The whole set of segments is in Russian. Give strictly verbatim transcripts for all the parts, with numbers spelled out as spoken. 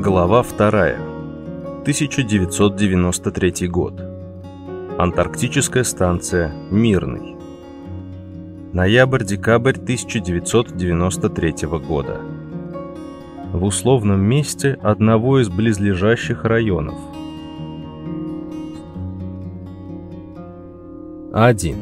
Глава вторая. тысяча девятьсот девяносто третий год. Антарктическая станция «Мирный». Ноябрь-декабрь тысяча девятьсот девяносто третьего года. В условном месте одного из близлежащих районов. один.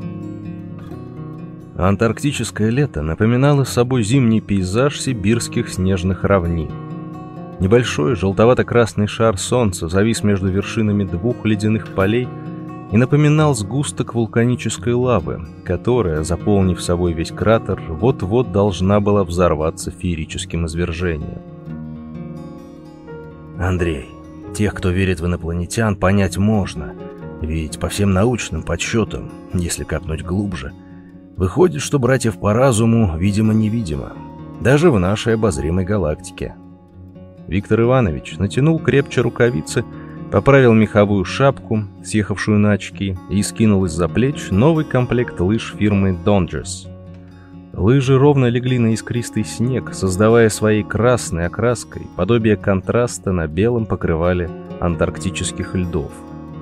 Антарктическое лето напоминало собой зимний пейзаж сибирских снежных равнин. Небольшой желтовато-красный шар солнца завис между вершинами двух ледяных полей и напоминал сгусток вулканической лавы, которая, заполнив собой весь кратер, вот-вот должна была взорваться феерическим извержением. Андрей, тех, кто верит в инопланетян, понять можно, ведь по всем научным подсчетам, если копнуть глубже, выходит, что братьев по разуму видимо-невидимо, даже в нашей обозримой галактике. Виктор Иванович натянул крепче рукавицы, поправил меховую шапку, съехавшую на очки, и скинул из-за плеч новый комплект лыж фирмы Donges. Лыжи ровно легли на искристый снег, создавая своей красной окраской подобие контраста на белом покрывале антарктических льдов.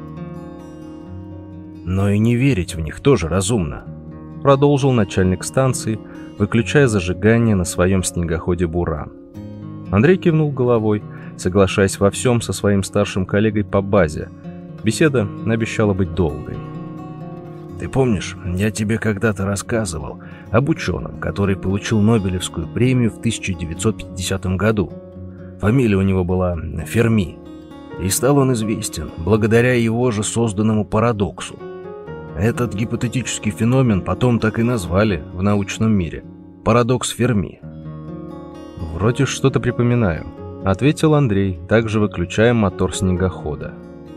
Но и не верить в них тоже разумно, продолжил начальник станции, выключая зажигание на своем снегоходе «Буран». Андрей кивнул головой, соглашаясь во всем со своим старшим коллегой по базе. Беседа обещала быть долгой. Ты помнишь, я тебе когда-то рассказывал об ученом, который получил Нобелевскую премию в тысяча девятьсот пятидесятом году. Фамилия у него была Ферми, и стал он известен благодаря его же созданному парадоксу. Этот гипотетический феномен потом так и назвали в научном мире – парадокс Ферми. «Вроде что-то припоминаю», — ответил Андрей, также выключая мотор снегохода.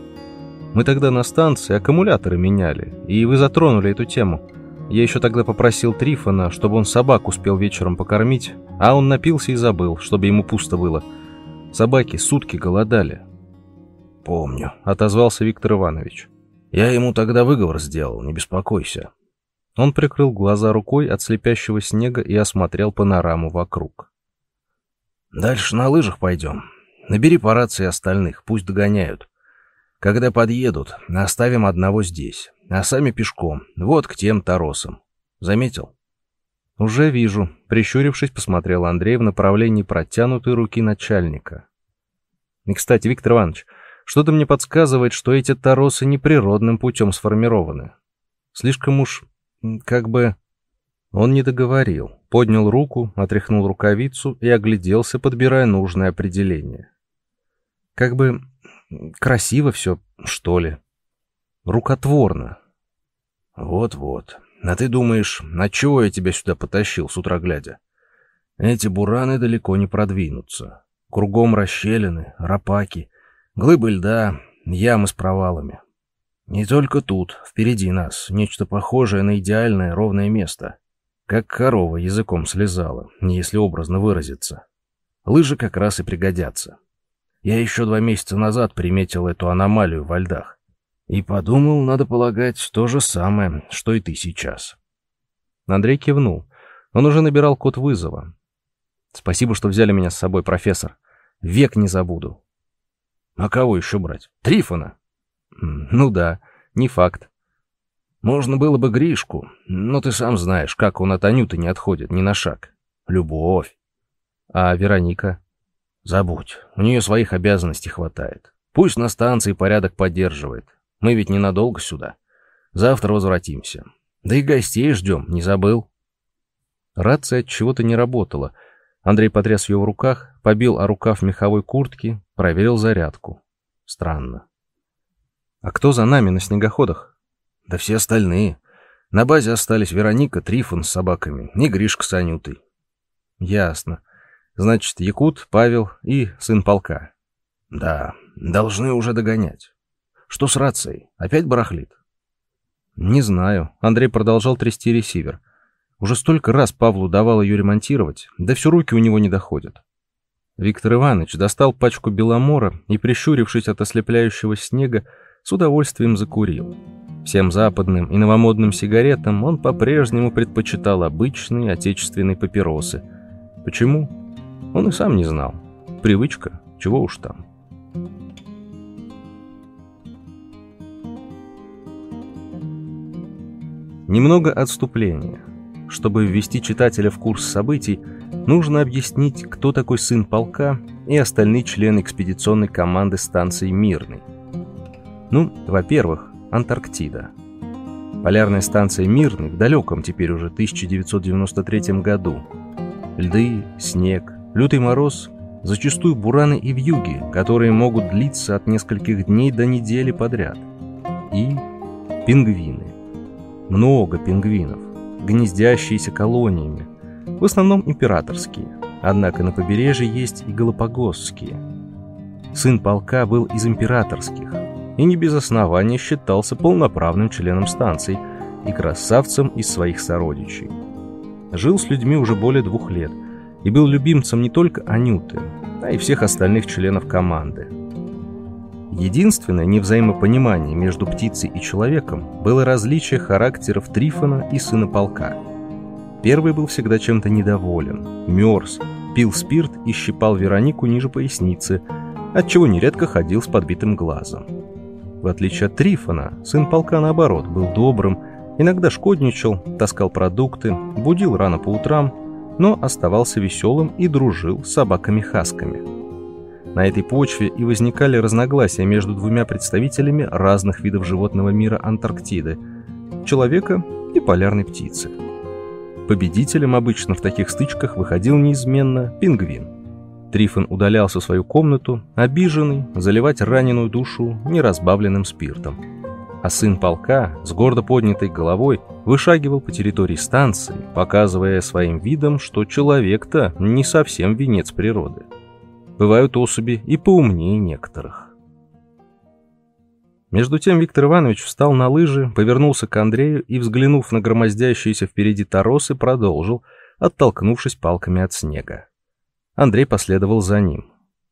«Мы тогда на станции аккумуляторы меняли, и вы затронули эту тему. Я еще тогда попросил Трифона, чтобы он собак успел вечером покормить, а он напился и забыл, чтобы ему пусто было. Собаки сутки голодали». «Помню», — отозвался Виктор Иванович. «Я ему тогда выговор сделал, не беспокойся». Он прикрыл глаза рукой от слепящего снега и осмотрел панораму вокруг. «Дальше на лыжах пойдем. Набери по рации остальных, пусть догоняют. Когда подъедут, оставим одного здесь, а сами пешком, вот к тем торосам. Заметил?» «Уже вижу», — прищурившись, посмотрел Андрей в направлении протянутой руки начальника. «И, кстати, Виктор Иванович, что-то мне подсказывает, что эти торосы не природным путем сформированы. Слишком уж, как бы...» Он не договорил, поднял руку, отряхнул рукавицу и огляделся, подбирая нужное определение. Как бы красиво все, что ли. Рукотворно. Вот-вот. А ты думаешь, отчего я тебя сюда потащил с утра глядя? Эти бураны далеко не продвинутся. Кругом расщелины, рапаки, глыбы льда, ямы с провалами. Не только тут, впереди нас, нечто похожее на идеальное ровное место. Как корова языком слезала, если образно выразиться. Лыжи как раз и пригодятся. Я еще два месяца назад приметил эту аномалию во льдах. И подумал, надо полагать, то же самое, что и ты сейчас. Андрей кивнул. Он уже набирал код вызова. «Спасибо, что взяли меня с собой, профессор. Век не забуду». «А кого еще брать? Трифона?» «Ну да, не факт. Можно было бы Гришку, но ты сам знаешь, как он от Анюты не отходит ни на шаг. Любовь. А Вероника? Забудь, у нее своих обязанностей хватает. Пусть на станции порядок поддерживает. Мы ведь ненадолго сюда. Завтра возвратимся. Да и гостей ждем, не забыл?» Рация от чего-то не работала. Андрей потряс ее в руках, побил о рукав меховой куртки, проверил зарядку. Странно. «А кто за нами на снегоходах?» «Да все остальные. На базе остались Вероника, Трифон с собаками и Гришка с Анютой». «Ясно. Значит, Якут, Павел и сын полка». «Да, должны уже догонять. Что с рацией? Опять барахлит?» «Не знаю». Андрей продолжал трясти ресивер. Уже столько раз Павлу давал ее ремонтировать, да все руки у него не доходят. Виктор Иванович достал пачку беломора и, прищурившись от ослепляющего снега, с удовольствием закурил. Всем западным и новомодным сигаретам он по-прежнему предпочитал обычные отечественные папиросы. Почему? Он и сам не знал. Привычка, Чего уж там. Немного отступления. Чтобы ввести читателя в курс событий, нужно объяснить, кто такой сын полка и остальные члены экспедиционной команды станции «Мирный». Ну, во-первых, Антарктида. Полярная станция «Мирный» в далеком теперь уже тысяча девятьсот девяносто третьем году. Льды, снег, лютый мороз, зачастую бураны и вьюги, которые могут длиться от нескольких дней до недели подряд. И пингвины. Много пингвинов, гнездящиеся колониями, в основном императорские, однако на побережье есть и галапагосские. Сын полка был из императорских и не без основания считался полноправным членом станции и красавцем из своих сородичей. Жил с людьми уже более двух лет и был любимцем не только Анюты, а и всех остальных членов команды. Единственное невзаимопонимание между птицей и человеком было различие характеров Трифона и сына полка. Первый был всегда чем-то недоволен, мерз, пил спирт и щипал Веронику ниже поясницы, отчего нередко ходил с подбитым глазом. В отличие от Трифона, сын полка, наоборот, был добрым, иногда шкодничал, таскал продукты, будил рано по утрам, но оставался веселым и дружил с собаками-хасками. На этой почве и возникали разногласия между двумя представителями разных видов животного мира Антарктиды – человека и полярной птицы. Победителем обычно в таких стычках выходил неизменно пингвин. Трифон удалялся в свою комнату, обиженный, заливать раненую душу неразбавленным спиртом. А сын полка с гордо поднятой головой вышагивал по территории станции, показывая своим видом, что человек-то не совсем венец природы. Бывают особи и поумнее некоторых. Между тем Виктор Иванович встал на лыжи, повернулся к Андрею и, взглянув на громоздящиеся впереди торосы, продолжил, оттолкнувшись палками от снега. Андрей последовал за ним.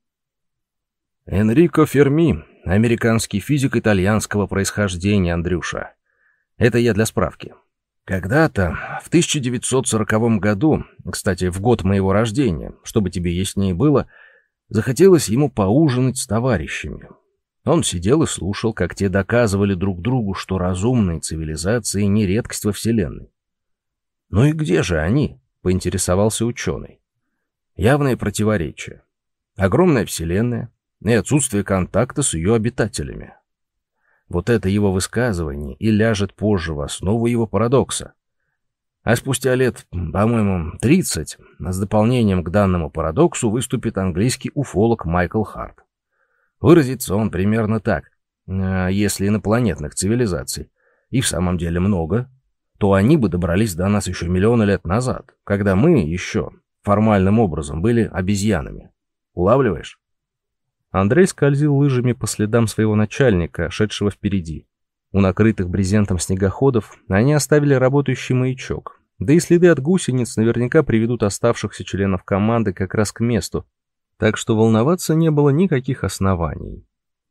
Энрико Ферми, американский физик итальянского происхождения, Андрюша. Это я для справки. Когда-то, в тысяча девятьсот сороковом году, кстати, в год моего рождения, чтобы тебе яснее было, захотелось ему поужинать с товарищами. Он сидел и слушал, как те доказывали друг другу, что разумные цивилизации не редкость во Вселенной. «Ну и где же они?» — поинтересовался ученый. Явное противоречие. Огромная Вселенная и отсутствие контакта с ее обитателями. Вот это его высказывание и ляжет позже в основу его парадокса. А спустя лет, по-моему, тридцать, с дополнением к данному парадоксу выступит английский уфолог Майкл Харт. Выразится он примерно так. Если инопланетных цивилизаций и в самом деле много, то они бы добрались до нас еще миллионы лет назад, когда мы еще формальным образом были обезьянами. Улавливаешь? Андрей скользил лыжами по следам своего начальника, шедшего впереди. У накрытых брезентом снегоходов они оставили работающий маячок, да и следы от гусениц наверняка приведут оставшихся членов команды как раз к месту, так что волноваться не было никаких оснований.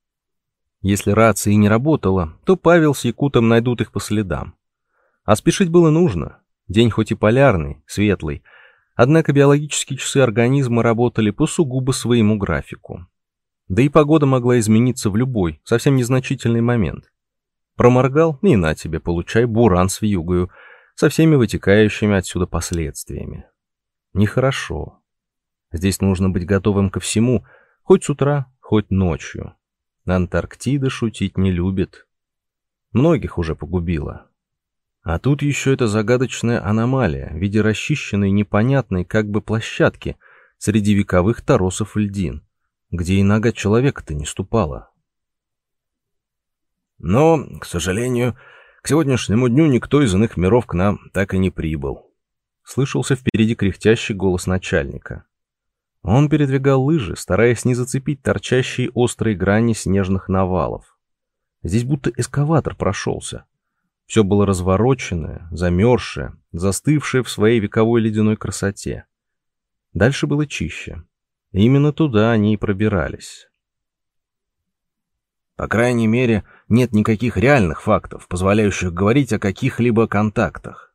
Если рация и не работала, то Павел с Якутом найдут их по следам. А спешить было нужно. День хоть и полярный, светлый, однако биологические часы организма работали по сугубо своему графику. Да и погода могла измениться в любой, совсем незначительный момент. Проморгал, и на тебе, получай буран с вьюгою, со всеми вытекающими отсюда последствиями. Нехорошо. Здесь нужно быть готовым ко всему, хоть с утра, хоть ночью. Антарктида шутить не любит. Многих уже погубила. А тут еще эта загадочная аномалия в виде расчищенной непонятной как бы площадки среди вековых торосов льдин, где и нога человека-то не ступала. Но, к сожалению, к сегодняшнему дню никто из иных миров к нам так и не прибыл. Слышался впереди кряхтящий голос начальника. Он передвигал лыжи, стараясь не зацепить торчащие острые грани снежных навалов. Здесь будто эскаватор прошелся. Все было развороченное, замерзшее, застывшее в своей вековой ледяной красоте. Дальше было чище. И именно туда они и пробирались. По крайней мере, нет никаких реальных фактов, позволяющих говорить о каких-либо контактах.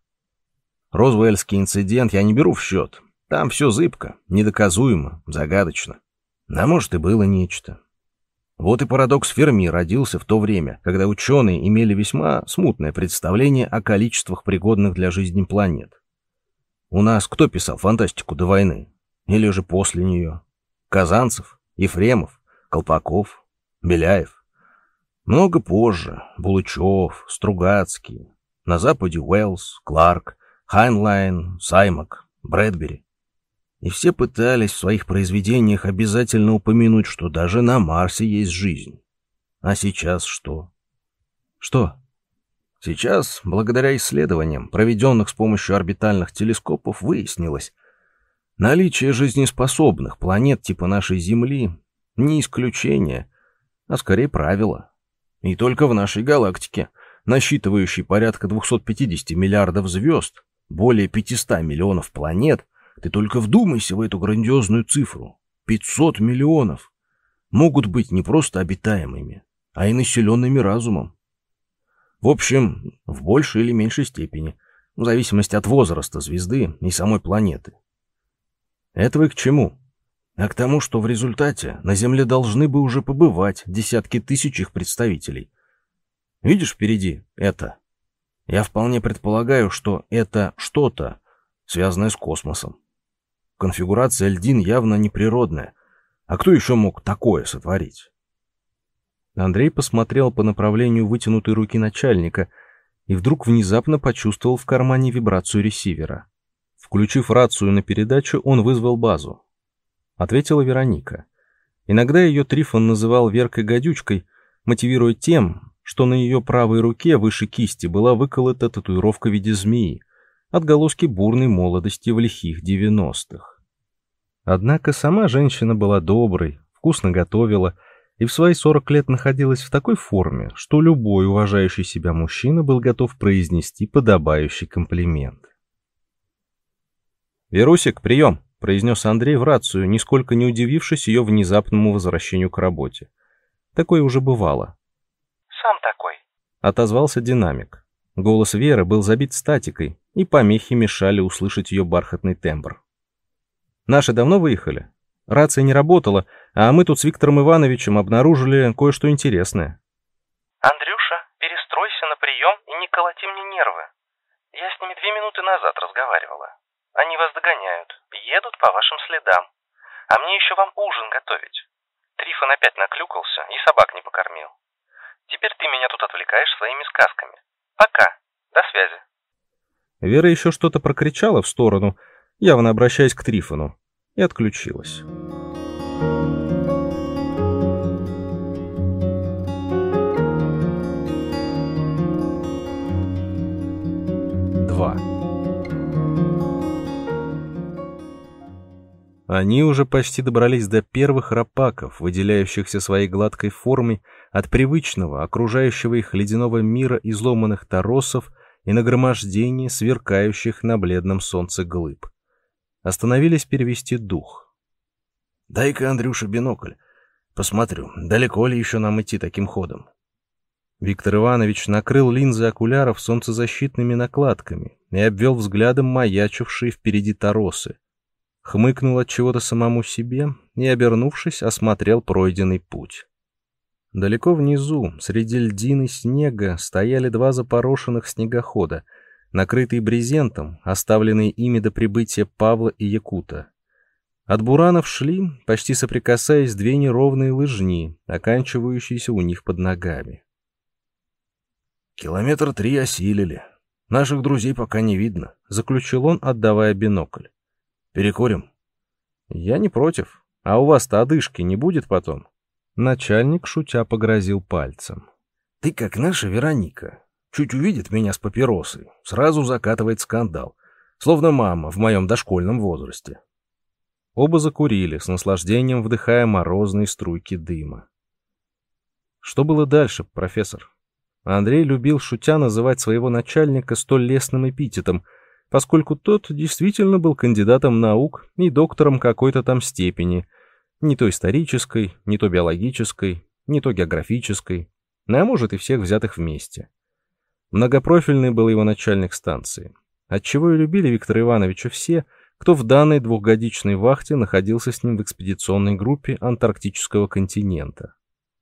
Розвеллский инцидент я не беру в счет. Там все зыбко, недоказуемо, загадочно. А может, и было нечто. Вот и парадокс Ферми родился в то время, когда ученые имели весьма смутное представление о количествах пригодных для жизни планет. У нас кто писал фантастику до войны? Или же после нее? Казанцев, Ефремов, Колпаков, Беляев. Много позже. Булычев, Стругацкий. На Западе Уэллс, Кларк, Хайнлайн, Саймак, Брэдбери. И все пытались в своих произведениях обязательно упомянуть, что даже на Марсе есть жизнь. А сейчас что? Что? Сейчас, благодаря исследованиям, проведенных с помощью орбитальных телескопов, выяснилось, наличие жизнеспособных планет типа нашей Земли не исключение, а скорее правило. И только в нашей галактике, насчитывающей порядка двести пятьдесят миллиардов звезд, более пятьсот миллионов планет, ты только вдумайся в эту грандиозную цифру. пятьсот миллионов могут быть не просто обитаемыми, а и населенными разумом. В общем, в большей или меньшей степени, в зависимости от возраста звезды и самой планеты. Это вы к чему? А к тому, что в результате на Земле должны бы уже побывать десятки тысяч их представителей. Видишь впереди это? Я вполне предполагаю, что это что-то, связанное с космосом. Конфигурация льдин явно неприродная. А кто еще мог такое сотворить? Андрей посмотрел по направлению вытянутой руки начальника и вдруг внезапно почувствовал в кармане вибрацию ресивера. Включив рацию на передачу, он вызвал базу. Ответила Вероника. Иногда ее Трифон называл Веркой Гадючкой, мотивируя тем, что на ее правой руке выше кисти была выколота татуировка в виде змеи, отголоски бурной молодости в лихих девяностых. Однако сама женщина была доброй, вкусно готовила и в свои сорок лет находилась в такой форме, что любой уважающий себя мужчина был готов произнести подобающий комплимент. «Верусик, прием!» — произнес Андрей в рацию, нисколько не удивившись ее внезапному возвращению к работе. Такое уже бывало. «Сам такой», — отозвался динамик. Голос Веры был забит статикой, и помехи мешали услышать ее бархатный тембр. «Наши давно выехали? Рация не работала, а мы тут с Виктором Ивановичем обнаружили кое-что интересное». «Андрюша, перестройся на прием и не колоти мне нервы. Я с ними две минуты назад разговаривала. Они вас догоняют, едут по вашим следам. А мне еще вам ужин готовить. Трифон опять наклюкался и собак не покормил. Теперь ты меня тут отвлекаешь своими сказками. Пока. До связи». Вера еще что-то прокричала в сторону, явно обращаясь к Трифону, и отключилась. Два. Они уже почти добрались до первых рапаков, выделяющихся своей гладкой формой от привычного, окружающего их ледяного мира изломанных торосов и нагромождения сверкающих на бледном солнце глыб. Остановились перевести дух. «Дай-ка, Андрюша, бинокль. Посмотрю, далеко ли еще нам идти таким ходом». Виктор Иванович накрыл линзы окуляров солнцезащитными накладками и обвел взглядом маячившие впереди торосы. Хмыкнул от чего-то самому себе и, обернувшись, осмотрел пройденный путь. Далеко внизу, среди льдин и снега, стояли два запорошенных снегохода, накрытые брезентом, оставленные ими до прибытия Павла и Якута. От буранов шли, почти соприкасаясь, две неровные лыжни, оканчивающиеся у них под ногами. «Километр три осилили. Наших друзей пока не видно», — заключил он, отдавая бинокль. «Перекурим?» «Я не против. А у вас-то одышки не будет потом?» Начальник, шутя, погрозил пальцем. «Ты как наша Вероника. Чуть увидит меня с папиросой, сразу закатывает скандал. Словно мама в моем дошкольном возрасте». Оба закурили, с наслаждением вдыхая морозные струйки дыма. Что было дальше, профессор? Андрей любил, шутя, называть своего начальника столь лестным эпитетом, поскольку тот действительно был кандидатом наук и доктором какой-то там степени, не то исторической, не то биологической, не то географической, а может и всех взятых вместе. Многопрофильный был его начальник станции. Отчего и любили Виктора Ивановича все, кто в данной двухгодичной вахте находился с ним в экспедиционной группе антарктического континента.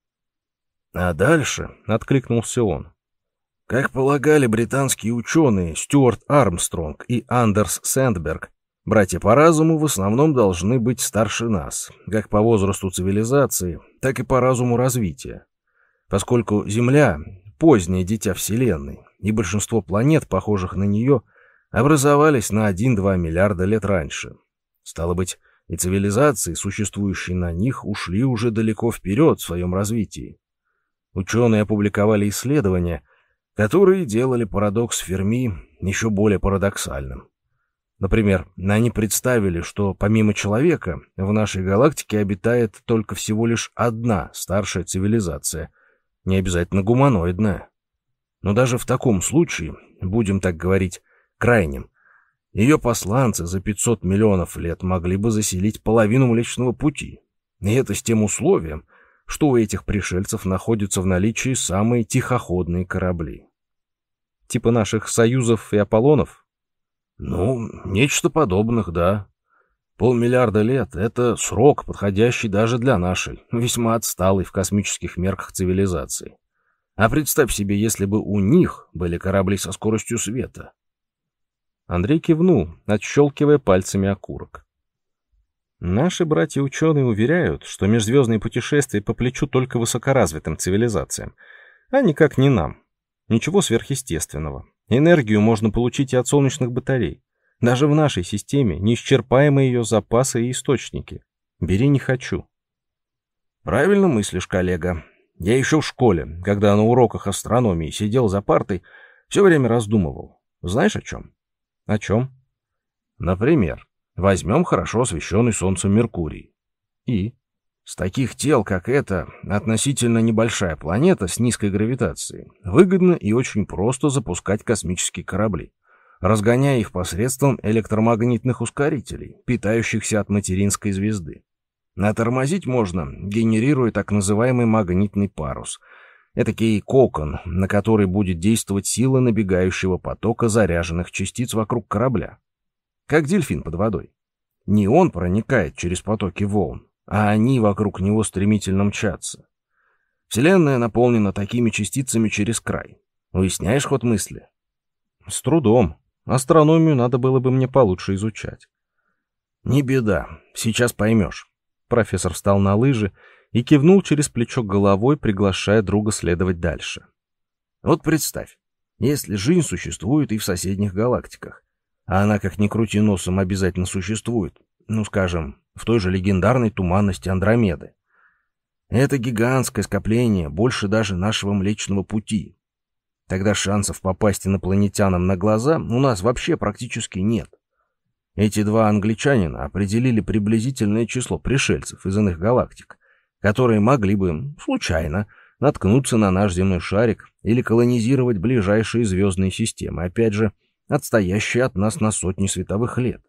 А дальше, — откликнулся он, — как полагали британские ученые Стюарт Армстронг и Андерс Сэндберг, братья по разуму в основном должны быть старше нас, как по возрасту цивилизации, так и по разуму развития. Поскольку Земля — позднее дитя Вселенной, и большинство планет, похожих на нее, образовались на один-два миллиарда лет раньше. Стало быть, и цивилизации, существующие на них, ушли уже далеко вперед в своем развитии. Ученые опубликовали исследования, которые делали парадокс Ферми еще более парадоксальным. Например, они представили, что помимо человека в нашей галактике обитает только всего лишь одна старшая цивилизация, не обязательно гуманоидная. Но даже в таком случае, будем так говорить, крайним, ее посланцы за пятьсот миллионов лет могли бы заселить половину Млечного Пути. И это с тем условием, что у этих пришельцев находятся в наличии самые тихоходные корабли. Типа наших Союзов и Аполлонов? Ну, нечто подобных, да. Полмиллиарда лет — это срок, подходящий даже для нашей, весьма отсталой в космических мерках цивилизации. А представь себе, если бы у них были корабли со скоростью света. Андрей кивнул, отщелкивая пальцами окурок. Наши братья-ученые уверяют, что межзвездные путешествия по плечу только высокоразвитым цивилизациям, а никак не нам. Ничего сверхъестественного. Энергию можно получить и от солнечных батарей. Даже в нашей системе неисчерпаемы ее запасы и источники. Бери не хочу. Правильно мыслишь, коллега. Я еще в школе, когда на уроках астрономии сидел за партой, все время раздумывал. Знаешь о чем? О чем? Например, возьмем хорошо освещенный Солнцем Меркурий. И? С таких тел, как это, относительно небольшая планета с низкой гравитацией, выгодно и очень просто запускать космические корабли, разгоняя их посредством электромагнитных ускорителей, питающихся от материнской звезды. А тормозить можно, генерируя так называемый магнитный парус. Этакий кокон, на который будет действовать сила набегающего потока заряженных частиц вокруг корабля. Как дельфин под водой. Не он проникает через потоки волн, а они вокруг него стремительно мчатся. Вселенная наполнена такими частицами через край. Уясняешь ход мысли? С трудом. Астрономию надо было бы мне получше изучать. Не беда, сейчас поймешь. Профессор встал на лыжи и кивнул через плечо головой, приглашая друга следовать дальше. Вот представь, если жизнь существует и в соседних галактиках, а она, как ни крути носом, обязательно существует, ну, скажем, в той же легендарной туманности Андромеды. Это гигантское скопление, больше даже нашего Млечного Пути. Тогда шансов попасть инопланетянам на глаза у нас вообще практически нет. Эти два англичанина определили приблизительное число пришельцев из иных галактик, которые могли бы, случайно, наткнуться на наш земной шарик или колонизировать ближайшие звездные системы, опять же, отстоящие от нас на сотни световых лет.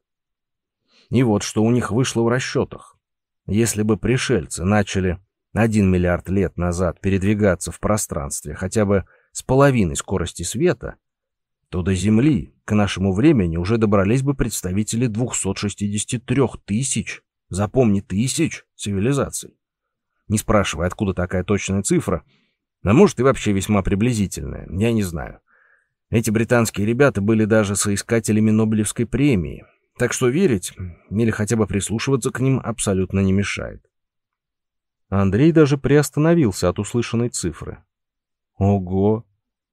И вот что у них вышло в расчетах. Если бы пришельцы начали один миллиард лет назад передвигаться в пространстве хотя бы с половиной скорости света, то до Земли к нашему времени уже добрались бы представители двухсот шестидесяти трёх тысяч, запомни, тысяч цивилизаций. Не спрашивай, откуда такая точная цифра, а может и вообще весьма приблизительная, я не знаю. Эти британские ребята были даже соискателями Нобелевской премии, так что верить или хотя бы прислушиваться к ним абсолютно не мешает. Андрей даже приостановился от услышанной цифры. Ого!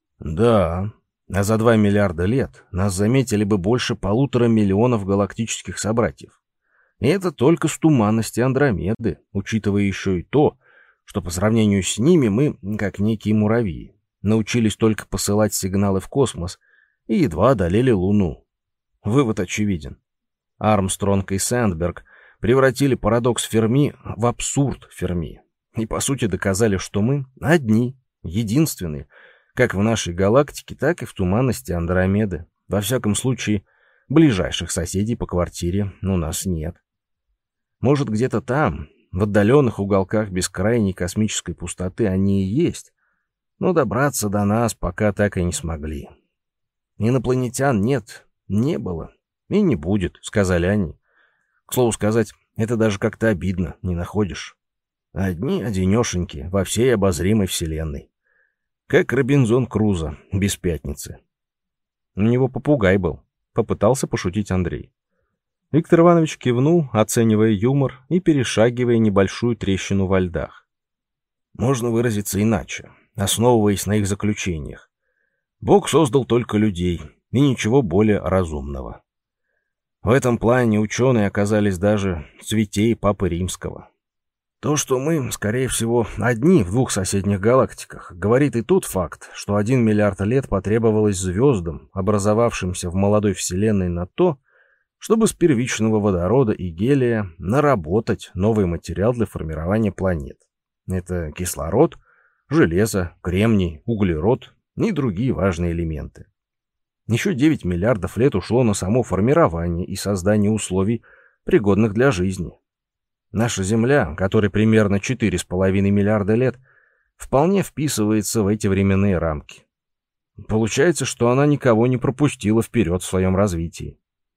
Да, а за два миллиарда лет нас заметили бы больше полутора миллионов галактических собратьев. И это только с туманности Андромеды, учитывая еще и то, что по сравнению с ними мы, как некие муравьи, научились только посылать сигналы в космос и едва одолели Луну. Вывод очевиден. Армстронг и Сэндберг превратили парадокс Ферми в абсурд Ферми и, по сути, доказали, что мы одни, единственные, как в нашей галактике, так и в туманности Андромеды. Во всяком случае, ближайших соседей по квартире у нас нет. Может, где-то там, в отдаленных уголках бескрайней космической пустоты они и есть, но добраться до нас пока так и не смогли. Инопланетян нет, не было И не будет, сказали они. К слову сказать, это даже как-то обидно, не находишь? Одни-одинешеньки во всей обозримой вселенной. Как Робинзон Крузо, без пятницы. У него попугай был, попытался пошутить Андрей. Виктор Иванович кивнул, оценивая юмор и перешагивая небольшую трещину во льдах. Можно выразиться иначе, основываясь на их заключениях. Бог создал только людей и ничего более разумного. В этом плане ученые оказались даже святей Папы Римского. То, что мы, скорее всего, одни в двух соседних галактиках, говорит и тот факт, что один миллиард лет потребовалось звездам, образовавшимся в молодой Вселенной, на то, чтобы с первичного водорода и гелия наработать новый материал для формирования планет. Это кислород, железо, кремний, углерод и другие важные элементы. Еще девять миллиардов лет ушло на само формирование и создание условий, пригодных для жизни. Наша Земля, которой примерно четыре с половиной миллиарда лет, вполне вписывается в эти временные рамки. Получается, что она никого не пропустила вперед в своем развитии.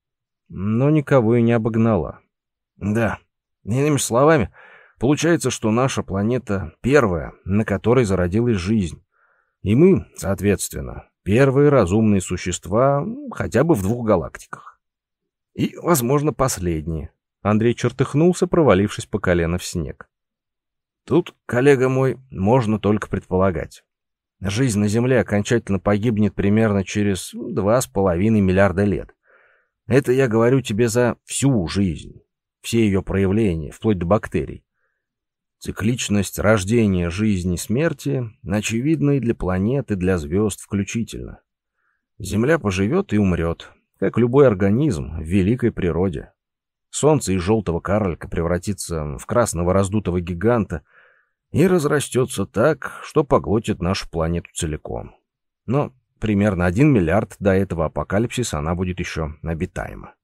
Но никого и не обогнала. Да, иными словами, получается, что наша планета первая, на которой зародилась жизнь. И мы, соответственно, первые разумные существа хотя бы в двух галактиках. И, возможно, последние. Андрей чертыхнулся, провалившись по колено в снег. Тут, коллега мой, можно только предполагать. Жизнь на Земле окончательно погибнет примерно через два с половиной миллиарда лет. Это я говорю тебе за всю жизнь, все ее проявления, вплоть до бактерий. Цикличность рождения, жизни, смерти очевидна и для планет, и для звезд включительно. Земля поживет и умрет, как любой организм в великой природе. Солнце из желтого карлика превратится в красного раздутого гиганта и разрастется так, что поглотит нашу планету целиком. Но примерно один миллиард до этого апокалипсиса она будет еще обитаема.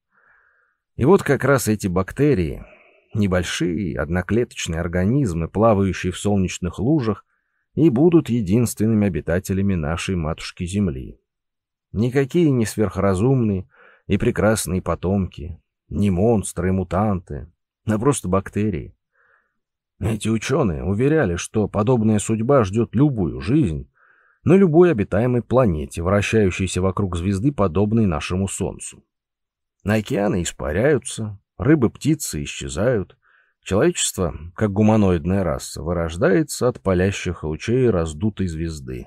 И вот как раз эти бактерии, небольшие одноклеточные организмы, плавающие в солнечных лужах, и будут единственными обитателями нашей матушки Земли. Никакие не сверхразумные и прекрасные потомки, не монстры и мутанты, а просто бактерии. Эти ученые уверяли, что подобная судьба ждет любую жизнь на любой обитаемой планете, вращающейся вокруг звезды, подобной нашему Солнцу. Океаны испаряются, рыбы, птицы исчезают, человечество, как гуманоидная раса, вырождается от палящих лучей раздутой звезды.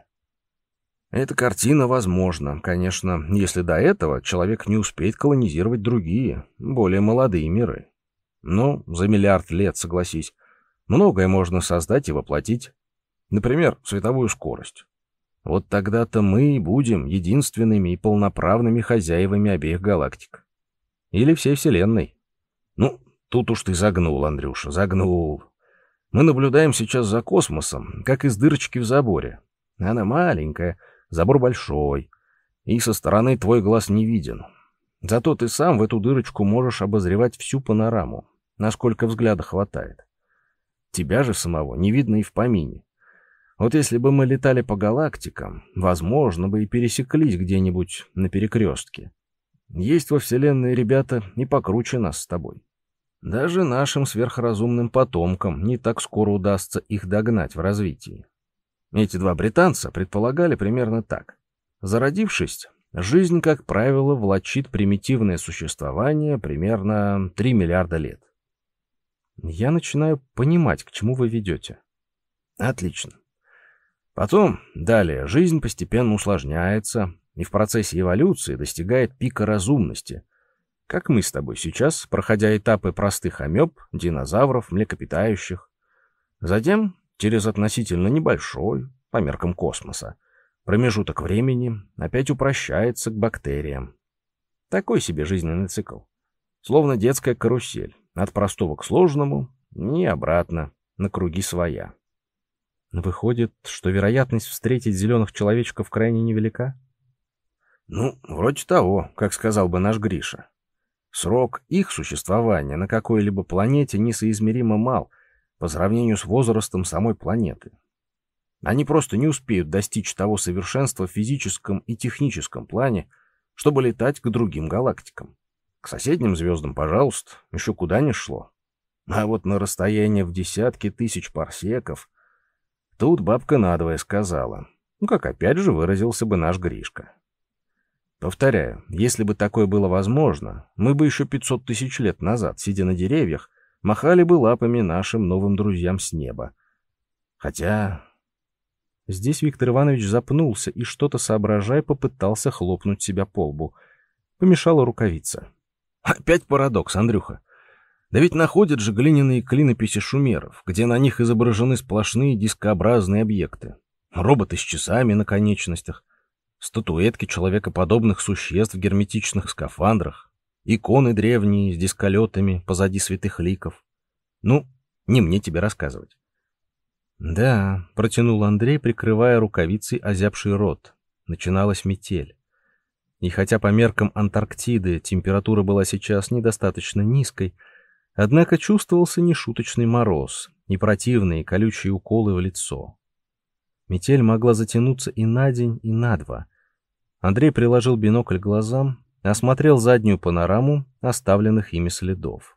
Эта картина возможна, конечно, если до этого человек не успеет колонизировать другие, более молодые миры. Но за миллиард лет, согласись, многое можно создать и воплотить. Например, световую скорость. Вот тогда-то мы и будем единственными и полноправными хозяевами обеих галактик. Или всей Вселенной. Ну, тут уж ты загнул, Андрюша, загнул. Мы наблюдаем сейчас за космосом, как из дырочки в заборе. Она маленькая, забор большой, и со стороны твой глаз не виден. Зато ты сам в эту дырочку можешь обозревать всю панораму, насколько взгляда хватает. Тебя же самого не видно и в помине. Вот если бы мы летали по галактикам, возможно, бы и пересеклись где-нибудь на перекрестке. Есть во Вселенной ребята и покруче нас с тобой. Даже нашим сверхразумным потомкам не так скоро удастся их догнать в развитии. Эти два британца предполагали примерно так. Зародившись, жизнь, как правило, влачит примитивное существование примерно три миллиарда лет. Я начинаю понимать, к чему вы ведете. Отлично. Потом, далее, жизнь постепенно усложняется и в процессе эволюции достигает пика разумности, как мы с тобой сейчас, проходя этапы простых амеб, динозавров, млекопитающих. Затем, через относительно небольшой, по меркам космоса, промежуток времени опять упрощается к бактериям. Такой себе жизненный цикл. Словно детская карусель, от простого к сложному и обратно, на круги своя. Выходит, что вероятность встретить зеленых человечков крайне невелика? Ну, вроде того, как сказал бы наш Гриша. Срок их существования на какой-либо планете несоизмеримо мал по сравнению с возрастом самой планеты. Они просто не успеют достичь того совершенства в физическом и техническом плане, чтобы летать к другим галактикам. К соседним звездам, пожалуйста, еще куда ни шло. А вот на расстояние в десятки тысяч парсеков тут бабка надвое сказала. Ну, как опять же выразился бы наш Гришка. Повторяю, если бы такое было возможно, мы бы еще пятьсот тысяч лет назад, сидя на деревьях, махали бы лапами нашим новым друзьям с неба. Хотя... Здесь Виктор Иванович запнулся и, что-то соображая, попытался хлопнуть себя по лбу. Помешала рукавица. Опять парадокс, Андрюха. Да ведь находят же глиняные клинописи шумеров, где на них изображены сплошные дискообразные объекты. Роботы с часами на конечностях, статуэтки человекоподобных существ в герметичных скафандрах, иконы древние с дисколетами позади святых ликов. Ну, не мне тебе рассказывать. «Да», — протянул Андрей, прикрывая рукавицей озябший рот. Начиналась метель. И хотя по меркам Антарктиды температура была сейчас недостаточно низкой, однако чувствовался нешуточный мороз и противные колючие уколы в лицо. Метель могла затянуться и на день, и на два. Андрей приложил бинокль к глазам, осмотрел заднюю панораму оставленных ими следов.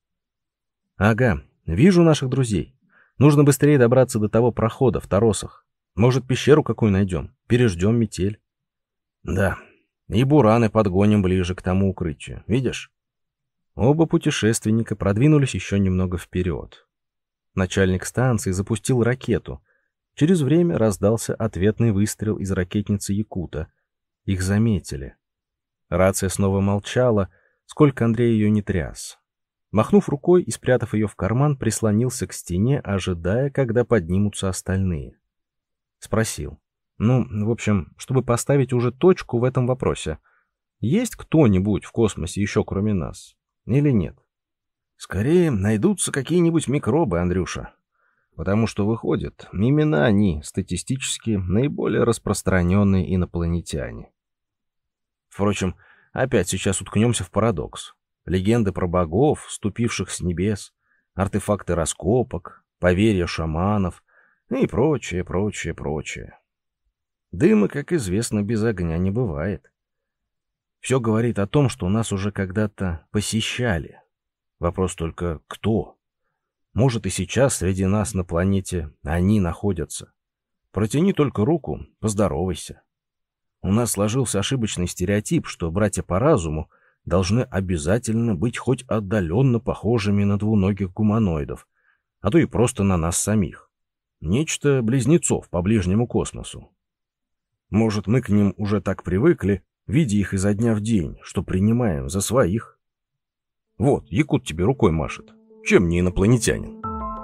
«Ага, вижу наших друзей. Нужно быстрее добраться до того прохода в торосах. Может, пещеру какую найдем? Переждем метель». «Да, и бураны подгоним ближе к тому укрытию. Видишь?» Оба путешественника продвинулись еще немного вперед. Начальник станции запустил ракету. Через время раздался ответный выстрел из ракетницы «Якута». Их заметили. Рация снова молчала, сколько Андрей ее не тряс. Махнув рукой и спрятав ее в карман, прислонился к стене, ожидая, когда поднимутся остальные. Спросил. Ну, в общем, чтобы поставить уже точку в этом вопросе. Есть кто-нибудь в космосе еще кроме нас? Или нет? Скорее, найдутся какие-нибудь микробы, Андрюша. Потому что, выходит, именно они статистически наиболее распространенные инопланетяне. Впрочем, опять сейчас уткнемся в парадокс. Легенды про богов, ступивших с небес, артефакты раскопок, поверья шаманов и прочее, прочее, прочее. Дыма, как известно, без огня не бывает. Все говорит о том, что нас уже когда-то посещали. Вопрос только кто? Может, и сейчас среди нас на планете они находятся. Протяни только руку, поздоровайся. У нас сложился ошибочный стереотип, что братья по разуму должны обязательно быть хоть отдаленно похожими на двуногих гуманоидов, а то и просто на нас самих. Нечто близнецов по ближнему космосу. Может, мы к ним уже так привыкли, видя их изо дня в день, что принимаем за своих. Вот, Якут тебе рукой машет. Чем не инопланетянин?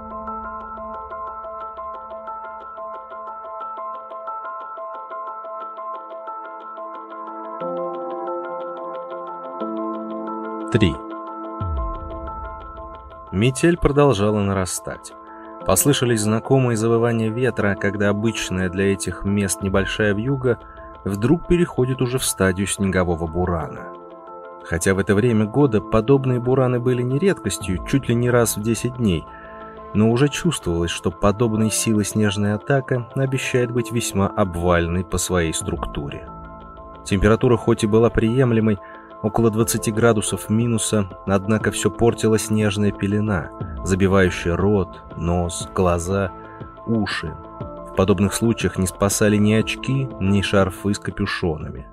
три. Метель продолжала нарастать. Послышались знакомые завывания ветра, когда обычная для этих мест небольшая вьюга вдруг переходит уже в стадию снегового бурана. Хотя в это время года подобные бураны были не редкостью, чуть ли не раз в десять дней, но уже чувствовалось, что подобной силы снежная атака обещает быть весьма обвальной по своей структуре. Температура хоть и была приемлемой, около двадцати градусов минуса, однако все портила снежная пелена, забивающая рот, нос, глаза, уши. В подобных случаях не спасали ни очки, ни шарфы с капюшонами.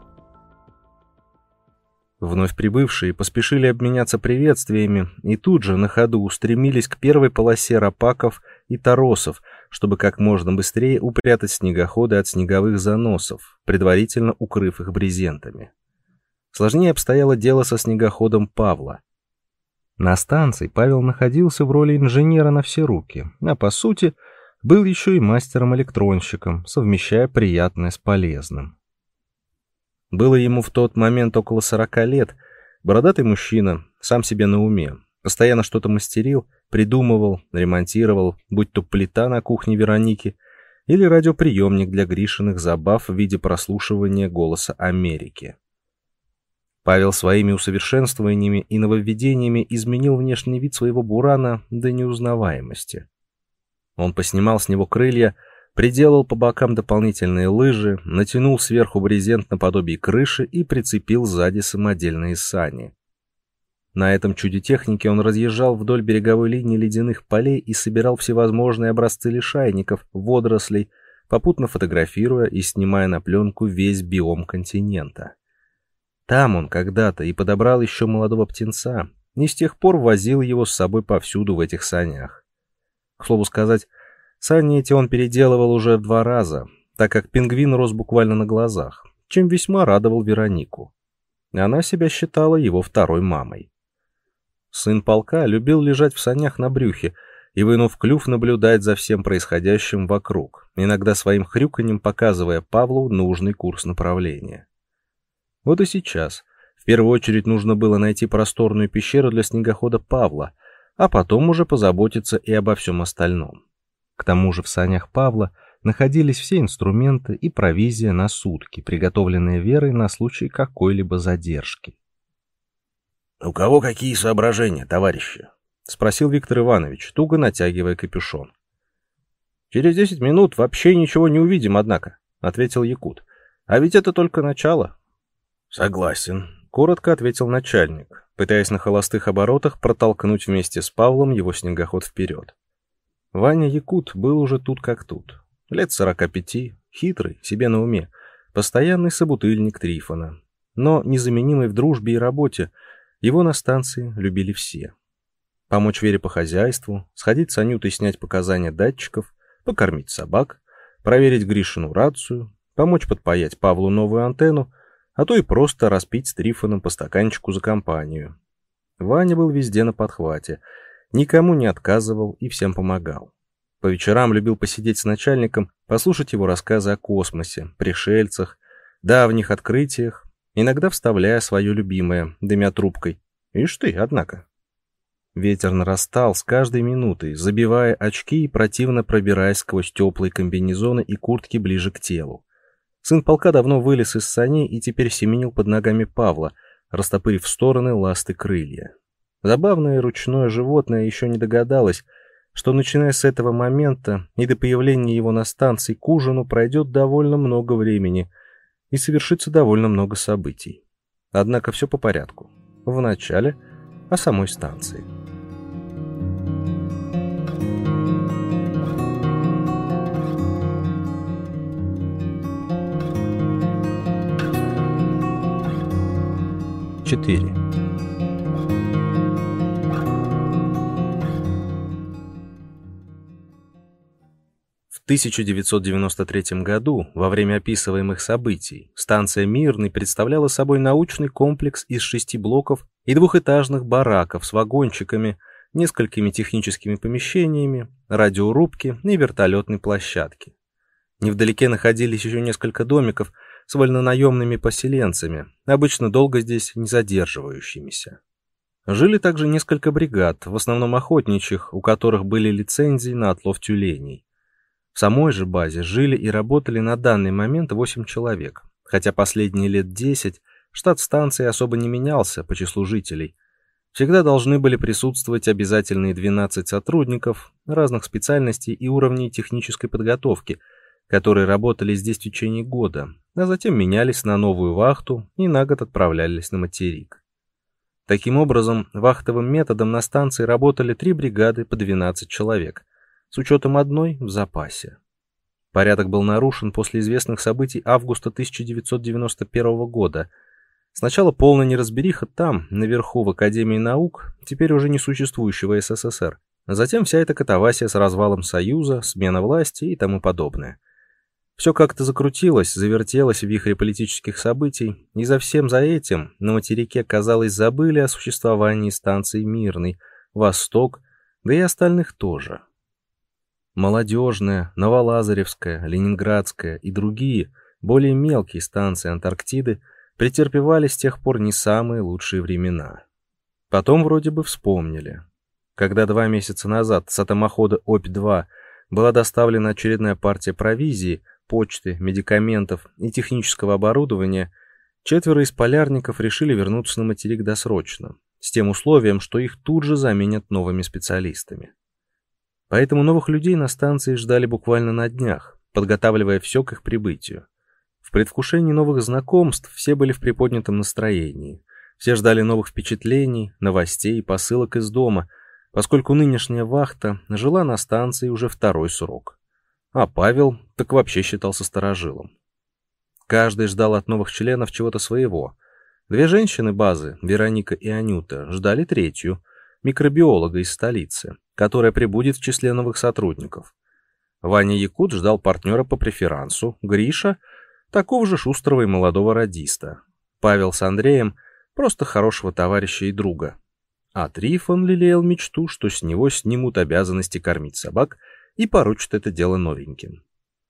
Вновь прибывшие поспешили обменяться приветствиями и тут же на ходу устремились к первой полосе рапаков и торосов, чтобы как можно быстрее упрятать снегоходы от снеговых заносов, предварительно укрыв их брезентами. Сложнее обстояло дело со снегоходом Павла. На станции Павел находился в роли инженера на все руки, а по сути был еще и мастером-электронщиком, совмещая приятное с полезным. Было ему в тот момент около сорока лет, бородатый мужчина, сам себе на уме, постоянно что-то мастерил, придумывал, ремонтировал, будь то плита на кухне Вероники или радиоприемник для Гришиных забав в виде прослушивания голоса Америки. Павел своими усовершенствованиями и нововведениями изменил внешний вид своего бурана до неузнаваемости. Он поснимал с него крылья, приделал по бокам дополнительные лыжи, натянул сверху брезент наподобие крыши и прицепил сзади самодельные сани. На этом чуде техники он разъезжал вдоль береговой линии ледяных полей и собирал всевозможные образцы лишайников, водорослей, попутно фотографируя и снимая на пленку весь биом континента. Там он когда-то и подобрал еще молодого птенца, и с тех пор возил его с собой повсюду в этих санях. К слову сказать, сани эти он переделывал уже в два раза, так как пингвин рос буквально на глазах, чем весьма радовал Веронику. Она себя считала его второй мамой. Сын полка любил лежать в санях на брюхе и, вынув клюв, наблюдать за всем происходящим вокруг, иногда своим хрюканьем показывая Павлу нужный курс направления. Вот и сейчас. В первую очередь нужно было найти просторную пещеру для снегохода Павла, а потом уже позаботиться и обо всем остальном. К тому же в санях Павла находились все инструменты и провизия на сутки, приготовленные Верой на случай какой-либо задержки. «У кого какие соображения, товарищи?» — спросил Виктор Иванович, туго натягивая капюшон. «Через десять минут вообще ничего не увидим, однако», — ответил якут. «А ведь это только начало». «Согласен», — коротко ответил начальник, пытаясь на холостых оборотах протолкнуть вместе с Павлом его снегоход вперед. Ваня Якут был уже тут как тут. Лет сорока пяти, хитрый, себе на уме, постоянный собутыльник Трифона. Но незаменимый в дружбе и работе, его на станции любили все. Помочь Вере по хозяйству, сходить с Анютой снять показания датчиков, покормить собак, проверить Гришину рацию, помочь подпаять Павлу новую антенну, а то и просто распить с Трифоном по стаканчику за компанию. Ваня был везде на подхвате, никому не отказывал и всем помогал. По вечерам любил посидеть с начальником, послушать его рассказы о космосе, пришельцах, давних открытиях, иногда вставляя свое любимое, дымя трубкой. Ишь ты, однако. Ветер нарастал с каждой минутой, забивая очки и противно пробираясь сквозь теплые комбинезоны и куртки ближе к телу. Сын полка давно вылез из саней и теперь семенил под ногами Павла, растопырив в стороны ласты крылья. Забавное ручное животное еще не догадалось, что начиная с этого момента и до появления его на станции к ужину пройдет довольно много времени и совершится довольно много событий. Однако все по порядку. Вначале о самой станции. четыре. В тысяча девятьсот девяносто третьем году, во время описываемых событий, станция «Мирный» представляла собой научный комплекс из шести блоков и двухэтажных бараков с вагончиками, несколькими техническими помещениями, радиорубки и вертолетной площадки. Невдалеке находились еще несколько домиков с вольнонаемными поселенцами, обычно долго здесь не задерживающимися. Жили также несколько бригад, в основном охотничьих, у которых были лицензии на отлов тюленей. В самой же базе жили и работали на данный момент восемь человек, хотя последние лет десять штат станции особо не менялся по числу жителей. Всегда должны были присутствовать обязательные двенадцать сотрудников разных специальностей и уровней технической подготовки, которые работали здесь в течение года, а затем менялись на новую вахту и на год отправлялись на материк. Таким образом, вахтовым методом на станции работали три бригады по двенадцать человек, с учетом одной в запасе. Порядок был нарушен после известных событий августа тысяча девятьсот девяносто первого года. Сначала полная неразбериха там, наверху в Академии наук, теперь уже не существующего СССР, а затем вся эта катавасия с развалом Союза, смена власти и тому подобное. Все как-то закрутилось, завертелось в вихре политических событий, и за всем за этим на материке, казалось, забыли о существовании станции «Мирный», «Восток», да и остальных тоже. Молодежная, Новолазаревская, Ленинградская и другие, более мелкие станции Антарктиды претерпевали с тех пор не самые лучшие времена. Потом вроде бы вспомнили. Когда два месяца назад с атомохода Обь-два была доставлена очередная партия провизии, почты, медикаментов и технического оборудования, четверо из полярников решили вернуться на материк досрочно, с тем условием, что их тут же заменят новыми специалистами. Поэтому новых людей на станции ждали буквально на днях, подготавливая все к их прибытию. В предвкушении новых знакомств все были в приподнятом настроении. Все ждали новых впечатлений, новостей и посылок из дома, поскольку нынешняя вахта жила на станции уже второй срок. А Павел так вообще считался старожилом. Каждый ждал от новых членов чего-то своего. Две женщины базы, Вероника и Анюта, ждали третью, микробиолога из столицы, которая прибудет в числе новых сотрудников. Ваня Якут ждал партнера по преферансу, Гриша — такого же шустрого и молодого радиста. Павел с Андреем — просто хорошего товарища и друга. А Трифон лелеял мечту, что с него снимут обязанности кормить собак и поручат это дело новеньким.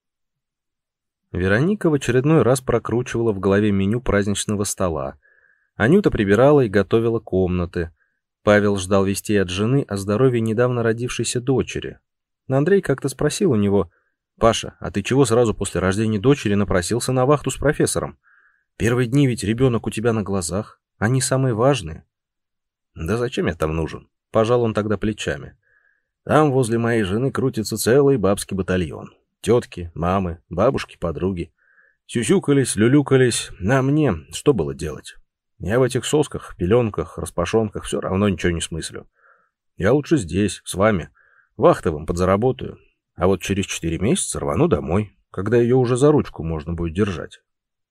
Вероника в очередной раз прокручивала в голове меню праздничного стола. Анюта прибирала и готовила комнаты. Павел ждал вестей от жены о здоровье недавно родившейся дочери. Андрей как-то спросил у него: «Паша, а ты чего сразу после рождения дочери напросился на вахту с профессором? Первые дни ведь ребенок у тебя на глазах, они самые важные». «Да зачем я там нужен?» — пожал он тогда плечами. «Там возле моей жены крутится целый бабский батальон. Тетки, мамы, бабушки, подруги. Сюсюкались, люлюкались, а мне что было делать? Я в этих сосках, пеленках, распашонках все равно ничего не смыслю. Я лучше здесь, с вами, вахтовым подзаработаю, а вот через четыре месяца рвану домой, когда ее уже за ручку можно будет держать».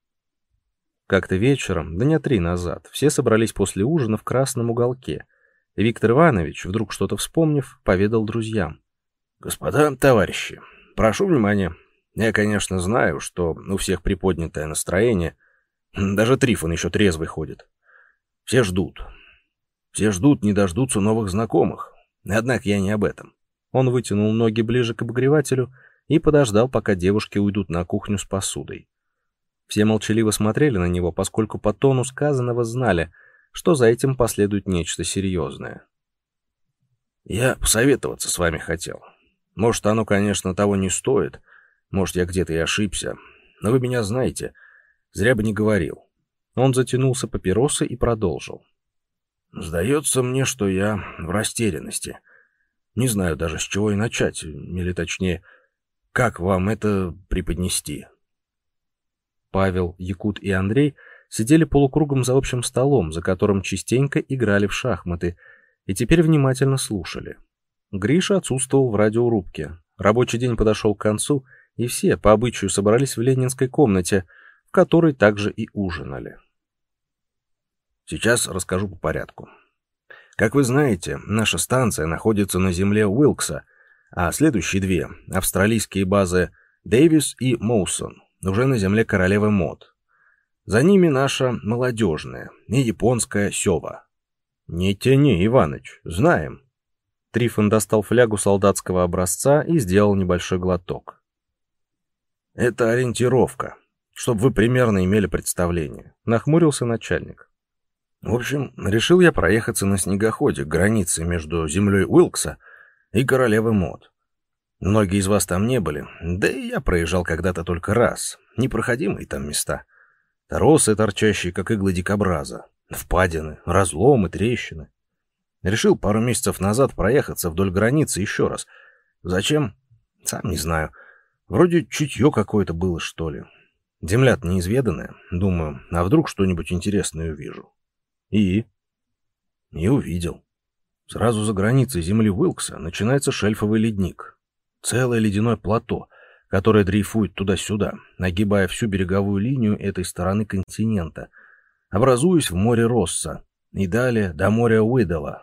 Как-то вечером, дня три назад, все собрались после ужина в красном уголке, и Виктор Иванович, вдруг что-то вспомнив, поведал друзьям: «Господа товарищи, прошу внимания. Я, конечно, знаю, что у всех приподнятое настроение, даже Трифон еще трезвый ходит. Все ждут. Все ждут, не дождутся новых знакомых. Однако я не об этом». Он вытянул ноги ближе к обогревателю и подождал, пока девушки уйдут на кухню с посудой. Все молчаливо смотрели на него, поскольку по тону сказанного знали, что за этим последует нечто серьезное. «Я посоветоваться с вами хотел. Может, оно, конечно, того не стоит. Может, я где-то и ошибся. Но вы меня знаете. Зря бы не говорил». Он затянулся папиросой и продолжил. «Сдается мне, что я в растерянности. Не знаю даже, с чего и начать, или точнее, как вам это преподнести». Павел, Якут и Андрей сидели полукругом за общим столом, за которым частенько играли в шахматы, и теперь внимательно слушали. Гриша отсутствовал в радиорубке. Рабочий день подошел к концу, и все по обычаю собрались в ленинской комнате, в которой также и ужинали. Сейчас расскажу по порядку. Как вы знаете, наша станция находится на земле Уилкса, а следующие две — австралийские базы Дэвис и Моусон — уже на земле королевы Мод. За ними наша молодежная и японская Сёва. «Не тяни, Иваныч, знаем». Трифон достал флягу солдатского образца и сделал небольшой глоток. «Это ориентировка, чтобы вы примерно имели представление», — нахмурился начальник. «В общем, решил я проехаться на снегоходе к границе между землей Уилкса и королевы Мод. Многие из вас там не были, да и я проезжал когда-то только раз. Непроходимые там места. Торосы, торчащие, как иглы дикобраза. Впадины, разломы, трещины. Решил пару месяцев назад проехаться вдоль границы еще раз. Зачем? Сам не знаю. Вроде чутье какое-то было, что ли. Земля-то неизведанная. Думаю, а вдруг что-нибудь интересное увижу. И? И увидел. Сразу за границей земли Уилкса начинается шельфовый ледник. Целое ледяное плато, которое дрейфует туда-сюда, нагибая всю береговую линию этой стороны континента, образуясь в море Росса и далее до моря Уидала.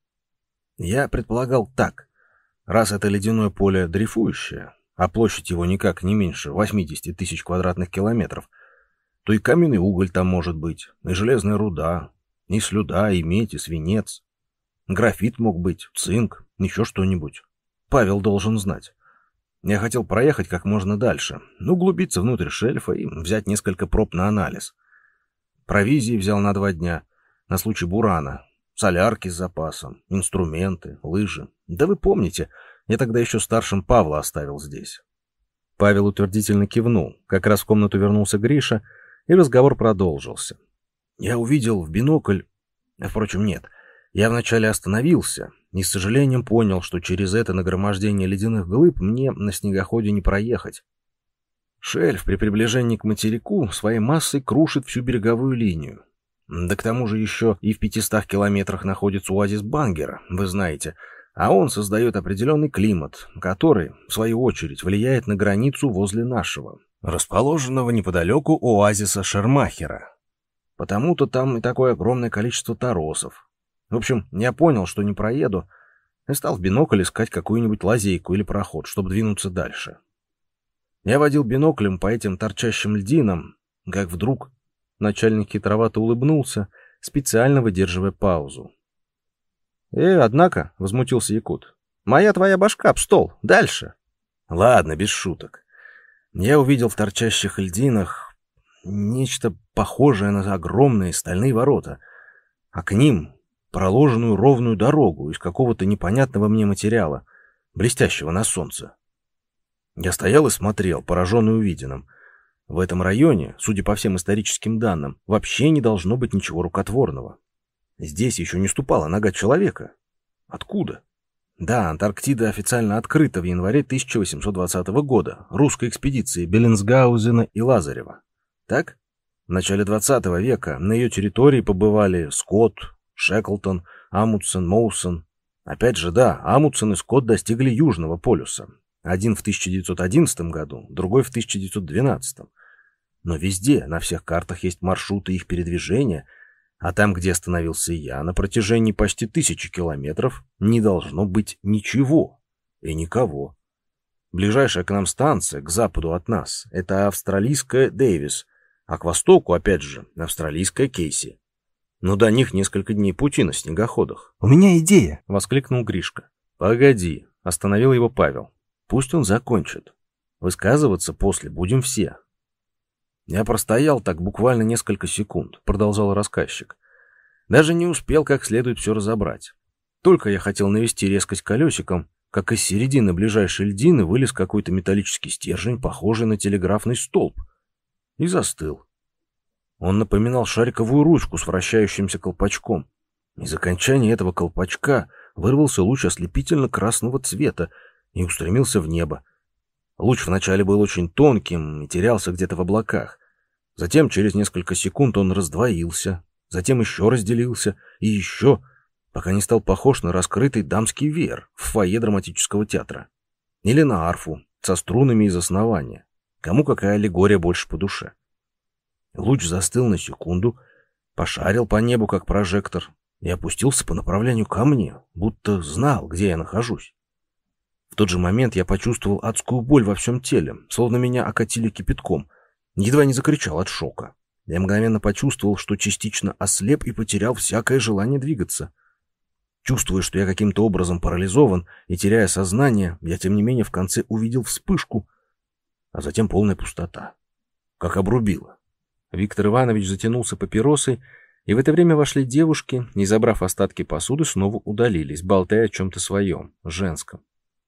Я предполагал так: раз это ледяное поле дрейфующее, а площадь его никак не меньше восемьдесят тысяч квадратных километров, то и каменный уголь там может быть, и железная руда, и слюда, и медь, и свинец. Графит мог быть, цинк, еще что-нибудь. Павел должен знать. Я хотел проехать как можно дальше, углубиться внутрь шельфа и взять несколько проб на анализ. Провизии взял на два дня, на случай бурана, солярки с запасом, инструменты, лыжи. Да вы помните, я тогда еще старшим Павла оставил здесь. Павел утвердительно кивнул. Как раз в комнату вернулся Гриша, и разговор продолжился. Я увидел в бинокль... Впрочем, нет. Я вначале остановился и с сожалением понял, что через это нагромождение ледяных глыб мне на снегоходе не проехать. Шельф при приближении к материку своей массой крушит всю береговую линию. Да к тому же еще и в пятистах километрах находится оазис Бангера, вы знаете, а он создает определенный климат, который, в свою очередь, влияет на границу возле нашего, расположенного неподалеку оазиса Шермахера. Потому-то там и такое огромное количество торосов. В общем, я понял, что не проеду, и стал в бинокль искать какую-нибудь лазейку или проход, чтобы двинуться дальше. Я водил биноклем по этим торчащим льдинам, как вдруг начальник хитровато улыбнулся, специально выдерживая паузу. «Э, однако», — возмутился якут, — «моя твоя башка об стол, дальше». «Ладно, без шуток. Я увидел в торчащих льдинах нечто похожее на огромные стальные ворота, а к ним проложенную ровную дорогу из какого-то непонятного мне материала, блестящего на солнце. Я стоял и смотрел, пораженный увиденным. В этом районе, судя по всем историческим данным, вообще не должно быть ничего рукотворного. Здесь еще не ступала нога человека. Откуда? Да, Антарктида официально открыта в январе тысяча восемьсот двадцатого года русской экспедицией Беллинсгаузена и Лазарева. Так? В начале двадцатого века на ее территории побывали Скотт, Шеклтон, Амундсен, Моусон. Опять же, да, Амундсен и Скотт достигли Южного полюса. Один в тысяча девятьсот одиннадцатом году, другой в тысяча девятьсот двенадцатом. Но везде, на всех картах есть маршруты их передвижения, а там, где остановился я, на протяжении почти тысячи километров не должно быть ничего и никого. Ближайшая к нам станция, к западу от нас, это австралийская Дэвис, а к востоку, опять же, австралийская Кейси. Но до них несколько дней пути на снегоходах. «У меня идея!» — воскликнул Гришка. «Погоди!» — остановил его Павел. «Пусть он закончит. Высказываться после будем все». «Я простоял так буквально несколько секунд», — продолжал рассказчик. «Даже не успел как следует все разобрать. Только я хотел навести резкость колесиком, как из середины ближайшей льдины вылез какой-то металлический стержень, похожий на телеграфный столб, и застыл. Он напоминал шариковую ручку с вращающимся колпачком. Из окончания этого колпачка вырвался луч ослепительно-красного цвета и устремился в небо. Луч вначале был очень тонким и терялся где-то в облаках. Затем, через несколько секунд, он раздвоился, затем еще разделился и еще, пока не стал похож на раскрытый дамский веер в фойе драматического театра. Или на арфу со струнами из основания. Кому какая аллегория больше по душе. Луч застыл на секунду, пошарил по небу, как прожектор, и опустился по направлению ко мне, будто знал, где я нахожусь. В тот же момент я почувствовал адскую боль во всем теле, словно меня окатили кипятком. Едва не закричал от шока. Я мгновенно почувствовал, что частично ослеп и потерял всякое желание двигаться. Чувствуя, что я каким-то образом парализован и теряя сознание, я тем не менее в конце увидел вспышку, а затем полная пустота. Как обрубило. Виктор Иванович затянулся папиросой, и в это время вошли девушки, и, забрав остатки посуды, снова удалились, болтая о чем-то своем, женском.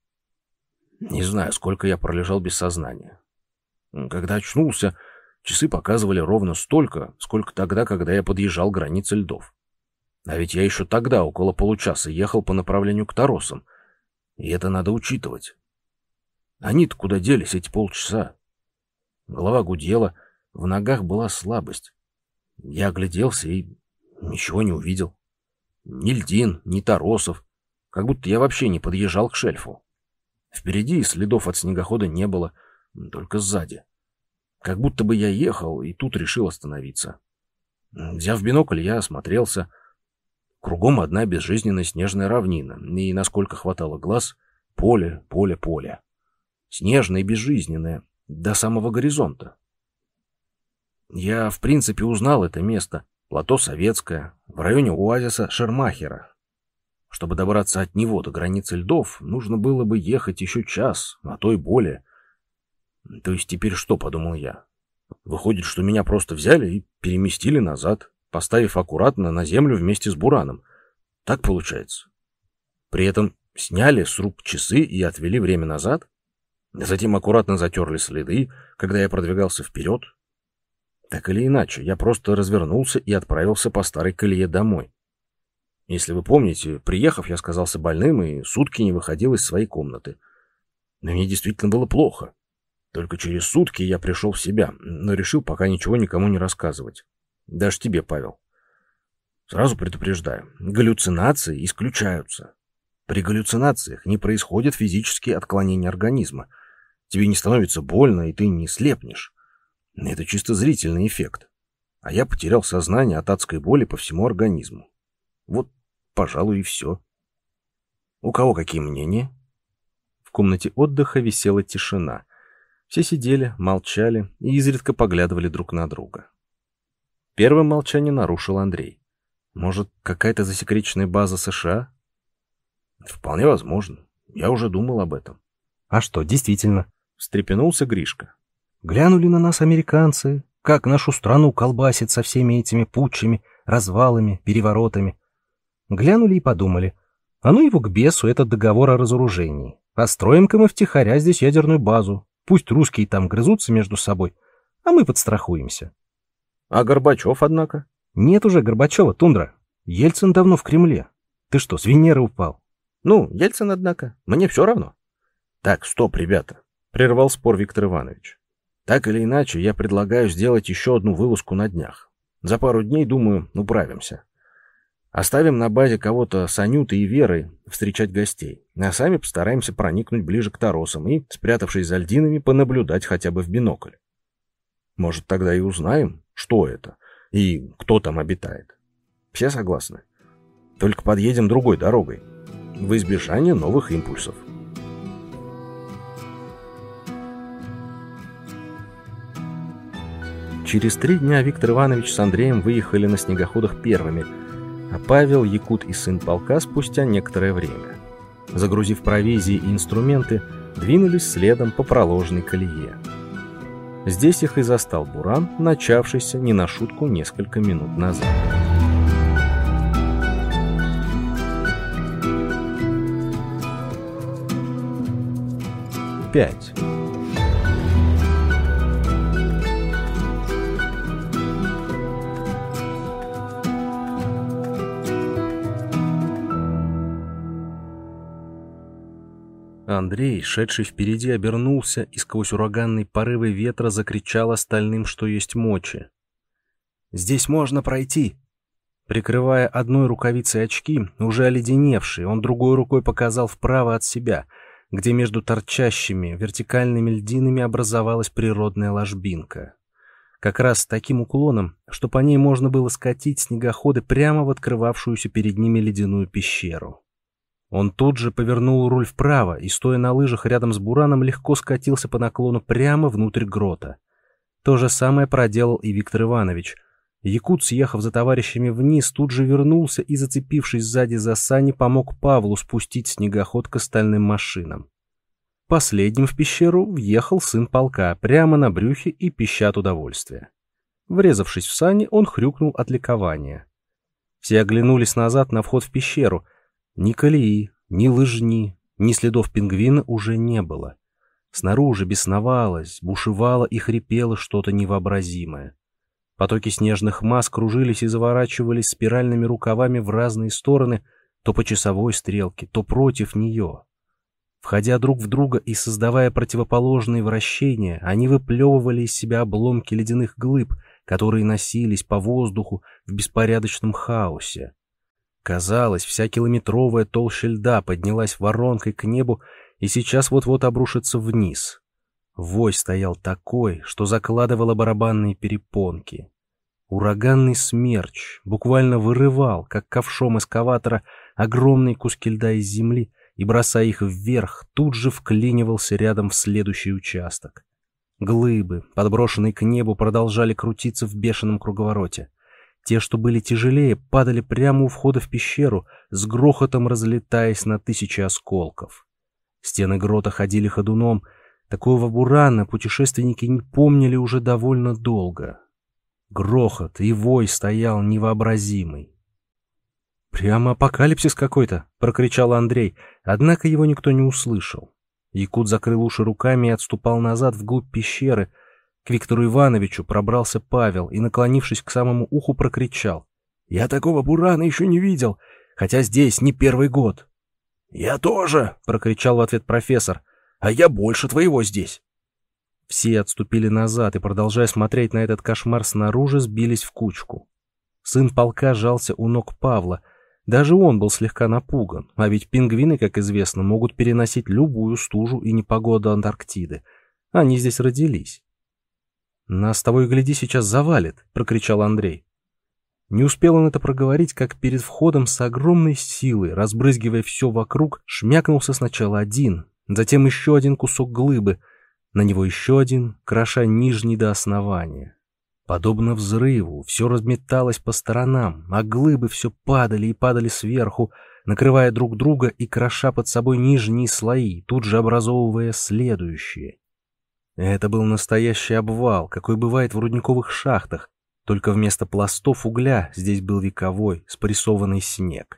Не знаю, сколько я пролежал без сознания. Когда очнулся, часы показывали ровно столько, сколько тогда, когда я подъезжал к границе льдов. А ведь я еще тогда, около получаса, ехал по направлению к торосам, и это надо учитывать. Они-то куда делись эти полчаса? Голова гудела, в ногах была слабость. Я огляделся и ничего не увидел. Ни льдин, ни торосов, как будто я вообще не подъезжал к шельфу. Впереди следов от снегохода не было, только сзади. Как будто бы я ехал и тут решил остановиться. Взяв бинокль, я осмотрелся. Кругом одна безжизненная снежная равнина, и, насколько хватало глаз, поле, поле, поле. Снежное и безжизненное, до самого горизонта. Я, в принципе, узнал это место, плато Советское, в районе оазиса Шермахера. Чтобы добраться от него до границы льдов, нужно было бы ехать еще час, а то и более. То есть теперь что, подумал я? Выходит, что меня просто взяли и переместили назад, поставив аккуратно на землю вместе с Бураном. Так получается. При этом сняли с рук часы и отвели время назад. Затем аккуратно затерли следы, когда я продвигался вперед. Так или иначе, я просто развернулся и отправился по старой колее домой. Если вы помните, приехав, я сказался больным и сутки не выходил из своей комнаты. Но мне действительно было плохо. Только через сутки я пришел в себя, но решил пока ничего никому не рассказывать. Даже тебе, Павел. Сразу предупреждаю, галлюцинации исключаются. При галлюцинациях не происходят физические отклонения организма. Тебе не становится больно, и ты не слепнешь. Это чисто зрительный эффект. А я потерял сознание от адской боли по всему организму. Вот, пожалуй, и все. У кого какие мнения? В комнате отдыха висела тишина. Все сидели, молчали и изредка поглядывали друг на друга. Первым молчание нарушил Андрей. Может, какая-то засекреченная база США? Вполне возможно. Я уже думал об этом. А что, действительно? Встрепенулся Гришка. Глянули на нас американцы, как нашу страну колбасит со всеми этими путчами, развалами, переворотами. Глянули и подумали, а ну его к бесу этот договор о разоружении. Построим-ка мы втихаря здесь ядерную базу. Пусть русские там грызутся между собой, а мы подстрахуемся. А Горбачев, однако? Нет уже Горбачева, Тундра. Ельцин давно в Кремле. Ты что, с Венеры упал? Ну, Ельцин, однако. Мне все равно. Так, стоп, ребята. Прервал спор Виктор Иванович. Так или иначе, я предлагаю сделать еще одну вылазку на днях. За пару дней, думаю, управимся. Оставим на базе кого-то с Анютой и Верой встречать гостей, а сами постараемся проникнуть ближе к торосам и, спрятавшись за льдинами, понаблюдать хотя бы в бинокль. Может, тогда и узнаем, что это и кто там обитает. Все согласны? Только подъедем другой дорогой, в избежание новых импульсов. Через три дня Виктор Иванович с Андреем выехали на снегоходах первыми, а Павел, Якут и сын полка спустя некоторое время. Загрузив провизии и инструменты, двинулись следом по проложенной колее. Здесь их и застал буран, начавшийся не на шутку несколько минут назад. Пять. Андрей, шедший впереди, обернулся и сквозь ураганные порывы ветра закричал остальным, что есть мочи. «Здесь можно пройти!» Прикрывая одной рукавицей очки, уже оледеневшие, он другой рукой показал вправо от себя, где между торчащими вертикальными льдинами образовалась природная ложбинка. Как раз с таким уклоном, что по ней можно было скатить снегоходы прямо в открывавшуюся перед ними ледяную пещеру. Он тут же повернул руль вправо и, стоя на лыжах рядом с бураном, легко скатился по наклону прямо внутрь грота. То же самое проделал и Виктор Иванович. Якут, съехав за товарищами вниз, тут же вернулся и, зацепившись сзади за сани, помог Павлу спустить снегоход к остальным машинам. Последним в пещеру въехал сын полка, прямо на брюхе и пища от удовольствия. Врезавшись в сани, он хрюкнул от ликования. Все оглянулись назад на вход в пещеру. Ни колеи, ни лыжни, ни следов пингвина уже не было. Снаружи бесновалось, бушевало и хрипело что-то невообразимое. Потоки снежных масс кружились и заворачивались спиральными рукавами в разные стороны, то по часовой стрелке, то против нее. Входя друг в друга и создавая противоположные вращения, они выплевывали из себя обломки ледяных глыб, которые носились по воздуху в беспорядочном хаосе. Казалось, вся километровая толща льда поднялась воронкой к небу и сейчас вот-вот обрушится вниз. Вой стоял такой, что закладывало барабанные перепонки. Ураганный смерч буквально вырывал, как ковшом эскаватора, огромные куски льда из земли и, бросая их вверх, тут же вклинивался рядом в следующий участок. Глыбы, подброшенные к небу, продолжали крутиться в бешеном круговороте. Те, что были тяжелее, падали прямо у входа в пещеру, с грохотом разлетаясь на тысячи осколков. Стены грота ходили ходуном. Такого бурана путешественники не помнили уже довольно долго. Грохот и вой стоял невообразимый. «Прямо апокалипсис какой-то!» — прокричал Андрей, однако его никто не услышал. Якут закрыл уши руками и отступал назад вглубь пещеры. К Виктору Ивановичу пробрался Павел и, наклонившись к самому уху, прокричал: «Я такого бурана еще не видел, хотя здесь не первый год». «Я тоже!» — прокричал в ответ профессор. «А я больше твоего здесь!» Все отступили назад и, продолжая смотреть на этот кошмар снаружи, сбились в кучку. Сын полка жался у ног Павла. Даже он был слегка напуган, а ведь пингвины, как известно, могут переносить любую стужу и непогоду Антарктиды. Они здесь родились. «Нас того и гляди сейчас завалит», — прокричал Андрей. Не успел он это проговорить, как перед входом с огромной силой, разбрызгивая все вокруг, шмякнулся сначала один, затем еще один кусок глыбы, на него еще один, кроша нижний до основания. Подобно взрыву, все разметалось по сторонам, а глыбы все падали и падали сверху, накрывая друг друга и кроша под собой нижние слои, тут же образовывая следующие. Это был настоящий обвал, какой бывает в рудниковых шахтах, только вместо пластов угля здесь был вековой, спрессованный снег.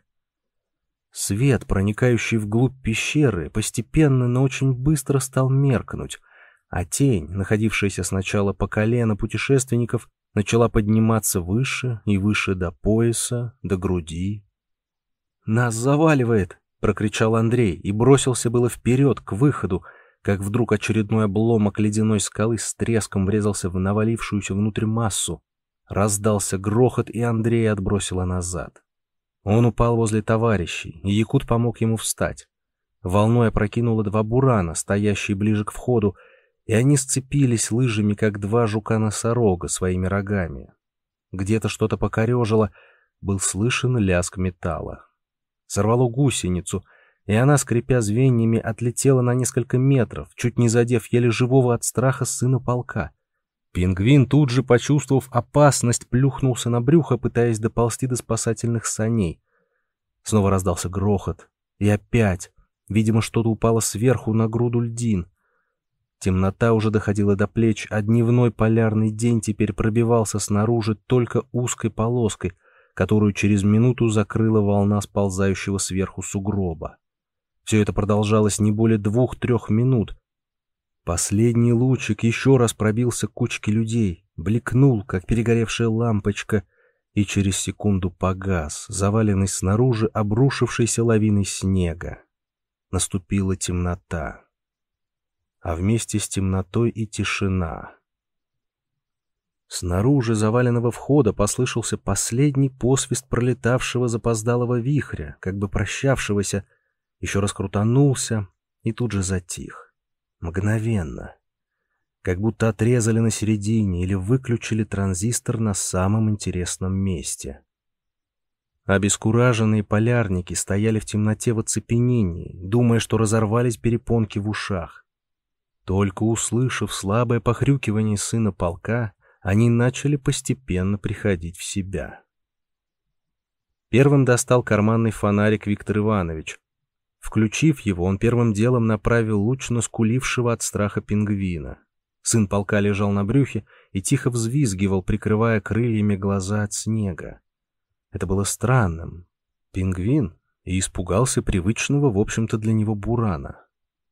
Свет, проникающий вглубь пещеры, постепенно, но очень быстро стал меркнуть, а тень, находившаяся сначала по колено путешественников, начала подниматься выше и выше до пояса, до груди. «Нас заваливает!» — прокричал Андрей и бросился было вперед, к выходу, как вдруг очередной обломок ледяной скалы с треском врезался в навалившуюся внутрь массу. Раздался грохот, и Андрея отбросило назад. Он упал возле товарищей, и якут помог ему встать. Волной опрокинуло два бурана, стоящие ближе к входу, и они сцепились лыжами, как два жука-носорога, своими рогами. Где-то что-то покорежило, был слышен лязг металла. Сорвало гусеницу, и она, скрипя звеньями, отлетела на несколько метров, чуть не задев еле живого от страха сына полка. Пингвин, тут же почувствовав опасность, плюхнулся на брюхо, пытаясь доползти до спасательных саней. Снова раздался грохот. И опять, видимо, что-то упало сверху на груду льдин. Темнота уже доходила до плеч, а дневной полярный день теперь пробивался снаружи только узкой полоской, которую через минуту закрыла волна сползающего сверху сугроба. Все это продолжалось не более двух-трех минут. Последний лучик еще раз пробился к кучке людей, бликнул, как перегоревшая лампочка, и через секунду погас, заваленный снаружи обрушившейся лавиной снега. Наступила темнота. А вместе с темнотой и тишина. Снаружи заваленного входа послышался последний посвист пролетавшего запоздалого вихря, как бы прощавшегося, еще раз крутанулся и тут же затих. Мгновенно. Как будто отрезали на середине или выключили транзистор на самом интересном месте. Обескураженные полярники стояли в темноте в оцепенении, думая, что разорвались перепонки в ушах. Только услышав слабое похрюкивание сына полка, они начали постепенно приходить в себя. Первым достал карманный фонарик Виктор Иванович. Включив его, он первым делом направил луч на скулившего от страха пингвина. Сын полка лежал на брюхе и тихо взвизгивал, прикрывая крыльями глаза от снега. Это было странным. Пингвин и испугался привычного, в общем-то, для него бурана.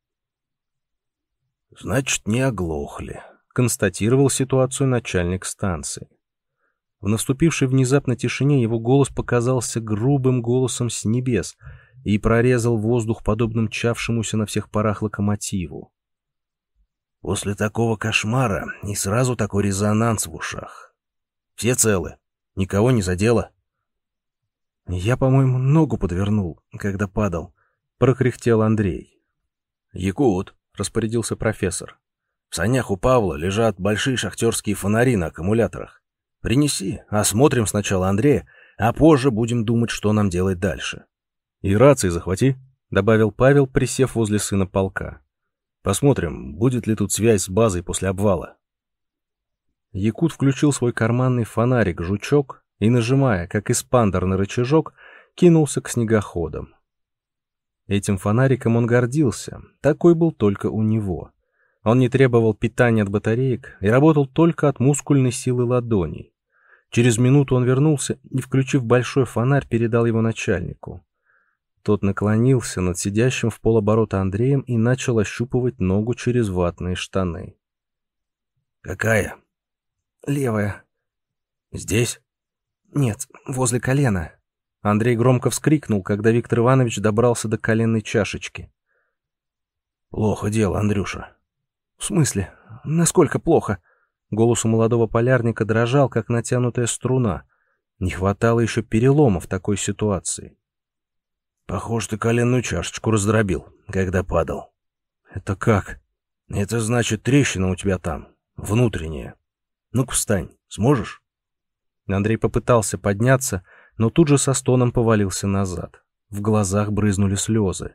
«Значит, не оглохли», — констатировал ситуацию начальник станции. В наступившей внезапно тишине его голос показался грубым голосом с небес и прорезал воздух, подобно мчавшемуся на всех парах локомотиву. «После такого кошмара и сразу такой резонанс в ушах. Все целы? Никого не задело?» «Я, по-моему, ногу подвернул, когда падал», — прокряхтел Андрей. «Якут», — распорядился профессор. «В санях у Павла лежат большие шахтерские фонари на аккумуляторах. Принеси, осмотрим сначала Андрея, а позже будем думать, что нам делать дальше». «И рации захвати», — добавил Павел, присев возле сына полка. «Посмотрим, будет ли тут связь с базой после обвала». Якут включил свой карманный фонарик-жучок и, нажимая, как эспандер на рычажок, кинулся к снегоходам. Этим фонариком он гордился, такой был только у него. Он не требовал питания от батареек и работал только от мускульной силы ладоней. Через минуту он вернулся и, включив большой фонарь, передал его начальнику. Тот наклонился над сидящим в полоборота Андреем и начал ощупывать ногу через ватные штаны. «Какая?» «Левая». «Здесь?» «Нет, возле колена». Андрей громко вскрикнул, когда Виктор Иванович добрался до коленной чашечки. «Плохо дело, Андрюша». «В смысле? Насколько плохо?» Голос у молодого полярника дрожал, как натянутая струна. Не хватало еще перелома в такой ситуации. Похоже, ты коленную чашечку раздробил, когда падал. Это как? Это значит, трещина у тебя там, внутренняя. Ну-ка встань, сможешь? Андрей попытался подняться, но тут же со стоном повалился назад. В глазах брызнули слезы.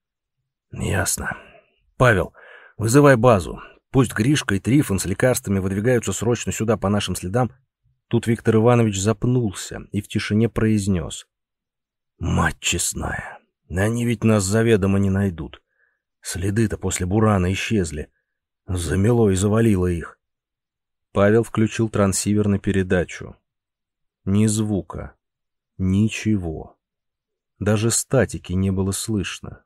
Ясно. Павел, вызывай базу. Пусть Гришка и Трифон с лекарствами выдвигаются срочно сюда по нашим следам. Тут Виктор Иванович запнулся и в тишине произнес. Мать честная, они ведь нас заведомо не найдут. Следы-то после бурана исчезли. Замело и завалило их. Павел включил трансивер на передачу. Ни звука. Ничего. Даже статики не было слышно.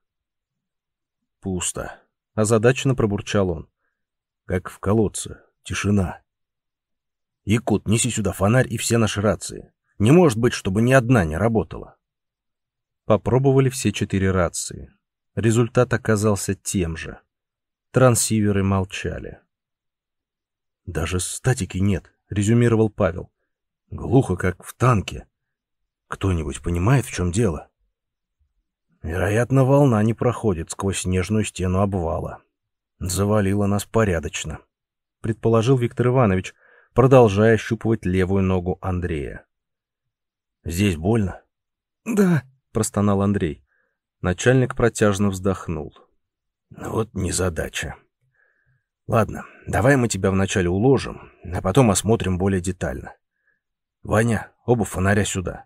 Пусто. Озадаченно пробурчал он. Как в колодце. Тишина. Якут, неси сюда фонарь и все наши рации. Не может быть, чтобы ни одна не работала. Попробовали все четыре рации. Результат оказался тем же. Трансиверы молчали. «Даже статики нет», — резюмировал Павел. «Глухо, как в танке. Кто-нибудь понимает, в чем дело?» «Вероятно, волна не проходит сквозь снежную стену обвала. Завалила нас порядочно», — предположил Виктор Иванович, продолжая ощупывать левую ногу Андрея. «Здесь больно?» «Да», — простонал Андрей. Начальник протяжно вздохнул. «Вот незадача. Ладно, давай мы тебя вначале уложим, а потом осмотрим более детально. Ваня, оба фонаря сюда».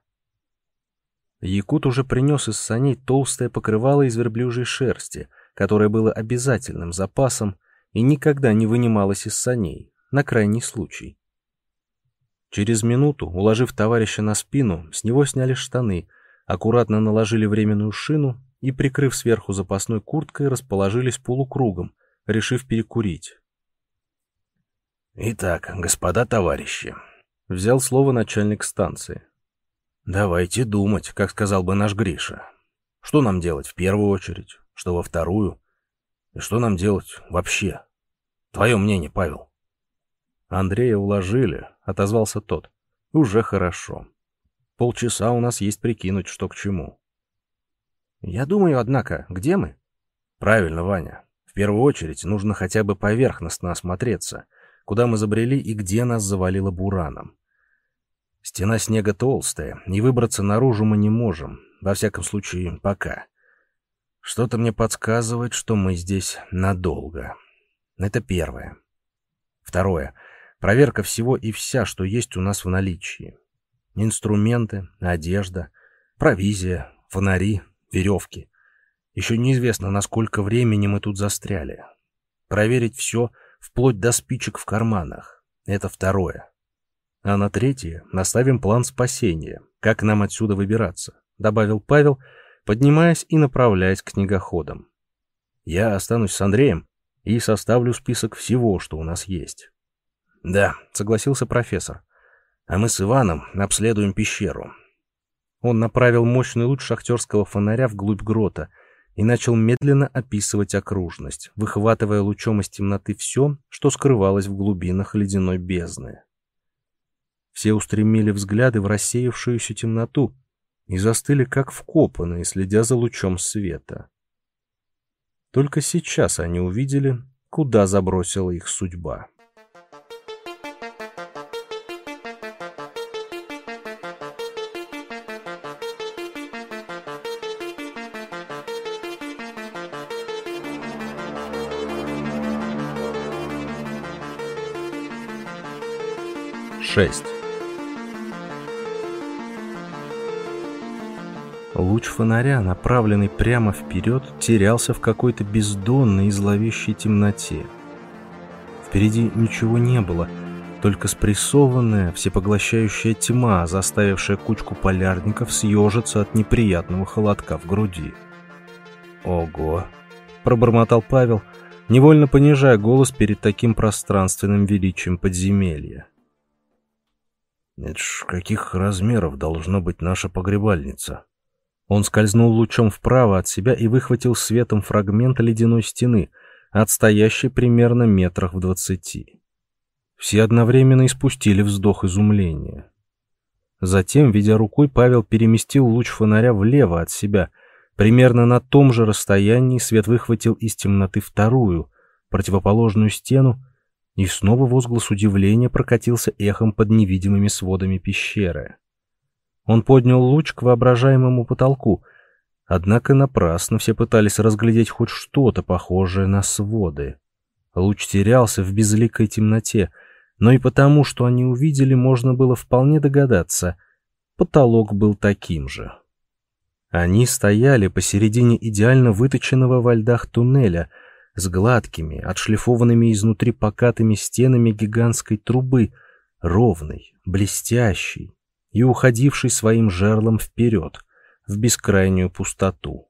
Якут уже принес из саней толстое покрывало из верблюжьей шерсти, которое было обязательным запасом и никогда не вынималось из саней, на крайний случай. Через минуту, уложив товарища на спину, с него сняли штаны, аккуратно наложили временную шину и, прикрыв сверху запасной курткой, расположились полукругом, решив перекурить. «Итак, господа товарищи», — взял слово начальник станции. «Давайте думать, как сказал бы наш Гриша. Что нам делать в первую очередь, что во вторую, и что нам делать вообще? Твое мнение, Павел?» «Андрея уложили», — отозвался тот. «Уже хорошо. Полчаса у нас есть прикинуть, что к чему». «Я думаю, однако, где мы?» «Правильно, Ваня. В первую очередь нужно хотя бы поверхностно осмотреться, куда мы забрели и где нас завалило бураном. Стена снега толстая, и выбраться наружу мы не можем, во всяком случае, пока. Что-то мне подсказывает, что мы здесь надолго. Это первое. Второе. Проверка всего и вся, что есть у нас в наличии. Инструменты, одежда, провизия, фонари, веревки. Еще неизвестно, на сколько времени мы тут застряли. Проверить все, вплоть до спичек в карманах. Это второе. А на третье наставим план спасения, как нам отсюда выбираться, добавил Павел, поднимаясь и направляясь к снегоходам. Я останусь с Андреем и составлю список всего, что у нас есть. Да, согласился профессор. А мы с Иваном обследуем пещеру. Он направил мощный луч шахтерского фонаря вглубь грота и начал медленно описывать окружность, выхватывая лучом из темноты все, что скрывалось в глубинах ледяной бездны. Все устремили взгляды в рассеявшуюся темноту и застыли как вкопанные, следя за лучом света. Только сейчас они увидели, куда забросила их судьба. шесть. Луч фонаря, направленный прямо вперед, терялся в какой-то бездонной и зловещей темноте. Впереди ничего не было, только спрессованная, всепоглощающая тьма, заставившая кучку полярников съежиться от неприятного холодка в груди. «Ого!» — пробормотал Павел, невольно понижая голос перед таким пространственным величием подземелья. «Это ж каких размеров должна быть наша погребальница?» Он скользнул лучом вправо от себя и выхватил светом фрагмент ледяной стены, отстоящей примерно метрах в двадцати. Все одновременно испустили вздох изумления. Затем, ведя рукой, Павел переместил луч фонаря влево от себя. Примерно на том же расстоянии свет выхватил из темноты вторую, противоположную стену, и снова возглас удивления прокатился эхом под невидимыми сводами пещеры. Он поднял луч к воображаемому потолку, однако напрасно все пытались разглядеть хоть что-то похожее на своды. Луч терялся в безликой темноте, но и потому, что они увидели, можно было вполне догадаться, потолок был таким же. Они стояли посередине идеально выточенного во льдах туннеля с гладкими, отшлифованными изнутри покатыми стенами гигантской трубы, ровной, блестящей и уходившей своим жерлом вперед, в бескрайнюю пустоту.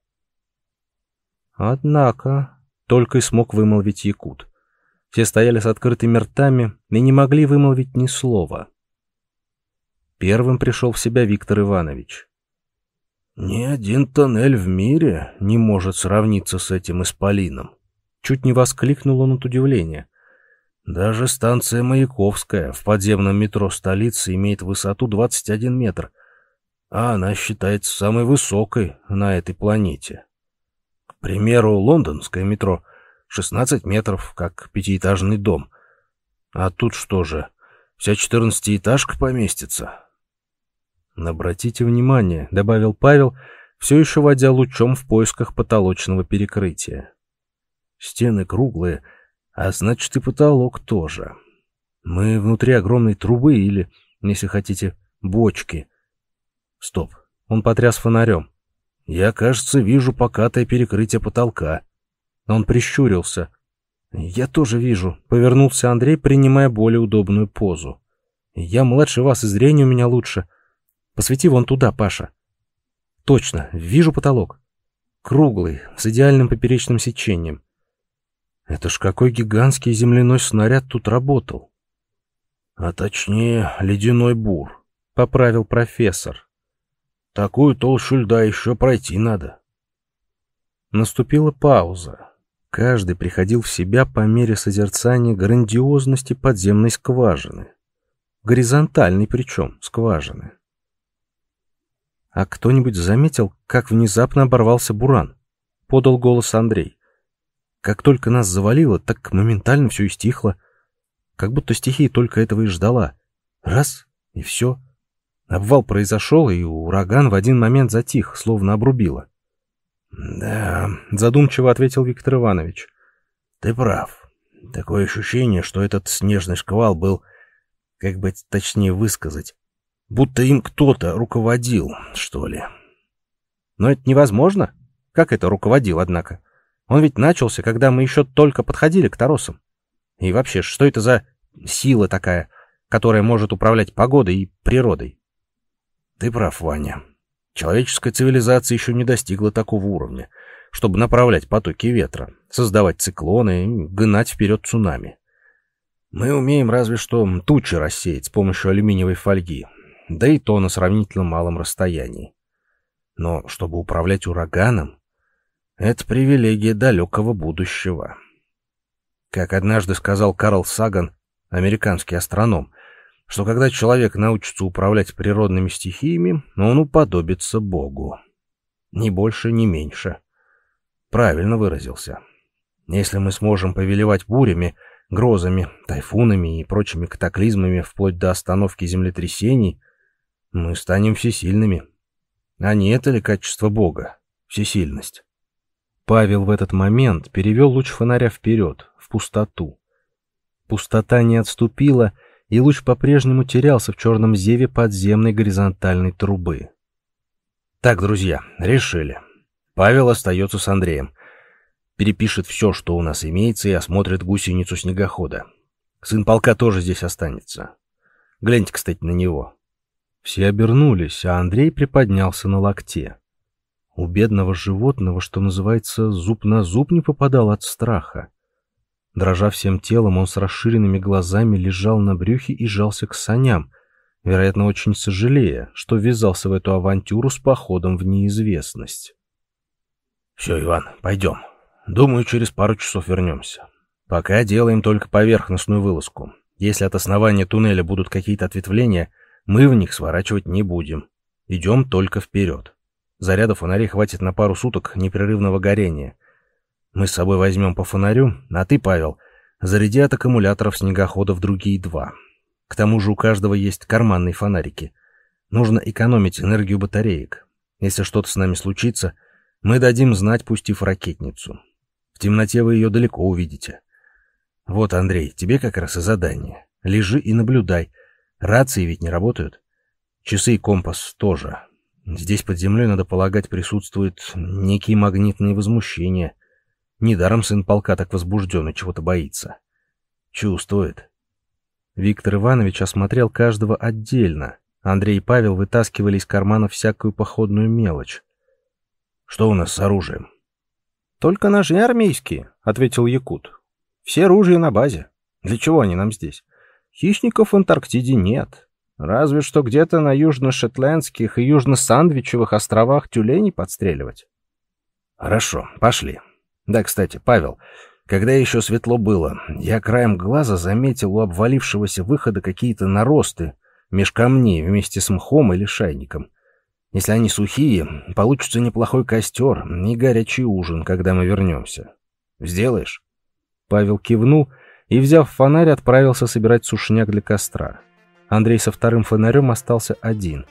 Однако, только и смог вымолвить якут. Все стояли с открытыми ртами и не могли вымолвить ни слова. Первым пришел в себя Виктор Иванович. «Ни один тоннель в мире не может сравниться с этим исполином», — чуть не воскликнул он от удивления. «Даже станция Маяковская в подземном метро столицы имеет высоту двадцать один метр, а она считается самой высокой на этой планете. К примеру, лондонское метро — шестнадцать метров, как пятиэтажный дом. А тут что же, вся четырнадцатиэтажка поместится?» «Обратите внимание», — добавил Павел, все еще водя лучом в поисках потолочного перекрытия. «Стены круглые, а значит и потолок тоже. Мы внутри огромной трубы или, если хотите, бочки. Стоп, он потряс фонарем. Я, кажется, вижу покатое перекрытие потолка». Он прищурился. «Я тоже вижу», — повернулся Андрей, принимая более удобную позу. «Я младше вас, и зрение у меня лучше. Посвети вон туда, Паша». «Точно, вижу потолок. Круглый, с идеальным поперечным сечением. Это ж какой гигантский земляной снаряд тут работал». «А точнее, ледяной бур», — поправил профессор. «Такую толщу льда еще пройти надо». Наступила пауза. Каждый приходил в себя по мере созерцания грандиозности подземной скважины. Горизонтальной причем скважины. «А кто-нибудь заметил, как внезапно оборвался буран?» — подал голос Андрей. «Как только нас завалило, так моментально все и стихло. Как будто стихия только этого и ждала. Раз — и все. Обвал произошел, и ураган в один момент затих, словно обрубило». «Да», — задумчиво ответил Виктор Иванович. «Ты прав. Такое ощущение, что этот снежный шквал был, как бы точнее высказать, будто им кто-то руководил, что ли». «Но это невозможно. Как это руководил, однако? Он ведь начался, когда мы еще только подходили к торосам. И вообще, что это за сила такая, которая может управлять погодой и природой?» «Ты прав, Ваня. Человеческая цивилизация еще не достигла такого уровня, чтобы направлять потоки ветра, создавать циклоны и гнать вперед цунами. Мы умеем разве что тучи рассеять с помощью алюминиевой фольги, да и то на сравнительно малом расстоянии. Но чтобы управлять ураганом, это привилегия далекого будущего. Как однажды сказал Карл Саган, американский астроном, что когда человек научится управлять природными стихиями, он уподобится Богу. Ни больше, ни меньше. Правильно выразился. Если мы сможем повелевать бурями, грозами, тайфунами и прочими катаклизмами вплоть до остановки землетрясений, мы станем всесильными. А не это ли качество Бога? Всесильность. Павел в этот момент перевел луч фонаря вперед, в пустоту. Пустота не отступила, и луч по-прежнему терялся в черном зеве подземной горизонтальной трубы. Так, друзья, решили. Павел остается с Андреем. Перепишет все, что у нас имеется, и осмотрит гусеницу снегохода. Сын полка тоже здесь останется. Гляньте, кстати, на него. Все обернулись, а Андрей приподнялся на локте. У бедного животного, что называется, зуб на зуб не попадал от страха. Дрожа всем телом, он с расширенными глазами лежал на брюхе и жался к саням, вероятно, очень сожалея, что ввязался в эту авантюру с походом в неизвестность. «Все, Иван, пойдем. Думаю, через пару часов вернемся. Пока делаем только поверхностную вылазку. Если от основания туннеля будут какие-то ответвления, Мы в них сворачивать не будем. Идем только вперед. Заряда фонарей хватит на пару суток непрерывного горения. Мы с собой возьмем по фонарю, а ты, Павел, заряди от аккумуляторов снегоходов другие два. К тому же у каждого есть карманные фонарики. Нужно экономить энергию батареек. Если что-то с нами случится, мы дадим знать, пустив ракетницу. В темноте вы ее далеко увидите. Вот, Андрей, тебе как раз и задание. Лежи и наблюдай. Рации ведь не работают. Часы и компас тоже. Здесь под землей, надо полагать, присутствуют некие магнитные возмущения. Недаром сын полка так возбужден и чего-то боится. Чувствует. Виктор Иванович осмотрел каждого отдельно. Андрей и Павел вытаскивали из кармана всякую походную мелочь. «Что у нас с оружием?» «Только ножи армейские», — ответил якут. «Все ружья на базе. Для чего они нам здесь? Хищников в Антарктиде нет. Разве что где-то на южно-шотландских и южно-сандвичевых островах тюленей подстреливать». «Хорошо, пошли. Да, кстати, Павел, когда еще светло было, я краем глаза заметил у обвалившегося выхода какие-то наросты меж камней вместе с мхом или шайником. Если они сухие, получится неплохой костер и горячий ужин, когда мы вернемся. Сделаешь?» Павел кивнул и, взяв фонарь, отправился собирать сушняк для костра. Андрей со вторым фонарем остался один.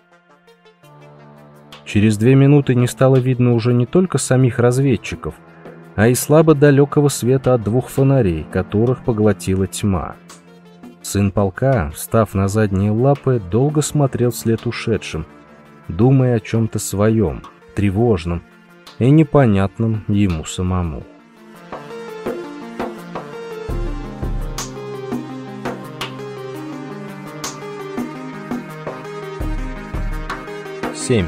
Через две минуты не стало видно уже не только самих разведчиков, а и слабо далекого света от двух фонарей, которых поглотила тьма. Сын полка, встав на задние лапы, долго смотрел вслед ушедшим, думая о чем-то своем, тревожном и непонятном ему самому. семь.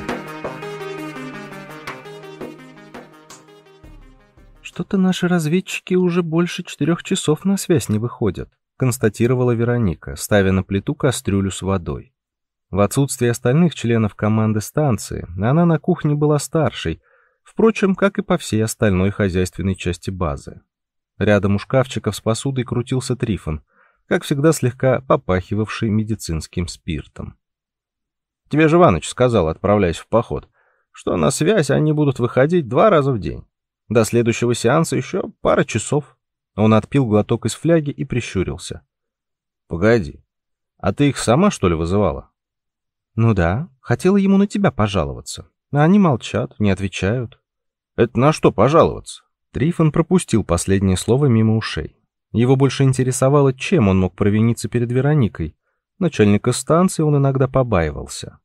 «Что-то наши разведчики уже больше четырех часов на связь не выходят», констатировала Вероника, ставя на плиту кастрюлю с водой. В отсутствие остальных членов команды станции она на кухне была старшей, впрочем, как и по всей остальной хозяйственной части базы. Рядом у шкафчиков с посудой крутился Трифон, как всегда слегка попахивавший медицинским спиртом. «Тебе же Иваныч сказал, отправляясь в поход, что на связь они будут выходить два раза в день. До следующего сеанса еще пара часов». Он отпил глоток из фляги и прищурился. «Погоди, а ты их сама, что ли, вызывала?» «Ну да, хотела ему на тебя пожаловаться. А они молчат, не отвечают». «Это на что пожаловаться?» Трифон пропустил последнее слово мимо ушей. Его больше интересовало, чем он мог провиниться перед Вероникой. Начальника станции он иногда побаивался.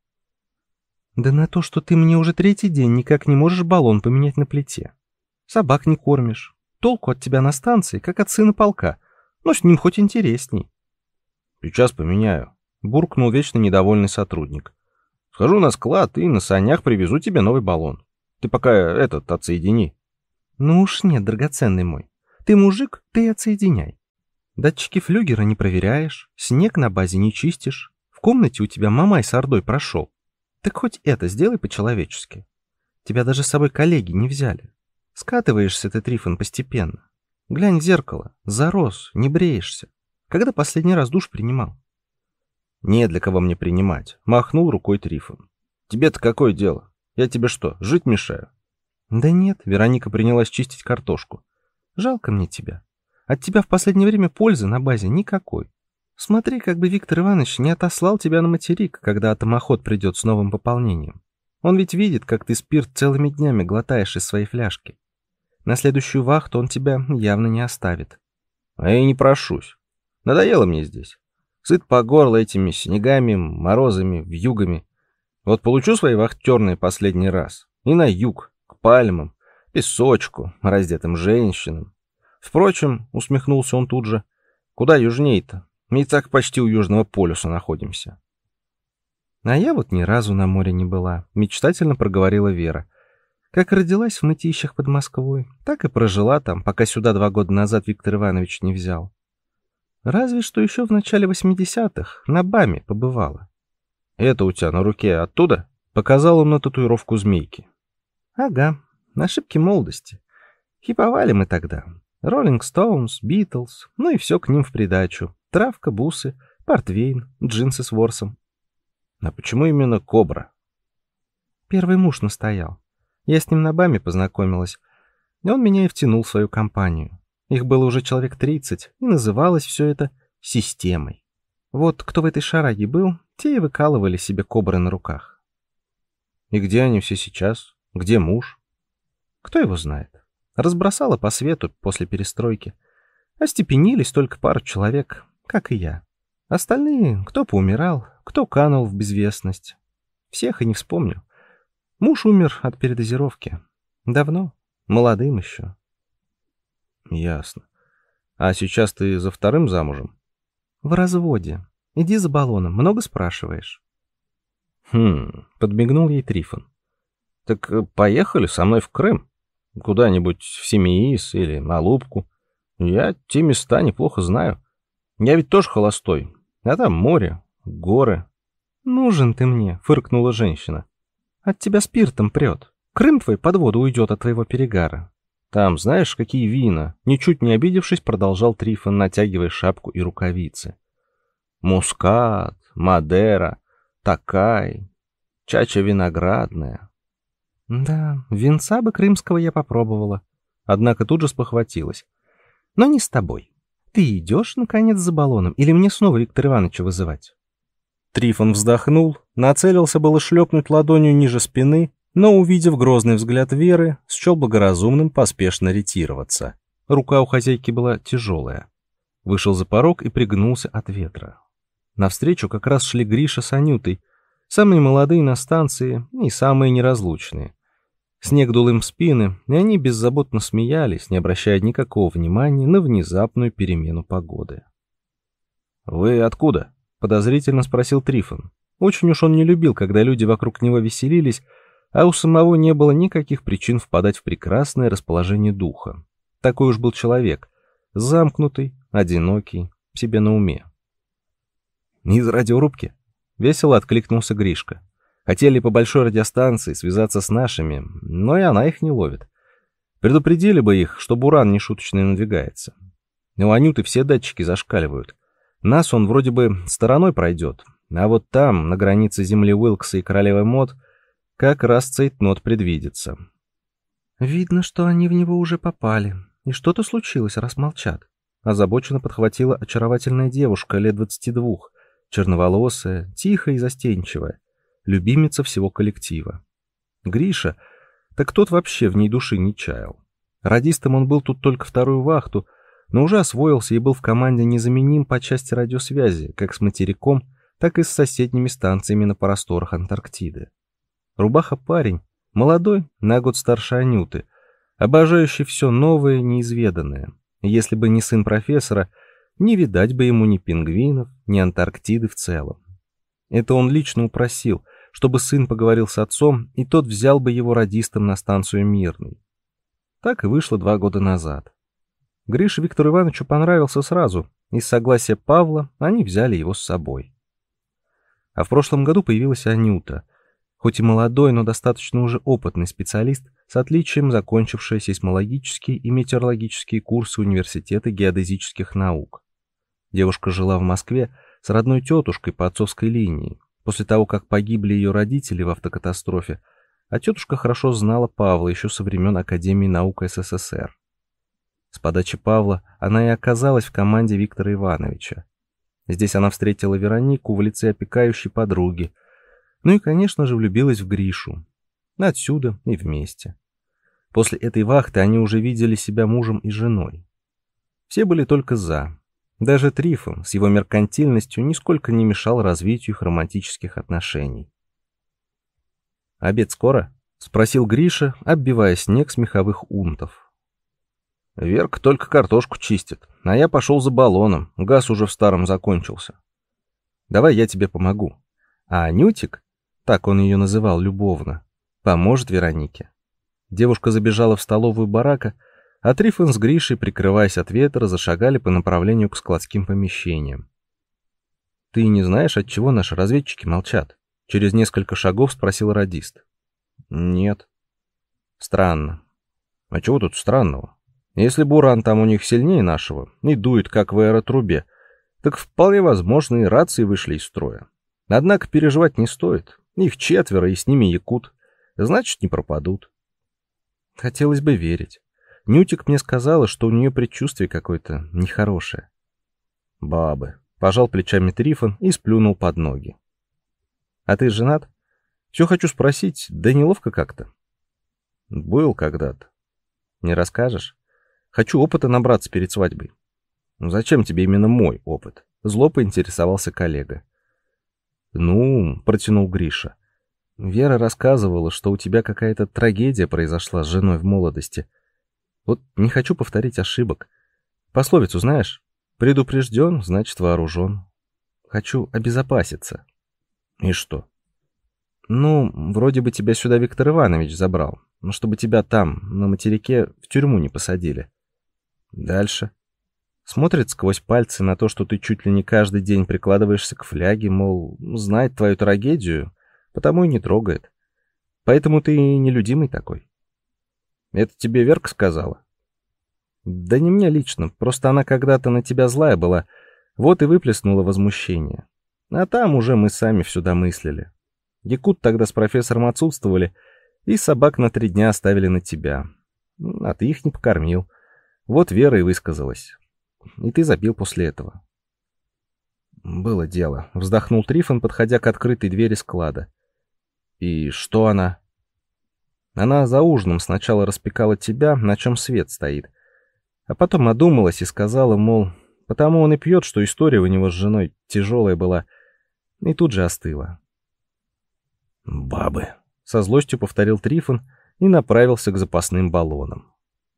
«Да на то, что ты мне уже третий день никак не можешь баллон поменять на плите. Собак не кормишь. Толку от тебя на станции, как от сына полка. Но с ним хоть интересней». «Сейчас поменяю», — буркнул вечно недовольный сотрудник. «Схожу на склад и на санях привезу тебе новый баллон. Ты пока этот отсоедини». «Ну уж нет, драгоценный мой. Ты мужик, ты отсоединяй. Датчики флюгера не проверяешь, снег на базе не чистишь, в комнате у тебя мамай с ордой прошел. Так хоть это сделай по-человечески. Тебя даже с собой коллеги не взяли. Скатываешься ты, Трифон, постепенно. Глянь в зеркало, зарос, не бреешься. Когда последний раз душ принимал?» «Не для кого мне принимать», — махнул рукой Трифон. «Тебе-то какое дело? Я тебе что, жить мешаю?» «Да нет», — Вероника принялась чистить картошку. «Жалко мне тебя. От тебя в последнее время пользы на базе никакой. Смотри, как бы Виктор Иванович не отослал тебя на материк, когда атомоход придет с новым пополнением. Он ведь видит, как ты спирт целыми днями глотаешь из своей фляжки. На следующую вахту он тебя явно не оставит». «А я и не прошусь. Надоело мне здесь. Сыт по горло этими снегами, морозами, вьюгами. Вот получу свои вахтерные последний раз. И на юг, к пальмам, песочку, раздетым женщинам. Впрочем, усмехнулся он тут же, куда южней-то? Мы и так почти у Южного полюса находимся». «А я вот ни разу на море не была», — мечтательно проговорила Вера. «Как родилась в Мытищах под Москвой, так и прожила там, пока сюда два года назад Виктор Иванович не взял. Разве что еще в начале восьмидесятых на БАМе побывала». «Это у тебя на руке оттуда?» — показал он на татуировку змейки. «Ага, на ошибки молодости. Хиповали мы тогда. Роллинг Стоунс, Битлз, ну и все к ним в придачу. Травка, бусы, портвейн, джинсы с ворсом. А почему именно Кобра? Первый муж настоял. Я с ним на БАМе познакомилась, и он меня и втянул в свою компанию. Их было уже человек тридцать, и называлось все это системой. Вот кто в этой шараге был, те и выкалывали себе кобры на руках. И где они все сейчас? Где муж? Кто его знает? Разбросала по свету после перестройки. Остепенились только пару человек, как и я. Остальные, кто поумирал, кто канул в безвестность. Всех и не вспомню. Муж умер от передозировки. Давно, молодым еще. Ясно. А сейчас ты за вторым замужем? В разводе. Иди за баллоном, много спрашиваешь? Хм, подмигнул ей Трифон. Так поехали со мной в Крым. Куда-нибудь в Семиис или Алупку. Я те места неплохо знаю. Я ведь тоже холостой. А там море, горы. Нужен ты мне, фыркнула женщина. От тебя спиртом прет. Крым твой под воду уйдет от твоего перегара. Там, знаешь, какие вина? Ничуть не обидевшись, продолжал Трифон, натягивая шапку и рукавицы. Мускат, Мадера, Такай, чача виноградная. Да, винца бы крымского я попробовала. Однако тут же спохватилась. Но не с тобой. Ты идешь, наконец, за баллоном, или мне снова Виктора Ивановича вызывать? Трифон вздохнул, нацелился было шлепнуть ладонью ниже спины, но, увидев грозный взгляд Веры, счел благоразумным поспешно ретироваться. Рука у хозяйки была тяжелая. Вышел за порог и пригнулся от ветра. Навстречу как раз шли Гриша с Анютой, самые молодые на станции и самые неразлучные. Снег дул им в спины, и они беззаботно смеялись, не обращая никакого внимания на внезапную перемену погоды. «Вы откуда?» — подозрительно спросил Трифон. Очень уж он не любил, когда люди вокруг него веселились, а у самого не было никаких причин впадать в прекрасное расположение духа. Такой уж был человек, замкнутый, одинокий, себе на уме. «Из радиорубки?» — весело откликнулся Гришка. Хотели по большой радиостанции связаться с нашими, но и она их не ловит. Предупредили бы их, что буран нешуточный надвигается. У Анюты все датчики зашкаливают. Нас он вроде бы стороной пройдет, а вот там, на границе земли Уилкса и Королевы Мод, как раз цейтнот предвидится. Видно, что они в него уже попали, и что-то случилось, раз молчат. Озабоченно подхватила очаровательная девушка лет двадцати двух, черноволосая, тихая и застенчивая, любимица всего коллектива. Гриша, так тот вообще в ней души не чаял. Радистом он был тут только вторую вахту, но уже освоился и был в команде незаменим по части радиосвязи, как с материком, так и с соседними станциями на просторах Антарктиды. Рубаха-парень, молодой, на год старше Анюты, обожающий все новое, неизведанное. Если бы не сын профессора, не видать бы ему ни пингвинов, ни Антарктиды в целом. Это он лично упросил, чтобы сын поговорил с отцом, и тот взял бы его радистом на станцию Мирный. Так и вышло два года назад. Грише Виктору Ивановичу понравился сразу, и с согласия Павла они взяли его с собой. А в прошлом году появилась Анюта, хоть и молодой, но достаточно уже опытный специалист, с отличием закончившая сейсмологические и метеорологические курсы Университета геодезических наук. Девушка жила в Москве с родной тетушкой по отцовской линии, после того, как погибли ее родители в автокатастрофе, а тетушка хорошо знала Павла еще со времен Академии наук СССР. С подачи Павла она и оказалась в команде Виктора Ивановича. Здесь она встретила Веронику в лице опекающей подруги, ну и, конечно же, влюбилась в Гришу. Отсюда и вместе. После этой вахты они уже видели себя мужем и женой. Все были только «за». Даже Трифон с его меркантильностью нисколько не мешал развитию их романтических отношений. «Обед скоро?» — спросил Гриша, оббивая снег с меховых унтов. «Верка только картошку чистит, а я пошел за баллоном, газ уже в старом закончился. Давай я тебе помогу. А Анютик, так он ее называл любовно, поможет Веронике». Девушка забежала в столовую барака, а Трифон с Гришей, прикрываясь от ветра, зашагали по направлению к складским помещениям. «Ты не знаешь, от чего наши разведчики молчат?» — через несколько шагов спросил радист. «Нет». «Странно». «А чего тут странного? Если буран там у них сильнее нашего и дует, как в аэротрубе, так вполне возможно и рации вышли из строя. Однако переживать не стоит. Их четверо, и с ними якут. Значит, не пропадут. Хотелось бы верить. Нютик мне сказала, что у нее предчувствие какое-то нехорошее. Бабы. Пожал плечами Трифон и сплюнул под ноги. А ты женат? Все хочу спросить, да неловко как-то. Был когда-то. Не расскажешь? Хочу опыта набраться перед свадьбой. Ну, зачем тебе именно мой опыт? Зло поинтересовался коллега. Ну, протянул Гриша. Вера рассказывала, что у тебя какая-то трагедия произошла с женой в молодости. Вот не хочу повторить ошибок. Пословицу знаешь? Предупрежден, значит вооружен. Хочу обезопаситься. И что? Ну, вроде бы тебя сюда Виктор Иванович забрал, но чтобы тебя там, на материке, в тюрьму не посадили. Дальше. Смотрит сквозь пальцы на то, что ты чуть ли не каждый день прикладываешься к фляге, мол, знает твою трагедию, потому и не трогает. Поэтому ты и нелюдимый такой. Это тебе Верка сказала? Да не мне лично, просто она когда-то на тебя злая была, вот и выплеснула возмущение. А там уже мы сами все домыслили. Якут тогда с профессором отсутствовали, и собак на три дня оставили на тебя. А ты их не покормил. Вот Вера и высказалась. И ты забил после этого. Было дело. Вздохнул Трифон, подходя к открытой двери склада. И что она? Она за ужином сначала распекала тебя, на чем свет стоит. А потом одумалась и сказала, мол, потому он и пьет, что история у него с женой тяжелая была. И тут же остыла. «Бабы», — со злостью повторил Трифон и направился к запасным баллонам.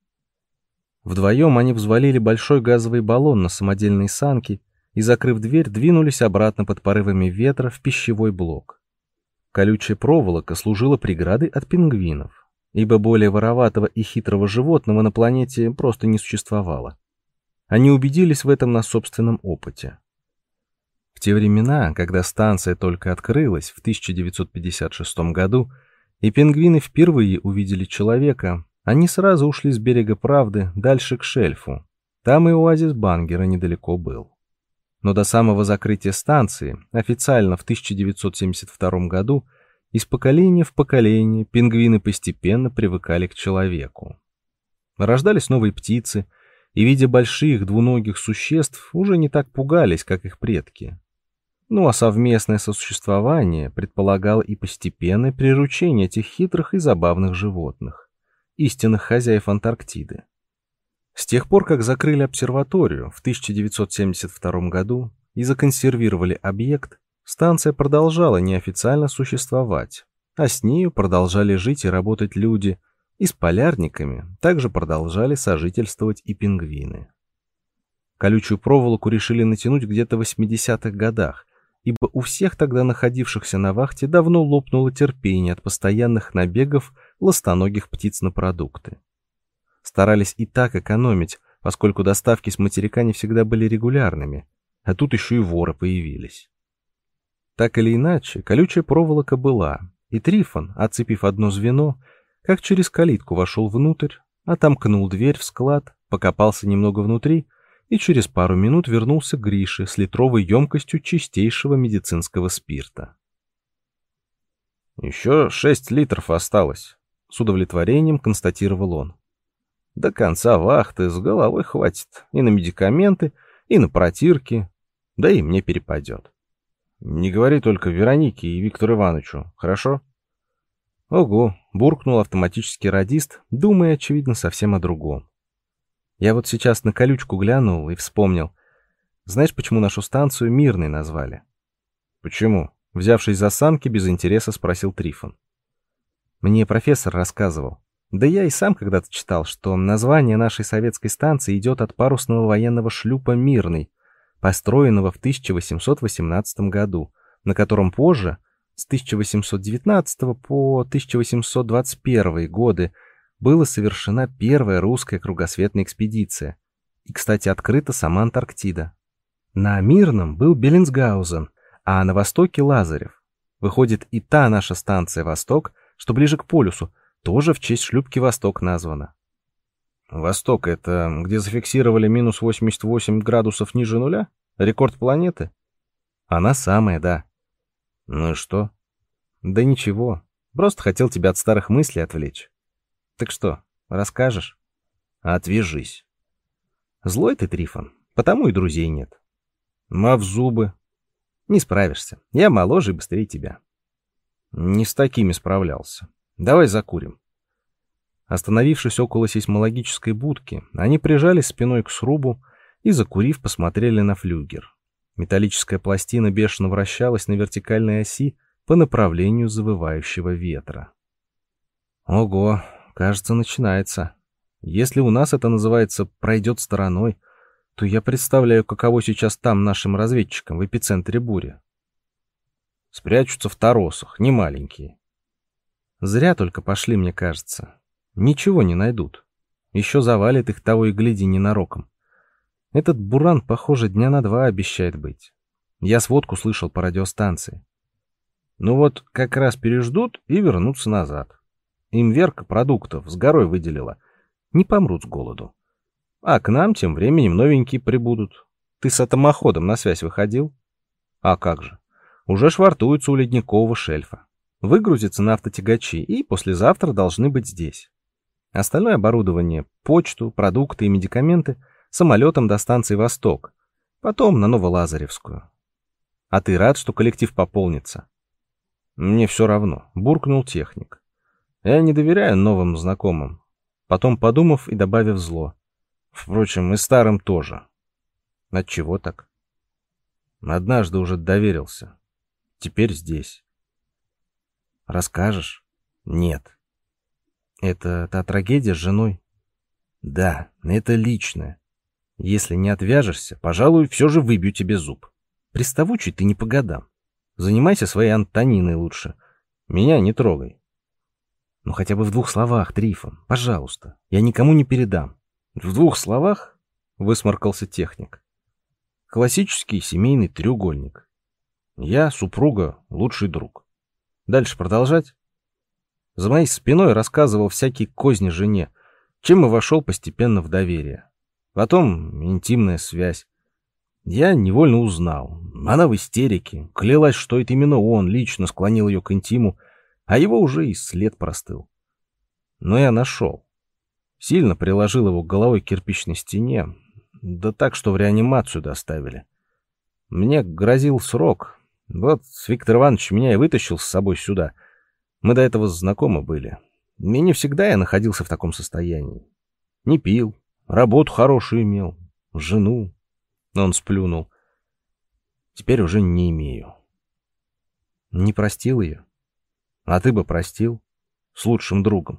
Вдвоем они взвалили большой газовый баллон на самодельные санки и, закрыв дверь, двинулись обратно под порывами ветра в пищевой блок. Колючая проволока служила преградой от пингвинов, ибо более вороватого и хитрого животного на планете просто не существовало. Они убедились в этом на собственном опыте. В те времена, когда станция только открылась в тысяча девятьсот пятьдесят шестом году, и пингвины впервые увидели человека, они сразу ушли с берега Правды дальше к шельфу. Там и оазис Бангера недалеко был. Но до самого закрытия станции, официально в тысяча девятьсот семьдесят втором году, из поколения в поколение пингвины постепенно привыкали к человеку. Рождались новые птицы, и, видя больших двуногих существ, уже не так пугались, как их предки. Ну а совместное сосуществование предполагало и постепенное приручение этих хитрых и забавных животных, истинных хозяев Антарктиды. С тех пор, как закрыли обсерваторию в тысяча девятьсот семьдесят втором году и законсервировали объект, станция продолжала неофициально существовать, а с нею продолжали жить и работать люди, и с полярниками также продолжали сожительствовать и пингвины. Колючую проволоку решили натянуть где-то в восьмидесятых годах, ибо у всех тогда находившихся на вахте давно лопнуло терпение от постоянных набегов ластоногих птиц на продукты. Старались и так экономить, поскольку доставки с материка не всегда были регулярными, а тут еще и воры появились. Так или иначе, колючая проволока была, и Трифон, отцепив одно звено, как через калитку вошел внутрь, отомкнул дверь в склад, покопался немного внутри и через пару минут вернулся к Грише с литровой емкостью чистейшего медицинского спирта. «Еще шесть литров осталось», — с удовлетворением констатировал он. «До конца вахты с головой хватит и на медикаменты, и на протирки, да и мне перепадет. Не говори только Веронике и Виктору Ивановичу, хорошо?» «Ого», — буркнул автоматический радист, думая, очевидно, совсем о другом. «Я вот сейчас на колючку глянул и вспомнил. Знаешь, почему нашу станцию Мирной назвали?» «Почему?» — взявшись за санки, без интереса спросил Трифон. «Мне профессор рассказывал. Да я и сам когда-то читал, что название нашей советской станции идет от парусного военного шлюпа «Мирный», построенного в тысяча восемьсот восемнадцатом году, на котором позже, с тысяча восемьсот девятнадцатого по тысяча восемьсот двадцать первый годы, была совершена первая русская кругосветная экспедиция. И, кстати, открыта сама Антарктида. На Мирном был Беллинсгаузен, а на востоке Лазарев. Выходит, и та наша станция «Восток», что ближе к полюсу, тоже в честь шлюпки «Восток» названа. «Восток» — это где зафиксировали минус восемьдесят восемь градусов ниже нуля? Рекорд планеты? Она самая, да. Ну и что? Да ничего, просто хотел тебя от старых мыслей отвлечь. Так что, расскажешь? Отвяжись. Злой ты, Трифон, потому и друзей нет. А в зубы? Не справишься, я моложе и быстрее тебя. Не с такими справлялся. Давай закурим. Остановившись около сейсмологической будки, они прижались спиной к срубу и, закурив, посмотрели на флюгер. Металлическая пластина бешено вращалась на вертикальной оси по направлению завывающего ветра. Ого, кажется, начинается. Если у нас это называется «пройдет стороной», то я представляю, каково сейчас там нашим разведчикам в эпицентре бури. Спрячутся в торосах, не маленькие. Зря только пошли, мне кажется. Ничего не найдут. Еще завалит их того и гляди ненароком. Этот буран, похоже, дня на два обещает быть. Я сводку слышал по радиостанции. Ну вот, как раз переждут и вернутся назад. Им Верка продуктов с горой выделила. Не помрут с голоду. А к нам тем временем новенькие прибудут. Ты с атомоходом на связь выходил? А как же. Уже швартуются у ледникового шельфа. Выгрузятся на автотягачи и послезавтра должны быть здесь. Остальное оборудование, почту, продукты и медикаменты самолетом до станции «Восток», потом на Новолазаревскую. А ты рад, что коллектив пополнится? Мне все равно, буркнул техник. Я не доверяю новым знакомым. Потом, подумав и добавив зло. Впрочем, и старым тоже. Отчего так? Однажды уже доверился. Теперь здесь. Расскажешь? Нет. Это та трагедия с женой? Да, это личное. Если не отвяжешься, пожалуй, все же выбью тебе зуб. Приставучий ты не по годам. Занимайся своей Антониной лучше. Меня не трогай. Ну хотя бы в двух словах, Трифон, пожалуйста. Я никому не передам. В двух словах? Высморкался техник. Классический семейный треугольник. Я, супруга, лучший друг. Дальше продолжать? За моей спиной рассказывал всякие козни жене, чем и вошел постепенно в доверие. Потом интимная связь. Я невольно узнал. Она в истерике, клялась, что это именно он лично склонил ее к интиму, а его уже и след простыл. Но я нашел. Сильно приложил его головой к кирпичной стене, да так, что в реанимацию доставили. Мне грозил срок. Вот Виктор Иванович меня и вытащил с собой сюда. Мы до этого знакомы были. И не всегда я находился в таком состоянии. Не пил, работу хорошую имел, жену. Он сплюнул. Теперь уже не имею. Не простил ее? А ты бы простил? С лучшим другом.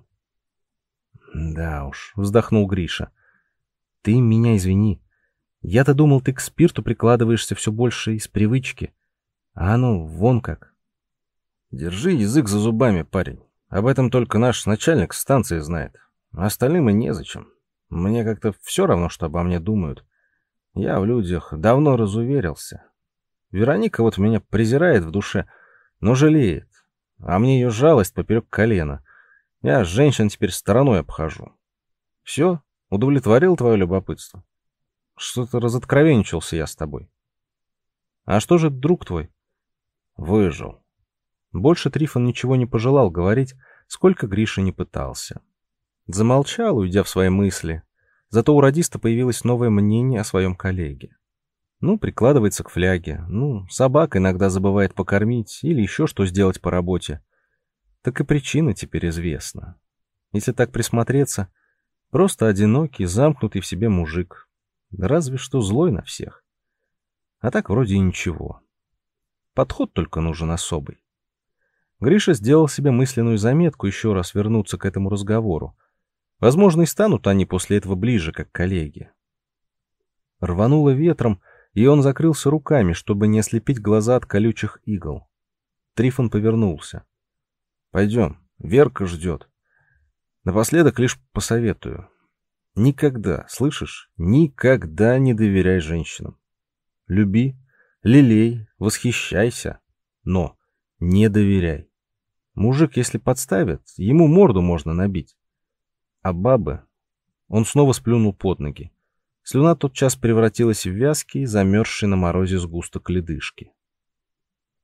Да уж, вздохнул Гриша. Ты меня извини. Я-то думал, ты к спирту прикладываешься все больше из привычки. А оно вон как. Держи язык за зубами, парень. Об этом только наш начальник станции знает. А остальным и незачем. Мне как-то все равно, что обо мне думают. Я в людях давно разуверился. Вероника вот меня презирает в душе, но жалеет. А мне ее жалость поперек колена. Я женщин теперь стороной обхожу. Все, удовлетворил твое любопытство. Что-то разоткровенничался я с тобой. А что же друг твой? Выжил. Больше Трифон ничего не пожелал говорить, сколько Гриша не пытался. Замолчал, уйдя в свои мысли. Зато у радиста появилось новое мнение о своем коллеге. Ну, прикладывается к фляге, ну, собак иногда забывает покормить или еще что сделать по работе. Так и причина теперь известна. Если так присмотреться, просто одинокий, замкнутый в себе мужик. Разве что злой на всех. А так вроде и ничего. Подход только нужен особый. Гриша сделал себе мысленную заметку еще раз вернуться к этому разговору. Возможно, и станут они после этого ближе, как коллеги. Рвануло ветром, и он закрылся руками, чтобы не ослепить глаза от колючих игл. Трифон повернулся. «Пойдем, Верка ждет. Напоследок лишь посоветую. Никогда, слышишь, никогда не доверяй женщинам. Люби, лелей, восхищайся, но не доверяй. Мужик, если подставит, ему морду можно набить. А бабы...» Он снова сплюнул под ноги. Слюна тотчас превратилась в вязкий, замерзший на морозе сгусток ледышки.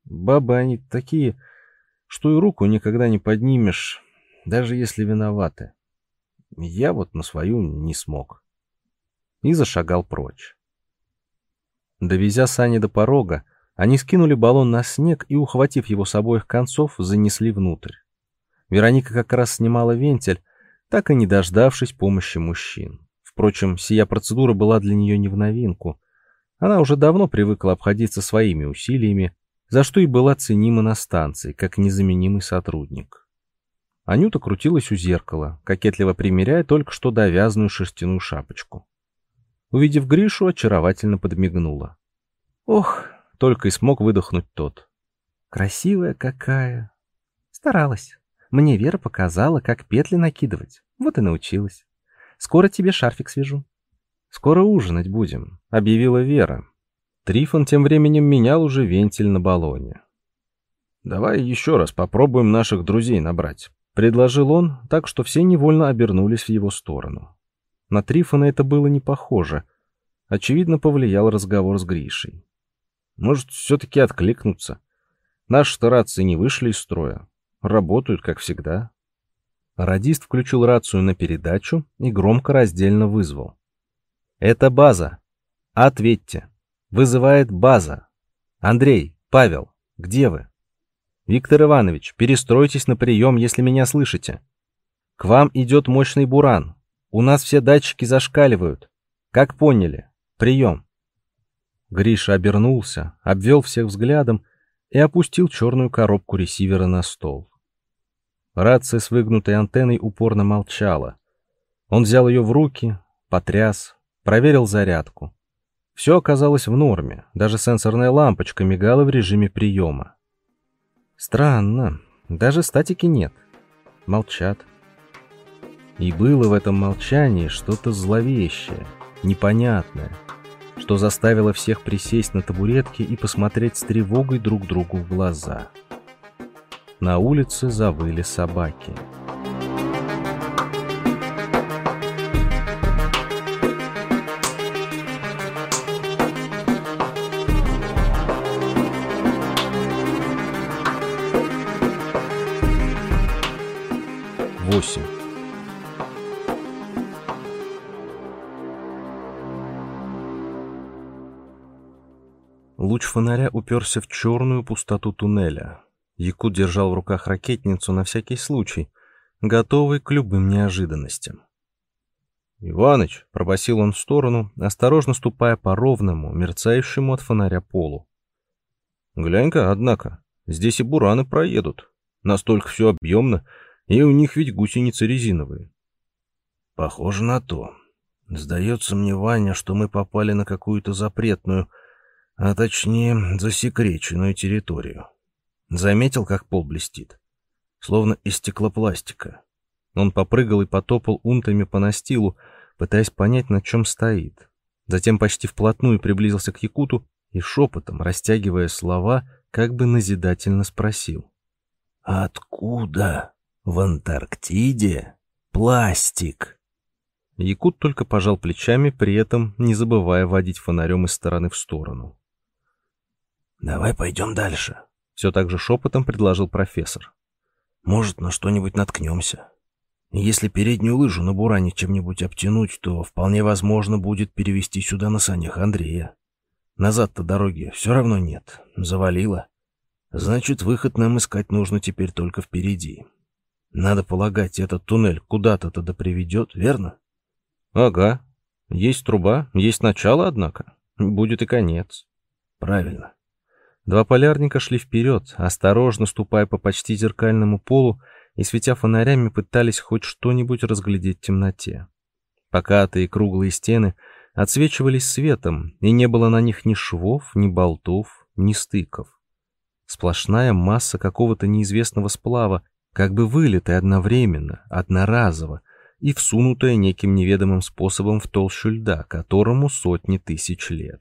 Бабы они такие, что и руку никогда не поднимешь, даже если виноваты. Я вот на свою не смог. И зашагал прочь. Довезя сани до порога, они скинули баллон на снег и, ухватив его с обоих концов, занесли внутрь. Вероника как раз снимала вентиль, так и не дождавшись помощи мужчин. Впрочем, сия процедура была для нее не в новинку. Она уже давно привыкла обходиться своими усилиями, за что и была ценима на станции, как незаменимый сотрудник. Анюта крутилась у зеркала, кокетливо примеряя только что довязанную шерстяную шапочку. Увидев Гришу, очаровательно подмигнула. «Ох!» — только и смог выдохнуть тот. «Красивая какая!» «Старалась. Мне Вера показала, как петли накидывать. Вот и научилась. Скоро тебе шарфик свяжу». «Скоро ужинать будем», — объявила Вера. Трифон тем временем менял уже вентиль на баллоне. «Давай еще раз попробуем наших друзей набрать», — предложил он, так что все невольно обернулись в его сторону. На Трифона это было не похоже. Очевидно, повлиял разговор с Гришей. Может, все-таки откликнуться. Наши-то рации не вышли из строя. Работают, как всегда. Радист включил рацию на передачу и громко раздельно вызвал. «Это база. Ответьте. Вызывает база. Андрей, Павел, где вы? Виктор Иванович, перестройтесь на прием, если меня слышите. К вам идет мощный буран. У нас все датчики зашкаливают. Как поняли? Прием». Гриша обернулся, обвел всех взглядом и опустил черную коробку ресивера на стол. Рация с выгнутой антенной упорно молчала. Он взял ее в руки, потряс, проверил зарядку. Все оказалось в норме, даже сенсорная лампочка мигала в режиме приема. Странно, даже статики нет. Молчат. И было в этом молчании что-то зловещее, непонятное, что заставило всех присесть на табуретке и посмотреть с тревогой друг другу в глаза. На улице завыли собаки. Восемь. Луч фонаря уперся в черную пустоту туннеля. Якут держал в руках ракетницу на всякий случай, готовый к любым неожиданностям. «Иваныч!» — пробасил он в сторону, осторожно ступая по ровному, мерцающему от фонаря полу. «Глянь-ка, однако, здесь и бураны проедут. Настолько все объемно, и у них ведь гусеницы резиновые». «Похоже на то. Сдается мне, Ваня, что мы попали на какую-то запретную, а точнее засекреченную территорию. Заметил, как пол блестит? Словно из стеклопластика». Он попрыгал и потопал унтами по настилу, пытаясь понять, на чем стоит. Затем почти вплотную приблизился к Якуту и шепотом, растягивая слова, как бы назидательно спросил: «Откуда в Антарктиде пластик?» Якут только пожал плечами, при этом не забывая водить фонарем из стороны в сторону. «Давай пойдем дальше», — все так же шепотом предложил профессор. «Может, на что-нибудь наткнемся. Если переднюю лыжу на буране чем-нибудь обтянуть, то вполне возможно будет перевести сюда на санях Андрея. Назад-то дороги все равно нет, завалило. Значит, выход нам искать нужно теперь только впереди. Надо полагать, этот туннель куда-то тогда приведет, верно?» «Ага. Есть труба, есть начало, однако. Будет и конец». «Правильно». Два полярника шли вперед, осторожно ступая по почти зеркальному полу и, светя фонарями, пытались хоть что-нибудь разглядеть в темноте. Покатые круглые стены отсвечивались светом, и не было на них ни швов, ни болтов, ни стыков. Сплошная масса какого-то неизвестного сплава, как бы вылитая одновременно, одноразово, и всунутая неким неведомым способом в толщу льда, которому сотни тысяч лет.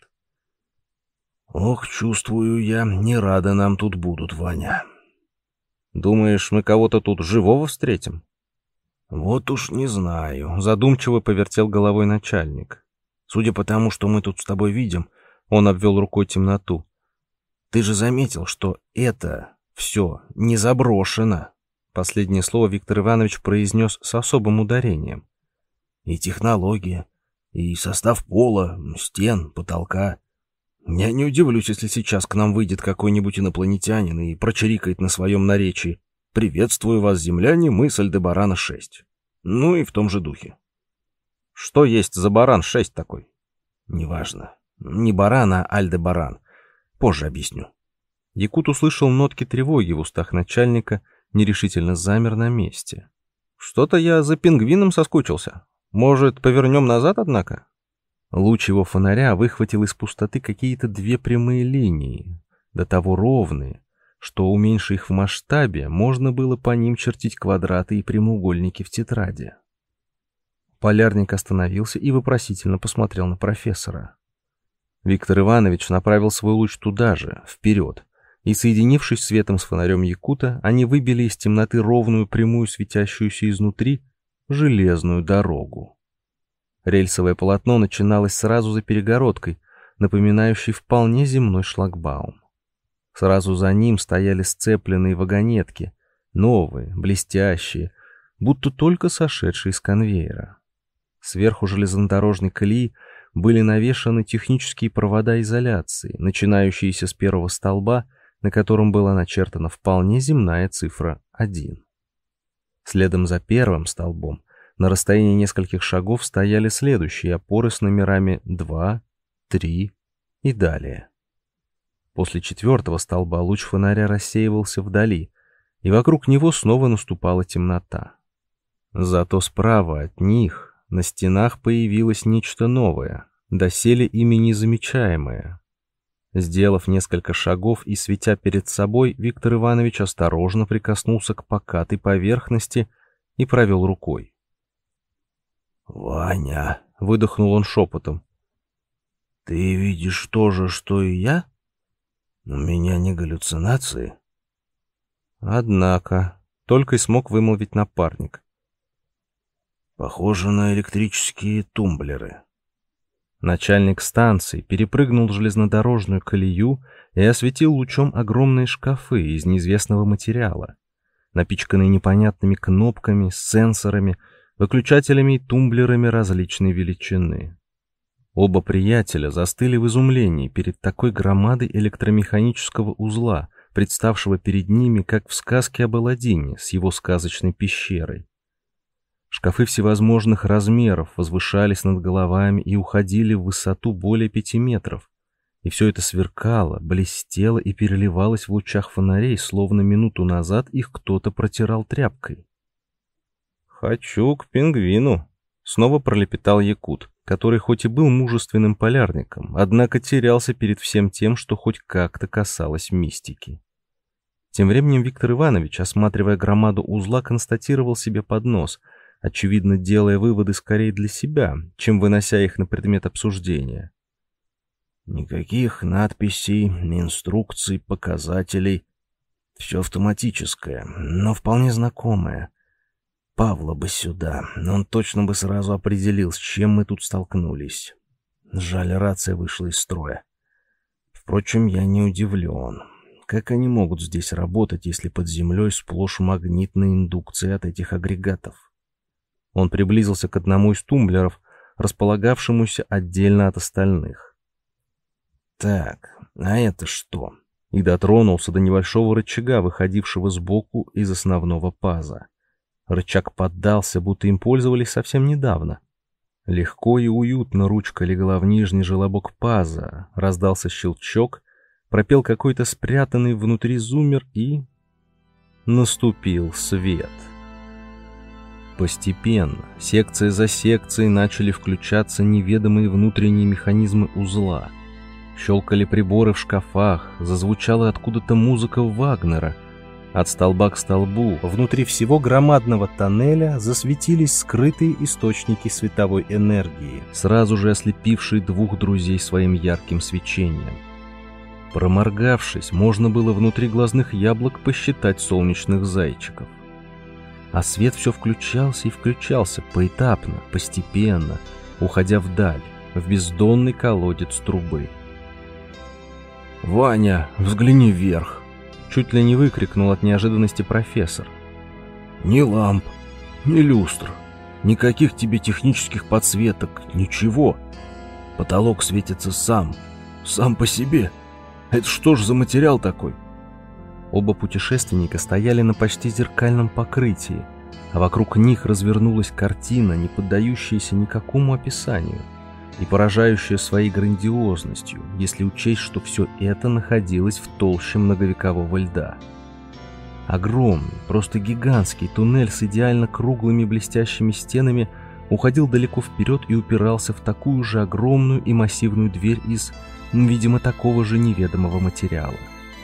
«Ох, чувствую я, не рады нам тут будут, Ваня». «Думаешь, мы кого-то тут живого встретим?» «Вот уж не знаю», — задумчиво повертел головой начальник. «Судя по тому, что мы тут с тобой видим», — он обвел рукой темноту, Ты же заметил, что это все не заброшено. Последнее слово Виктор Иванович произнес с особым ударением. И технология, и состав пола, стен, потолка. Я не удивлюсь, если сейчас к нам выйдет какой-нибудь инопланетянин и прочирикает на своем наречии: «Приветствую вас, земляне, мы с Альдебарана шесть». Ну и в том же духе. Что есть за баран шесть такой? Неважно. Не баран, а Альдебаран. Позже объясню. Якут услышал нотки тревоги в устах начальника, нерешительно замер на месте. Что-то я за пингвином соскучился. Может, повернем назад, однако? Луч его фонаря выхватил из пустоты какие-то две прямые линии, до того ровные, что, уменьшив их в масштабе, можно было по ним чертить квадраты и прямоугольники в тетради. Полярник остановился и вопросительно посмотрел на профессора. Виктор Иванович направил свой луч туда же, вперед, и, соединившись светом с фонарем Якута, они выбили из темноты ровную прямую, светящуюся изнутри, железную дорогу. Рельсовое полотно начиналось сразу за перегородкой, напоминающей вполне земной шлагбаум. Сразу за ним стояли сцепленные вагонетки, новые, блестящие, будто только сошедшие с конвейера. Сверху железнодорожной колеи были навешаны технические провода изоляции, начинающиеся с первого столба, на котором была начертана вполне земная цифра один. Следом за первым столбом на расстоянии нескольких шагов стояли следующие опоры с номерами два, три и далее. После четвертого столба луч фонаря рассеивался вдали, и вокруг него снова наступала темнота. Зато справа от них на стенах появилось нечто новое, доселе ими незамечаемое. Сделав несколько шагов и светя перед собой, Виктор Иванович осторожно прикоснулся к покатой поверхности и провел рукой. «Ваня», — выдохнул он шепотом, — «ты видишь то же, что и я? У меня не галлюцинации?» Однако, только и смог вымолвить напарник. «Похоже на электрические тумблеры». Начальник станции перепрыгнул железнодорожную колею и осветил лучом огромные шкафы из неизвестного материала, напичканные непонятными кнопками, сенсорами, выключателями и тумблерами различной величины. Оба приятеля застыли в изумлении перед такой громадой электромеханического узла, представшего перед ними, как в сказке об Аладдине с его сказочной пещерой. Шкафы всевозможных размеров возвышались над головами и уходили в высоту более пяти метров, и все это сверкало, блестело и переливалось в лучах фонарей, словно минуту назад их кто-то протирал тряпкой. «Хочу к пингвину», — снова пролепетал Якут, который хоть и был мужественным полярником, однако терялся перед всем тем, что хоть как-то касалось мистики. Тем временем Виктор Иванович, осматривая громаду узла, констатировал себе под нос, очевидно, делая выводы скорее для себя, чем вынося их на предмет обсуждения. Никаких надписей, инструкций, показателей. Все автоматическое, но вполне знакомое. Павла бы сюда, он точно бы сразу определил, с чем мы тут столкнулись. Жаль, рация вышла из строя. Впрочем, я не удивлен. Как они могут здесь работать, если под землей сплошь магнитная индукция от этих агрегатов? Он приблизился к одному из тумблеров, располагавшемуся отдельно от остальных. Так, а это что? И дотронулся до небольшого рычага, выходившего сбоку из основного паза. Рычаг поддался, будто им пользовались совсем недавно. Легко и уютно ручка легла в нижний желобок паза, раздался щелчок, пропел какой-то спрятанный внутри зуммер и... наступил свет. Постепенно, секция за секцией, начали включаться неведомые внутренние механизмы узла. Щелкали приборы в шкафах, зазвучала откуда-то музыка Вагнера. От столба к столбу, внутри всего громадного тоннеля, засветились скрытые источники световой энергии, сразу же ослепившие двух друзей своим ярким свечением. Проморгавшись, можно было внутри глазных яблок посчитать солнечных зайчиков. А свет все включался и включался поэтапно, постепенно, уходя вдаль, в бездонный колодец трубы. «Ваня, взгляни вверх!» Чуть ли не выкрикнул от неожиданности профессор. «Ни ламп, ни люстр, никаких тебе технических подсветок, ничего. Потолок светится сам, сам по себе. Это что ж за материал такой?» Оба путешественника стояли на почти зеркальном покрытии, а вокруг них развернулась картина, не поддающаяся никакому описанию и поражающая своей грандиозностью, если учесть, что все это находилось в толще многовекового льда. Огромный, просто гигантский туннель с идеально круглыми блестящими стенами уходил далеко вперед и упирался в такую же огромную и массивную дверь из, видимо, такого же неведомого материала.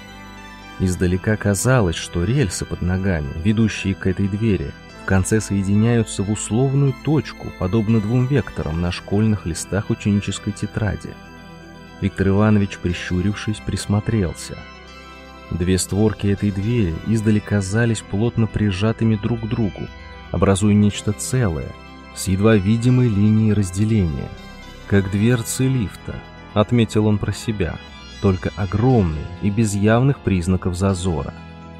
Издалека казалось, что рельсы под ногами, ведущие к этой двери, в конце соединяются в условную точку, подобно двум векторам на школьных листах ученической тетради. Виктор Иванович, прищурившись, присмотрелся. Две створки этой двери издали казались плотно прижатыми друг к другу, образуя нечто целое, с едва видимой линией разделения. «Как дверцы лифта», — отметил он про себя, только огромные и без явных признаков зазора.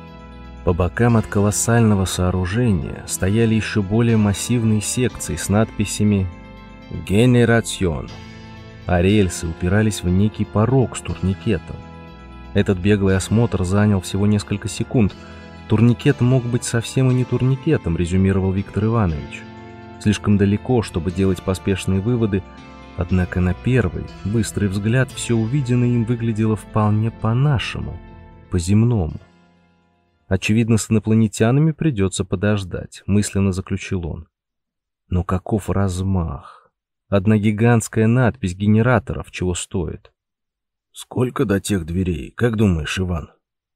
По бокам от колоссального сооружения стояли еще более массивные секции с надписями «Генерацион», а рельсы упирались в некий порог с турникетом. Этот беглый осмотр занял всего несколько секунд. Турникет мог быть совсем и не турникетом, резюмировал Виктор Иванович. Слишком далеко, чтобы делать поспешные выводы, однако на первый, быстрый взгляд все увиденное им выглядело вполне по-нашему, по-земному. Очевидно, с инопланетянами придется подождать, мысленно заключил он. Но каков размах! Одна гигантская надпись генераторов чего стоит? «Сколько до тех дверей, как думаешь, Иван?»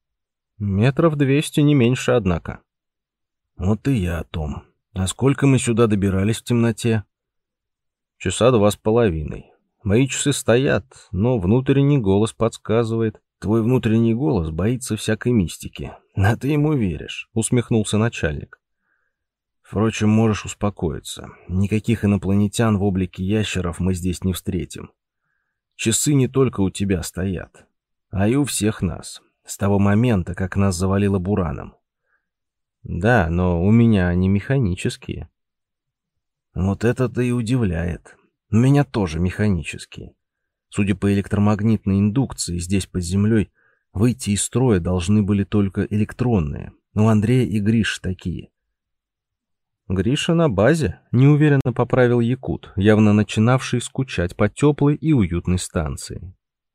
«Метров двести, не меньше, однако». «Вот и я о том. А сколько мы сюда добирались в темноте?» «Часа два с половиной. Мои часы стоят, но внутренний голос подсказывает». «Твой внутренний голос боится всякой мистики. А ты ему веришь», — усмехнулся начальник. «Впрочем, можешь успокоиться. Никаких инопланетян в облике ящеров мы здесь не встретим. Часы не только у тебя стоят, а и у всех нас, с того момента, как нас завалило бураном». «Да, но у меня они механические». «Вот это-то и удивляет. У меня тоже механические. Судя по электромагнитной индукции, здесь под землей выйти из строя должны были только электронные. Но у Андрея и Гриш такие». «Гриша на базе», — неуверенно поправил якут, явно начинавший скучать по теплой и уютной станции.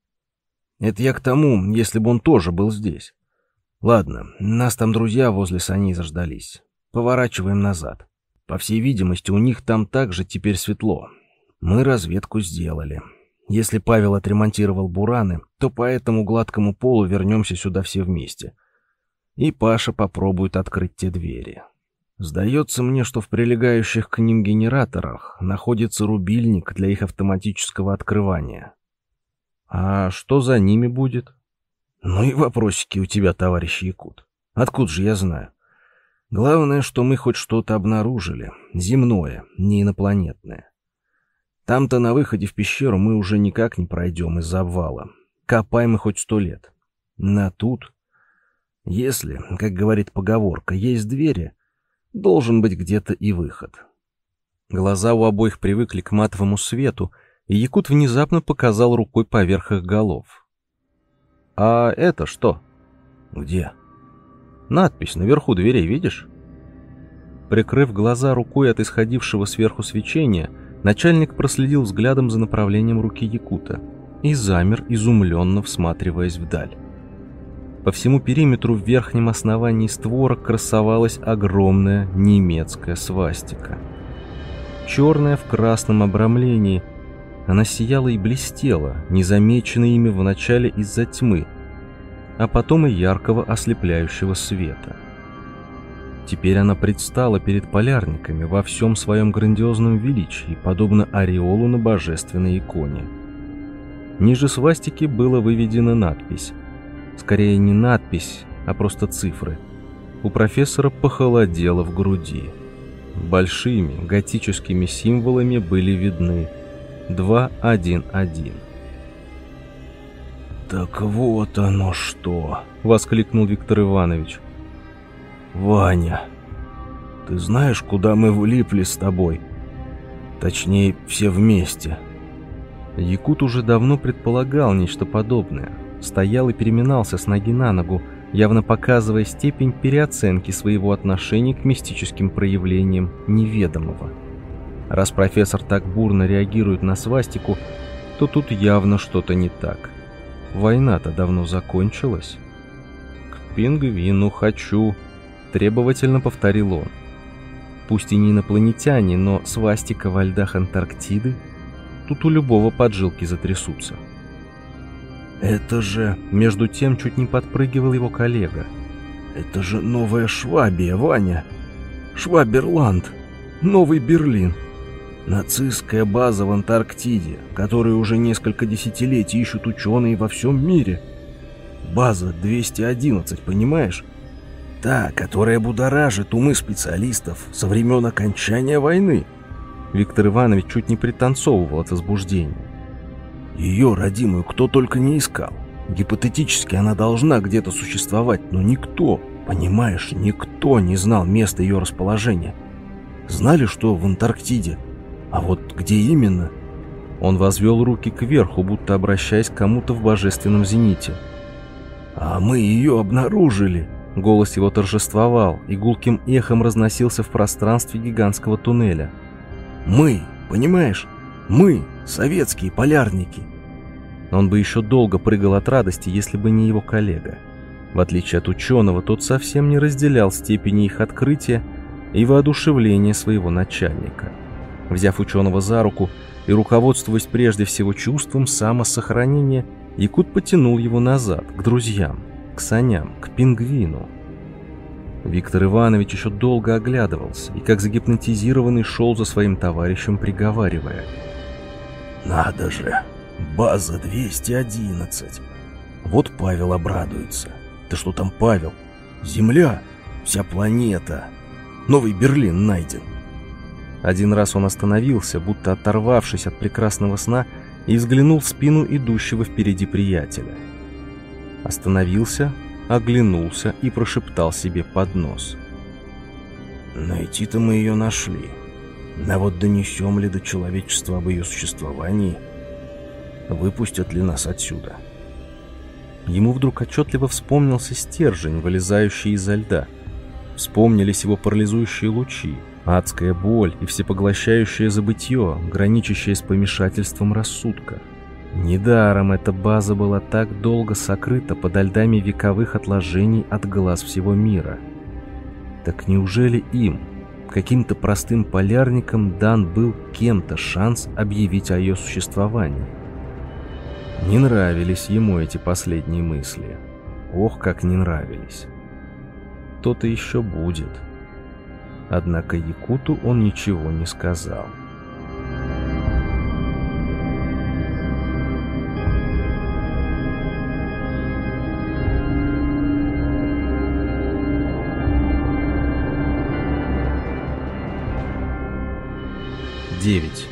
«Это я к тому, если бы он тоже был здесь. Ладно, нас там друзья возле саней заждались. Поворачиваем назад. По всей видимости, у них там также теперь светло. Мы разведку сделали. Если Павел отремонтировал бураны, то по этому гладкому полу вернемся сюда все вместе. И Паша попробует открыть те двери. Сдается мне, что в прилегающих к ним генераторах находится рубильник для их автоматического открывания». «А что за ними будет?» «Ну и вопросики у тебя, товарищ якут. Откуда же я знаю? Главное, что мы хоть что-то обнаружили. Земное, не инопланетное. Там-то на выходе в пещеру мы уже никак не пройдем из-за обвала. Копай мы хоть сто лет. На тут, если, как говорит поговорка, есть двери, должен быть где-то и выход». Глаза у обоих привыкли к матовому свету, и якут внезапно показал рукой поверх их голов. «А это что?» «Где?» «Надпись наверху дверей, видишь?» Прикрыв глаза рукой от исходившего сверху свечения, начальник проследил взглядом за направлением руки якута и замер, изумленно всматриваясь вдаль. По всему периметру в верхнем основании створок красовалась огромная немецкая свастика. Черная в красном обрамлении, она сияла и блестела, незамеченной ими вначале из-за тьмы, а потом и яркого ослепляющего света. Теперь она предстала перед полярниками во всем своем грандиозном величии, подобно ореолу на божественной иконе. Ниже свастики была выведена надпись. Скорее не надпись, а просто цифры. У профессора похолодело в груди. Большими готическими символами были видны два один один. «Так вот оно что!» — воскликнул Виктор Иванович. «Ваня, ты знаешь, куда мы влипли с тобой? Точнее, все вместе». Якут уже давно предполагал нечто подобное. Стоял и переминался с ноги на ногу, явно показывая степень переоценки своего отношения к мистическим проявлениям неведомого. Раз профессор так бурно реагирует на свастику, то тут явно что-то не так. Война-то давно закончилась. «К пингвину хочу», — требовательно повторил он. Пусть и не инопланетяне, но свастика во льдах Антарктиды, тут у любого поджилки затрясутся. «Это же...» — между тем чуть не подпрыгивал его коллега. «Это же Новая Швабия, Ваня! Шваберланд! Новый Берлин! Нацистская база в Антарктиде, которую уже несколько десятилетий ищут ученые во всем мире. База двести одиннадцать, понимаешь? Та, которая будоражит умы специалистов со времен окончания войны». Виктор Иванович чуть не пританцовывал от возбуждения. Ее родимую кто только не искал. Гипотетически она должна где-то существовать, но никто, понимаешь, никто не знал места ее расположения. Знали, что в Антарктиде, а вот где именно? Он возвел руки кверху, будто обращаясь к кому-то в божественном зените. «А мы ее обнаружили!» Голос его торжествовал, и гулким эхом разносился в пространстве гигантского туннеля. «Мы, понимаешь? Мы, советские полярники!» Он бы еще долго прыгал от радости, если бы не его коллега. В отличие от ученого, тот совсем не разделял степени их открытия и воодушевления своего начальника. Взяв ученого за руку и руководствуясь прежде всего чувством самосохранения, Якут потянул его назад, к друзьям, к саням, к пингвину. Виктор Иванович еще долго оглядывался и, как загипнотизированный, шел за своим товарищем, приговаривая: «Надо же! База двести одиннадцать! Вот Павел обрадуется! Да что там Павел? Земля! Вся планета! Новый Берлин найден!» Один раз он остановился, будто оторвавшись от прекрасного сна, и взглянул в спину идущего впереди приятеля. Остановился, оглянулся и прошептал себе под нос: «Найти-то мы ее нашли. А вот донесем ли до человечества об ее существовании? Выпустят ли нас отсюда?» Ему вдруг отчетливо вспомнился стержень, вылезающий изо льда. Вспомнились его парализующие лучи, адская боль и всепоглощающее забытье, граничащее с помешательством рассудка. Недаром эта база была так долго сокрыта подо льдами вековых отложений от глаз всего мира. Так неужели им, каким-то простым полярникам, дан был кем-то шанс объявить о ее существовании? Не нравились ему эти последние мысли. Ох, как не нравились. То-то еще будет. Однако Якуту он ничего не сказал. девять.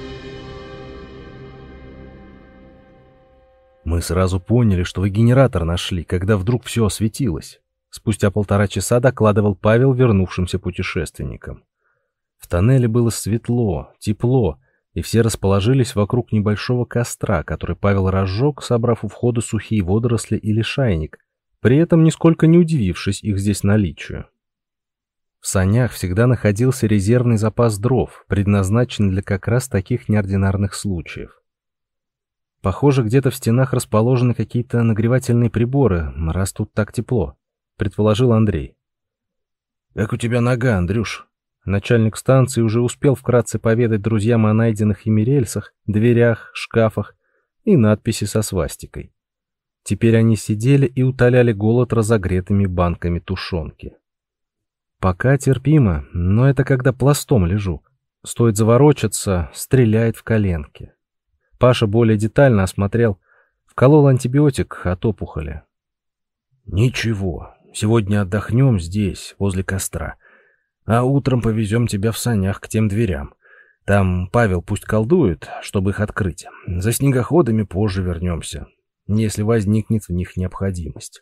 Мы сразу поняли, что вы генератор нашли, когда вдруг все осветилось. Спустя полтора часа докладывал Павел вернувшимся путешественникам. В тоннеле было светло, тепло, и все расположились вокруг небольшого костра, который Павел разжег, собрав у входа сухие водоросли и лишайник, при этом нисколько не удивившись их здесь наличию. В санях всегда находился резервный запас дров, предназначенный для как раз таких неординарных случаев. Похоже, где-то в стенах расположены какие-то нагревательные приборы, раз тут так тепло, предположил Андрей. «Как у тебя нога, Андрюш?» Начальник станции уже успел вкратце поведать друзьям о найденных ими рельсах, дверях, шкафах и надписи со свастикой. Теперь они сидели и утоляли голод разогретыми банками тушенки. Пока терпимо, но это когда пластом лежу. Стоит заворочаться, стреляет в коленки. Паша более детально осмотрел, вколол антибиотик от опухоли. «Ничего, сегодня отдохнем здесь, возле костра, а утром повезем тебя в санях к тем дверям. Там Павел пусть колдует, чтобы их открыть. За снегоходами позже вернемся. если возникнет в них необходимость.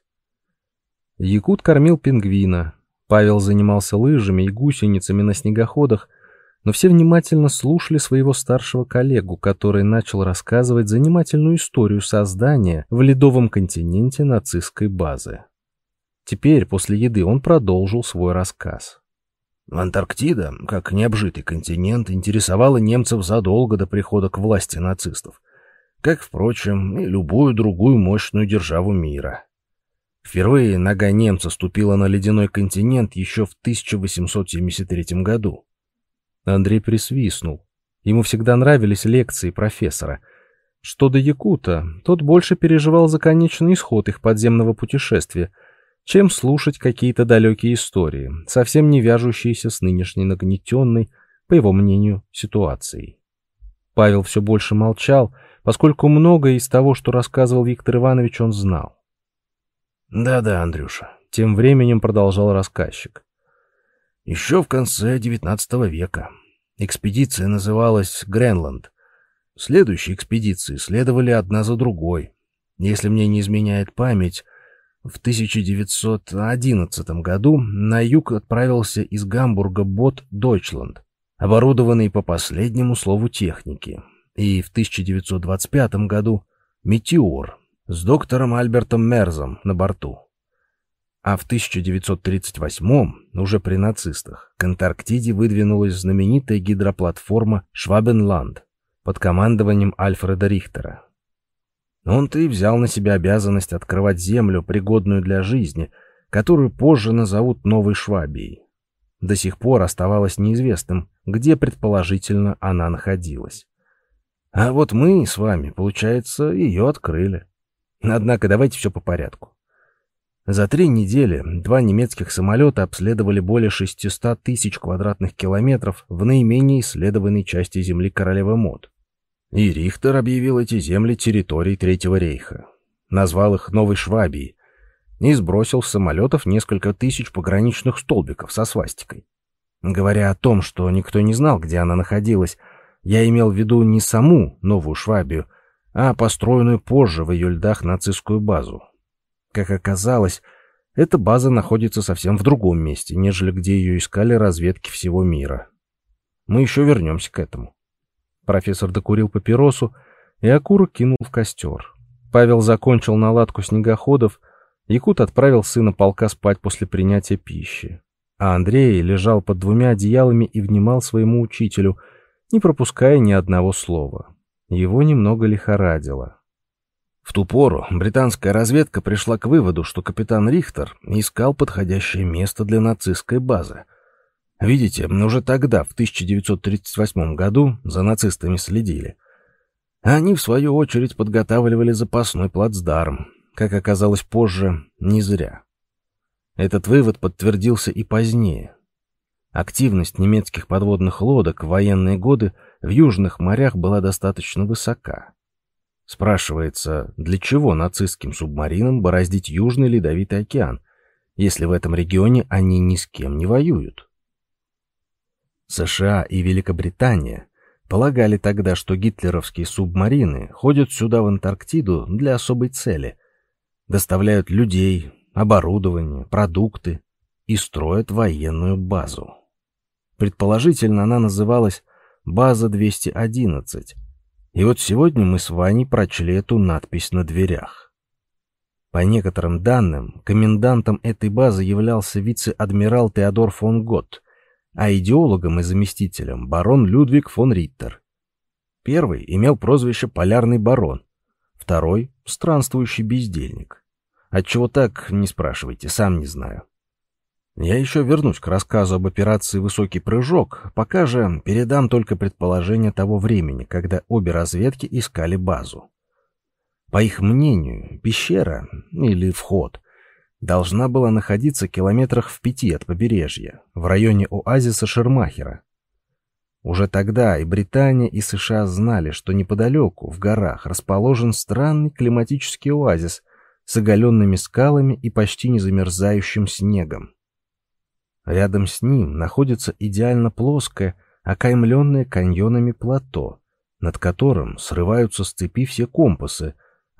Якут кормил пингвина, Павел занимался лыжами и гусеницами на снегоходах, но все внимательно слушали своего старшего коллегу, который начал рассказывать занимательную историю создания в ледовом континенте нацистской базы. Теперь, после еды, он продолжил свой рассказ. Антарктида, как необжитый континент, интересовала немцев задолго до прихода к власти нацистов, как, впрочем, и любую другую мощную державу мира. Впервые нога немца ступила на ледяной континент еще в тысяча восемьсот семьдесят третьем году. Андрей присвистнул. Ему всегда нравились лекции профессора. Что до Якута, тот больше переживал за конечный исход их подземного путешествия, чем слушать какие-то далекие истории, совсем не вяжущиеся с нынешней нагнетенной, по его мнению, ситуацией. Павел все больше молчал, поскольку многое из того, что рассказывал Виктор Иванович, он знал. «Да-да, Андрюша», — тем временем продолжал рассказчик. «Еще в конце девятнадцатого века экспедиция называлась «Гренланд». Следующие экспедиции следовали одна за другой. Если мне не изменяет память, в тысяча девятьсот одиннадцатом году на юг отправился из Гамбурга бот «Дойчланд», оборудованный по последнему слову техники, и в тысяча девятьсот двадцать пятом году «Метеор» с доктором Альбертом Мерзом на борту. А в тысяча девятьсот тридцать восьмом, уже при нацистах, к Антарктиде выдвинулась знаменитая гидроплатформа «Швабенланд» под командованием Альфреда Рихтера. Он-то и взял на себя обязанность открывать землю, пригодную для жизни, которую позже назовут Новой Швабией. До сих пор оставалось неизвестным, где, предположительно, она находилась. А вот мы с вами, получается, ее открыли. Однако давайте все по порядку. За три недели два немецких самолета обследовали более шестисот тысяч квадратных километров в наименее исследованной части земли Королевы Мод. И Рихтер объявил эти земли территорией Третьего рейха, назвал их Новой Швабией и сбросил с самолетов несколько тысяч пограничных столбиков со свастикой. Говоря о том, что никто не знал, где она находилась, я имел в виду не саму Новую Швабию, а построенную позже в ее льдах нацистскую базу. Как оказалось, эта база находится совсем в другом месте, нежели где ее искали разведки всего мира. Мы еще вернемся к этому. Профессор докурил папиросу и окурок кинул в костер. Павел закончил наладку снегоходов, Якут отправил сына полка спать после принятия пищи. А Андрей лежал под двумя одеялами и внимал своему учителю, не пропуская ни одного слова. Его немного лихорадило. В ту пору британская разведка пришла к выводу, что капитан Рихтер искал подходящее место для нацистской базы. Видите, уже тогда, в тысяча девятьсот тридцать восьмом году, за нацистами следили. Они, в свою очередь, подготавливали запасной плацдарм. Как оказалось позже, не зря. Этот вывод подтвердился и позднее. Активность немецких подводных лодок в военные годы в южных морях была достаточно высока. Спрашивается, для чего нацистским субмаринам бороздить Южный Ледовитый океан, если в этом регионе они ни с кем не воюют? США и Великобритания полагали тогда, что гитлеровские субмарины ходят сюда, в Антарктиду, для особой цели, доставляют людей, оборудование, продукты и строят военную базу. Предположительно, она называлась «База двести одиннадцать», и вот сегодня мы с Ваней прочли эту надпись на дверях. По некоторым данным, комендантом этой базы являлся вице-адмирал Теодор фон Готт, а идеологом и заместителем барон Людвиг фон Риттер. Первый имел прозвище «Полярный барон», второй — «Странствующий бездельник». Отчего так, не спрашивайте, сам не знаю. Я еще вернусь к рассказу об операции «Высокий прыжок», пока же передам только предположение того времени, когда обе разведки искали базу. По их мнению, пещера, или вход, должна была находиться километрах в пяти от побережья, в районе оазиса Шермахера. Уже тогда и Британия, и США знали, что неподалеку, в горах, расположен странный климатический оазис с оголенными скалами и почти незамерзающим снегом. Рядом с ним находится идеально плоское, окаймленное каньонами плато, над которым срываются с цепи все компасы,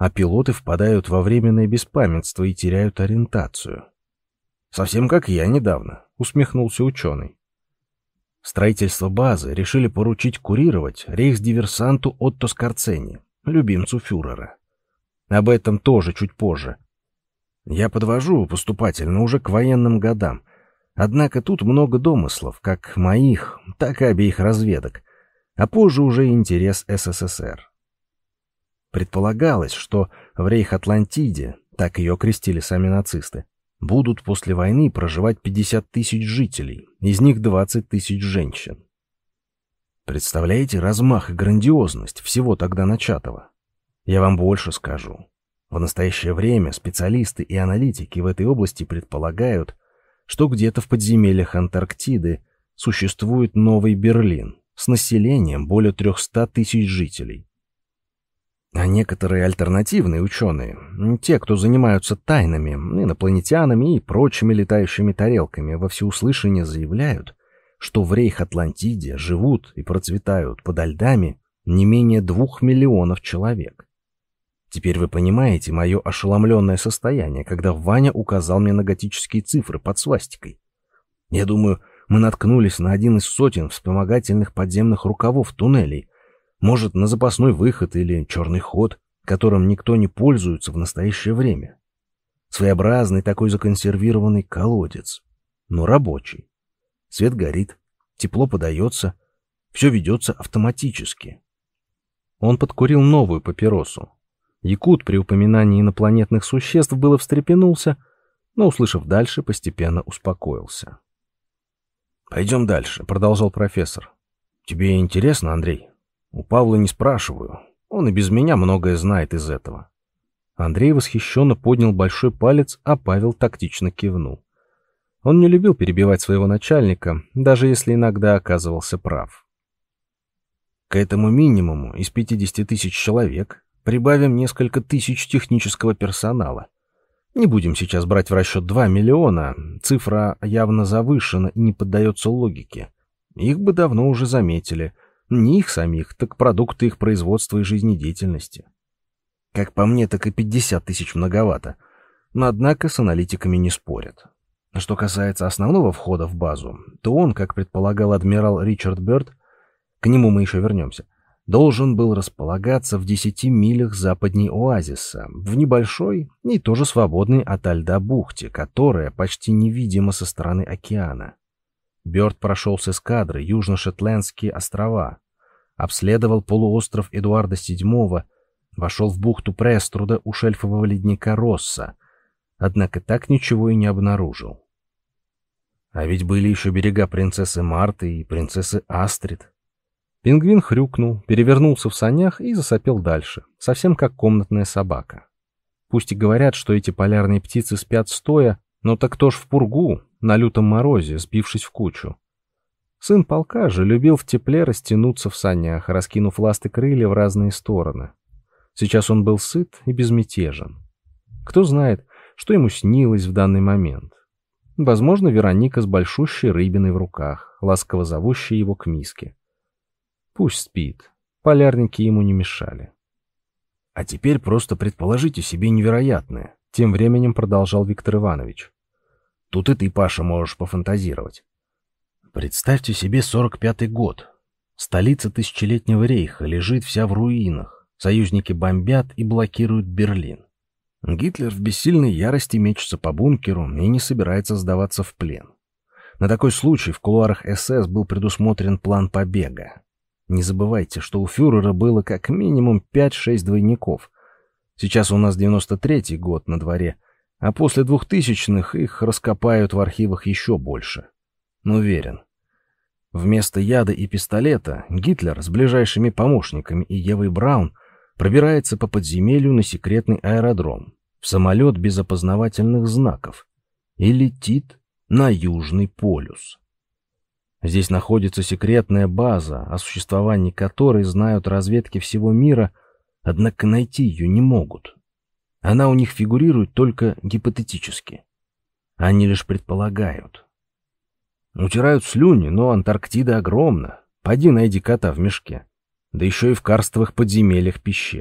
а пилоты впадают во временное беспамятство и теряют ориентацию. «Совсем как я недавно», — усмехнулся ученый. Строительство базы решили поручить курировать рейхсдиверсанту Отто Скорцени, любимцу фюрера. Об этом тоже чуть позже. Я подвожу поступательно уже к военным годам, однако тут много домыслов, как моих, так и обеих разведок, а позже уже интерес СССР. Предполагалось, что в Рейх-Атлантиде, так ее окрестили сами нацисты, будут после войны проживать пятьдесят тысяч жителей, из них двадцать тысяч женщин. Представляете размах и грандиозность всего тогда начатого? Я вам больше скажу. В настоящее время специалисты и аналитики в этой области предполагают, что где-то в подземельях Антарктиды существует новый Берлин с населением более трехсот тысяч жителей. А некоторые альтернативные ученые, те, кто занимаются тайнами, инопланетянами и прочими летающими тарелками, во всеуслышание заявляют, что в Рейх-Атлантиде живут и процветают подо льдами не менее двух миллионов человек. Теперь вы понимаете мое ошеломленное состояние, когда Ваня указал мне на готические цифры под свастикой. Я думаю, мы наткнулись на один из сотен вспомогательных подземных рукавов туннелей, может, на запасной выход или черный ход, которым никто не пользуется в настоящее время. Своеобразный такой законсервированный колодец, но рабочий. Свет горит, тепло подается, все ведется автоматически. Он подкурил новую папиросу. Якут при упоминании инопланетных существ было встрепенулся, но, услышав дальше, постепенно успокоился. «Пойдем дальше», — продолжал профессор. «Тебе интересно, Андрей? У Павла не спрашиваю. Он и без меня многое знает из этого». Андрей восхищенно поднял большой палец, а Павел тактично кивнул. Он не любил перебивать своего начальника, даже если иногда оказывался прав. «К этому минимуму из пятидесяти тысяч человек прибавим несколько тысяч технического персонала. Не будем сейчас брать в расчет два миллиона, цифра явно завышена и не поддается логике. Их бы давно уже заметили. Не их самих, так продукты их производства и жизнедеятельности. Как по мне, так и пятьдесят тысяч многовато, но однако с аналитиками не спорят. Что касается основного входа в базу, то он, как предполагал адмирал Ричард Бёрд, к нему мы еще вернемся, должен был располагаться в десяти милях западней оазиса, в небольшой и тоже свободной ото льда бухте, которая почти невидима со стороны океана. Бёрд прошел с эскадрой Южно-Шетландские острова, обследовал полуостров Эдуарда седьмого, вошел в бухту Преструда у шельфового ледника Росса, однако так ничего и не обнаружил. А ведь были еще берега принцессы Марты и принцессы Астрид. Пингвин хрюкнул, перевернулся в санях и засопел дальше, совсем как комнатная собака. Пусть и говорят, что эти полярные птицы спят стоя, но так кто ж в пургу, на лютом морозе, сбившись в кучу. Сын полка же любил в тепле растянуться в санях, раскинув ласты крылья в разные стороны. Сейчас он был сыт и безмятежен. Кто знает, что ему снилось в данный момент. Возможно, Вероника с большущей рыбиной в руках, ласково зовущей его к миске. Пусть спит, полярники ему не мешали. А теперь просто предположите себе невероятное, тем временем продолжал Виктор Иванович. Тут и ты, Паша, можешь пофантазировать. Представьте себе сорок пятый год. Столица тысячелетнего рейха лежит вся в руинах. Союзники бомбят и блокируют Берлин. Гитлер в бессильной ярости мечется по бункеру и не собирается сдаваться в плен. На такой случай в кулуарах эс эс был предусмотрен план побега. Не забывайте, что у фюрера было как минимум пять-шесть двойников. Сейчас у нас девяносто третий год на дворе, а после двухтысячных их раскопают в архивах еще больше. Но уверен, вместо яда и пистолета Гитлер с ближайшими помощниками и Евой Браун пробирается по подземелью на секретный аэродром, в самолет без опознавательных знаков, и летит на Южный полюс. Здесь находится секретная база, о существовании которой знают разведки всего мира, однако найти ее не могут. Она у них фигурирует только гипотетически. Они лишь предполагают. Утирают слюни, но Антарктида огромна. Поди найди кота в мешке. Да еще и в карстовых подземельях пещер.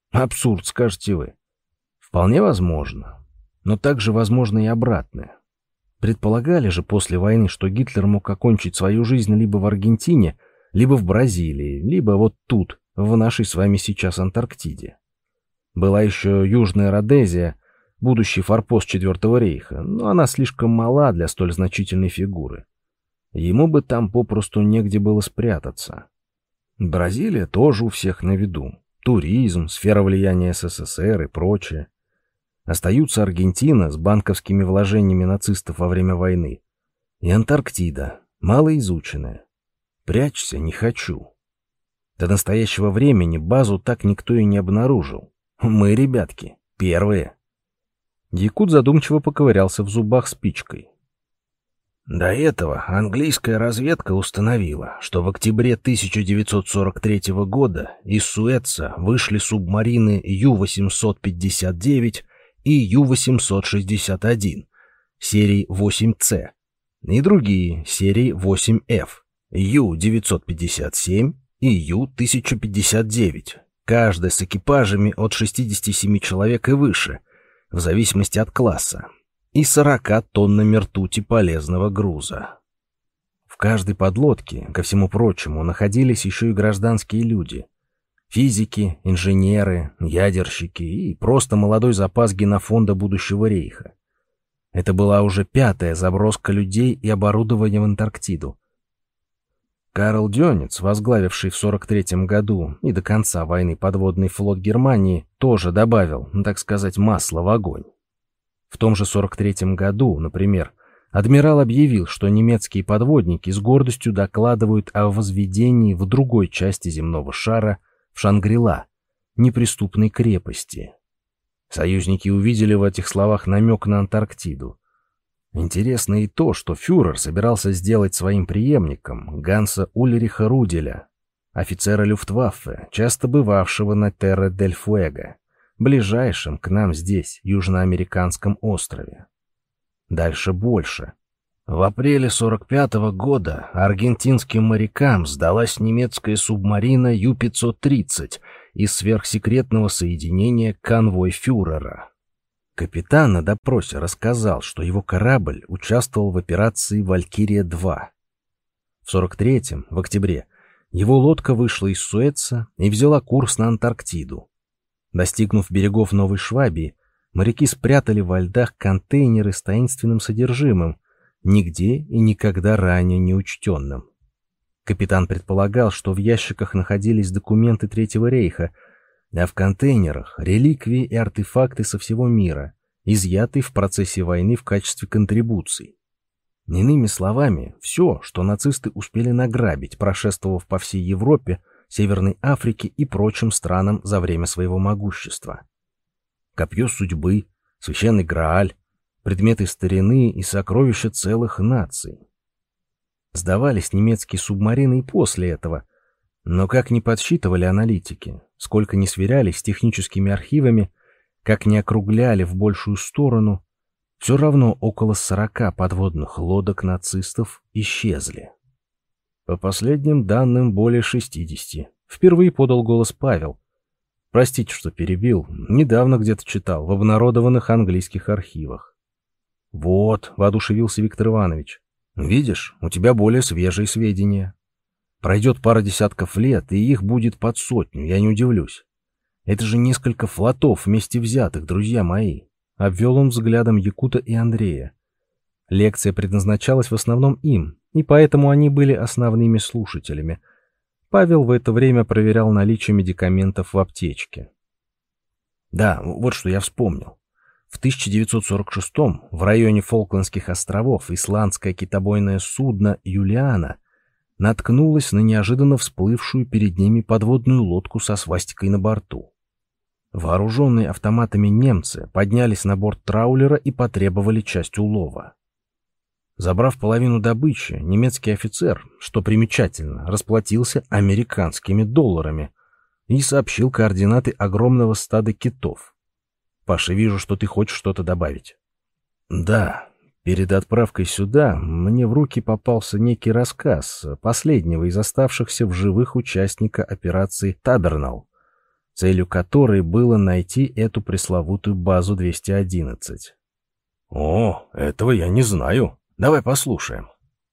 Абсурд, скажете вы. Вполне возможно. Но также возможно и обратное. Предполагали же после войны, что Гитлер мог окончить свою жизнь либо в Аргентине, либо в Бразилии, либо вот тут, в нашей с вами сейчас Антарктиде. Была еще Южная Родезия, будущий форпост Четвертого рейха, но она слишком мала для столь значительной фигуры. Ему бы там попросту негде было спрятаться. Бразилия тоже у всех на виду. Туризм, сфера влияния СССР и прочее. Остаются Аргентина с банковскими вложениями нацистов во время войны и Антарктида, малоизученная. Прячься не хочу. До настоящего времени базу так никто и не обнаружил. Мы, ребятки, первые. Якут задумчиво поковырялся в зубах спичкой. До этого английская разведка установила, что в октябре тысяча девятьсот сорок третьего года из Суэца вышли субмарины Ю восемьсот пятьдесят девять и Ю восемьсот шестьдесят один серии восемь С и другие серии восемь Ф, Ю девятьсот пятьдесят семь и Ю тысяча пятьдесят девять, каждая с экипажами от шестидесяти семи человек и выше, в зависимости от класса, и сорока тоннами ртути полезного груза. В каждой подлодке, ко всему прочему, находились еще и гражданские люди. Физики, инженеры, ядерщики и просто молодой запас генофонда будущего рейха. Это была уже пятая заброска людей и оборудования в Антарктиду. Карл Дёнец, возглавивший в сорок третьем году и до конца войны подводный флот Германии, тоже добавил, так сказать, масла в огонь. В том же сорок третьем году, например, адмирал объявил, что немецкие подводники с гордостью докладывают о возведении в другой части земного шара, в Шангри-Ла, неприступной крепости. Союзники увидели в этих словах намек на Антарктиду. Интересно и то, что фюрер собирался сделать своим преемником Ганса Ульриха Руделя, офицера Люфтваффе, часто бывавшего на Терра-дель-Фуэго, ближайшем к нам здесь, южноамериканском острове. Дальше больше. В апреле сорок пятого года аргентинским морякам сдалась немецкая субмарина Ю пятьсот тридцать из сверхсекретного соединения «Конвой фюрера». Капитан на допросе рассказал, что его корабль участвовал в операции «Валькирия-два». В сорок третьем, в октябре, его лодка вышла из Суэца и взяла курс на Антарктиду. Достигнув берегов Новой Швабии, моряки спрятали во льдах контейнеры с таинственным содержимым, нигде и никогда ранее не учтенным. Капитан предполагал, что в ящиках находились документы Третьего рейха, а в контейнерах — реликвии и артефакты со всего мира, изъятые в процессе войны в качестве контрибуций. Иными словами, все, что нацисты успели награбить, прошествовав по всей Европе, Северной Африке и прочим странам за время своего могущества. Копье судьбы, священный Грааль, предметы старины и сокровища целых наций. Сдавались немецкие субмарины и после этого, но как ни подсчитывали аналитики, сколько ни сверялись с техническими архивами, как ни округляли в большую сторону, все равно около сорока подводных лодок нацистов исчезли. По последним данным, более шестидесяти. Впервые подал голос Павел. Простите, что перебил. Недавно где-то читал в обнародованных английских архивах. Вот, воодушевился Виктор Иванович. Видишь, у тебя более свежие сведения. Пройдет пара десятков лет, и их будет под сотню, я не удивлюсь. Это же несколько флотов вместе взятых, друзья мои. Обвел он взглядом Якута и Андрея. Лекция предназначалась в основном им, и поэтому они были основными слушателями. Павел в это время проверял наличие медикаментов в аптечке. Да, вот что я вспомнил. В тысяча девятьсот сорок шестом в районе Фолклендских островов исландское китобойное судно «Юлиана» наткнулось на неожиданно всплывшую перед ними подводную лодку со свастикой на борту. Вооруженные автоматами немцы поднялись на борт траулера и потребовали часть улова. Забрав половину добычи, немецкий офицер, что примечательно, расплатился американскими долларами и сообщил координаты огромного стада китов. Паша, вижу, что ты хочешь что-то добавить. Да, перед отправкой сюда мне в руки попался некий рассказ последнего из оставшихся в живых участника операции «Табернал», целью которой было найти эту пресловутую базу двести одиннадцать. О, этого я не знаю. Давай послушаем.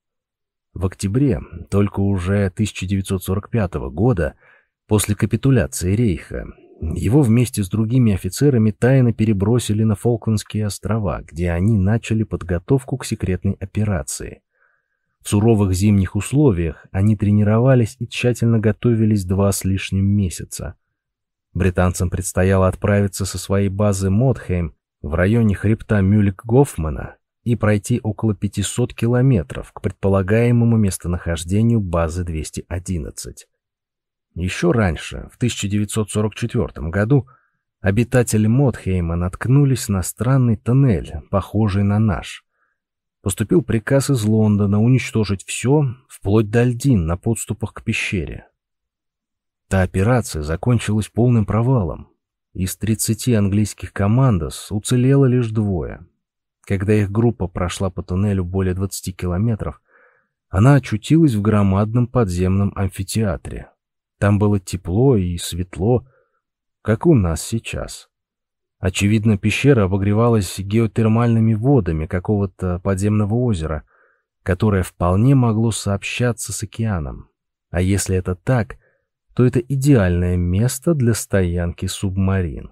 В октябре, только уже тысяча девятьсот сорок пятого года, после капитуляции Рейха, его вместе с другими офицерами тайно перебросили на Фолклендские острова, где они начали подготовку к секретной операции. В суровых зимних условиях они тренировались и тщательно готовились два с лишним месяца. Британцам предстояло отправиться со своей базы Мотхейм в районе хребта Мюлик-Гофмана и пройти около пятисот километров к предполагаемому местонахождению базы двести одиннадцать. Еще раньше, в тысяча девятьсот сорок четвёртом году, обитатели Мотхейма наткнулись на странный тоннель, похожий на наш. Поступил приказ из Лондона уничтожить все, вплоть до льдин на подступах к пещере. Та операция закончилась полным провалом. Из тридцати английских командос уцелело лишь двое. Когда их группа прошла по туннелю более двадцати километров, она очутилась в громадном подземном амфитеатре. Там было тепло и светло, как у нас сейчас. Очевидно, пещера обогревалась геотермальными водами какого-то подземного озера, которое вполне могло сообщаться с океаном. А если это так, то это идеальное место для стоянки субмарин.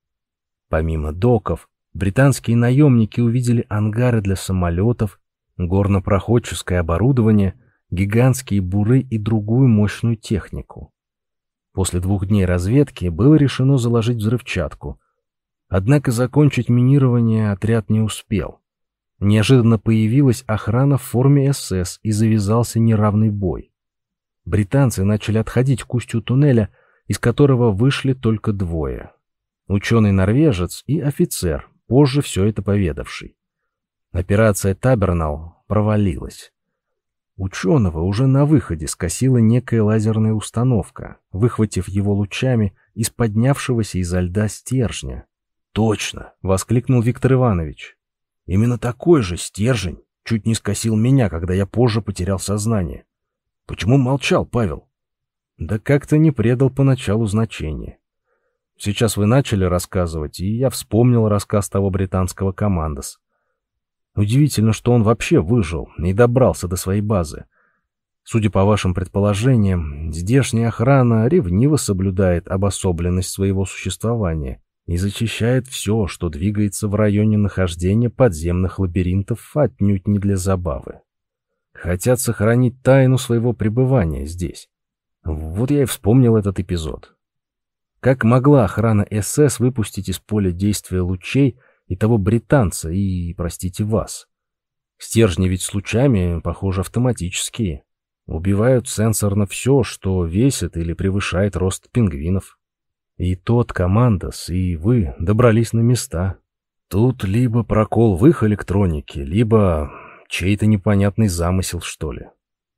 Помимо доков, британские наемники увидели ангары для самолетов, горнопроходческое оборудование, гигантские буры и другую мощную технику. После двух дней разведки было решено заложить взрывчатку. Однако закончить минирование отряд не успел. Неожиданно появилась охрана в форме эс эс и завязался неравный бой. Британцы начали отходить к устью туннеля, из которого вышли только двое. Ученый-норвежец и офицер, позже все это поведавший. Операция «Табернал» провалилась. Ученого уже на выходе скосила некая лазерная установка, выхватив его лучами из поднявшегося изо льда стержня. «Точно!» — воскликнул Виктор Иванович. «Именно такой же стержень чуть не скосил меня, когда я позже потерял сознание. Почему молчал, Павел?» «Да как-то не придал поначалу значения. Сейчас вы начали рассказывать, и я вспомнил рассказ того британского командос. Удивительно, что он вообще выжил и добрался до своей базы. Судя по вашим предположениям, здешняя охрана ревниво соблюдает обособленность своего существования и зачищает все, что двигается в районе нахождения подземных лабиринтов, отнюдь не для забавы. Хотят сохранить тайну своего пребывания здесь. Вот я и вспомнил этот эпизод. Как могла охрана эс эс выпустить из поля действия лучей и того британца, и, простите, вас? Стержни ведь с лучами, похоже, автоматические. Убивают сенсорно все, что весит или превышает рост пингвинов. И тот командос, и вы добрались на места. Тут либо прокол в их электронике, либо чей-то непонятный замысел, что ли.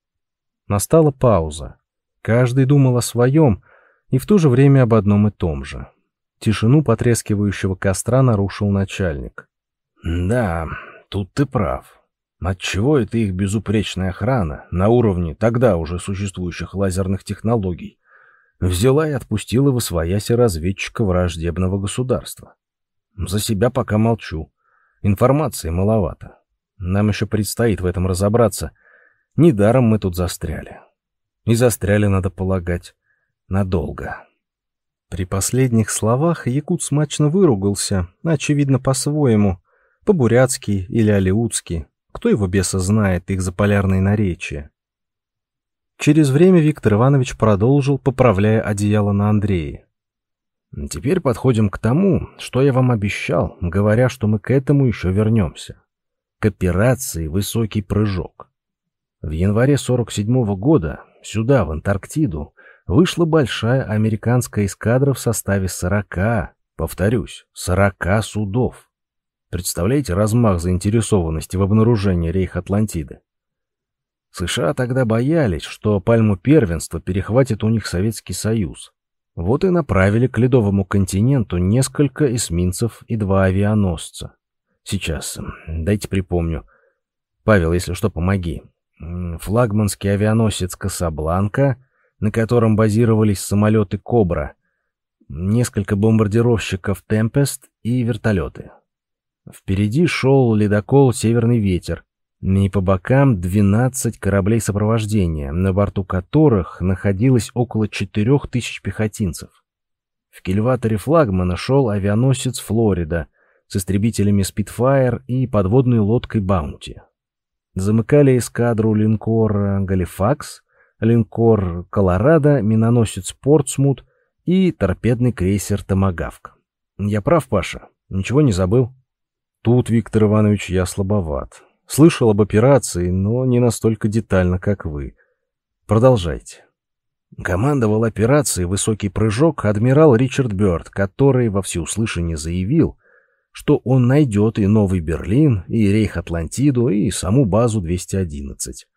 Настала пауза. Каждый думал о своем, и в то же время об одном и том же. Тишину потрескивающего костра нарушил начальник. «Да, тут ты прав. Отчего это их безупречная охрана на уровне тогда уже существующих лазерных технологий взяла и отпустила восвояси разведчика враждебного государства? За себя пока молчу. Информации маловато. Нам еще предстоит в этом разобраться. Недаром мы тут застряли. И застряли, надо полагать, надолго». При последних словах якут смачно выругался, очевидно, по-своему, по-бурятски или алеутски. Кто его беса знает, их заполярные наречия. Через время Виктор Иванович продолжил, поправляя одеяло на Андрее. «Теперь подходим к тому, что я вам обещал, говоря, что мы к этому еще вернемся. К операции «Высокий прыжок». В январе сорок седьмого года сюда, в Антарктиду, вышла большая американская эскадра в составе сорока, повторюсь, сорока судов. Представляете размах заинтересованности в обнаружении Рейх-Атлантиды? США тогда боялись, что пальму первенства перехватит у них Советский Союз. Вот и направили к ледовому континенту несколько эсминцев и два авианосца. Сейчас, дайте припомню. Павел, если что, помоги. Флагманский авианосец «Касабланка», на котором базировались самолеты «Кобра». несколько бомбардировщиков «Темпест» и вертолеты. Впереди шел ледокол «Северный ветер», и по бокам двенадцать кораблей сопровождения, на борту которых находилось около четырех тысяч пехотинцев. В кильваторе флагмана шел авианосец «Флорида» с истребителями «Спитфайр» и подводной лодкой «Баунти». Замыкали эскадру линкор «Галифакс», линкор «Колорадо», миноносец «Портсмут» и торпедный крейсер «Томагавк». Я прав, Паша? Ничего не забыл? Тут, Виктор Иванович, я слабоват. Слышал об операции, но не настолько детально, как вы. Продолжайте. Командовал операцией «Высокий прыжок» адмирал Ричард Бёрд, который во всеуслышание заявил, что он найдет и Новый Берлин, и Рейх-Атлантиду, и саму базу двести одиннадцать.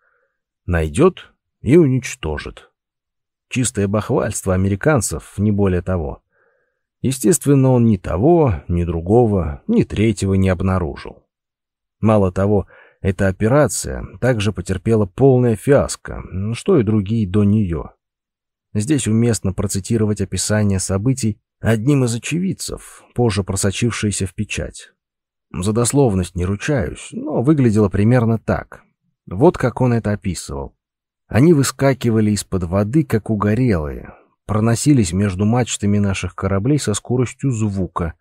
Найдет и уничтожит. Чистое бахвальство американцев, не более того. Естественно, он ни того, ни другого, ни третьего не обнаружил. Мало того, эта операция также потерпела полное фиаско, что и другие до нее. Здесь уместно процитировать описание событий одним из очевидцев, позже просочившееся в печать. За дословность не ручаюсь, но выглядело примерно так. Вот как он это описывал. Они выскакивали из-под воды, как угорелые, проносились между мачтами наших кораблей со скоростью звука.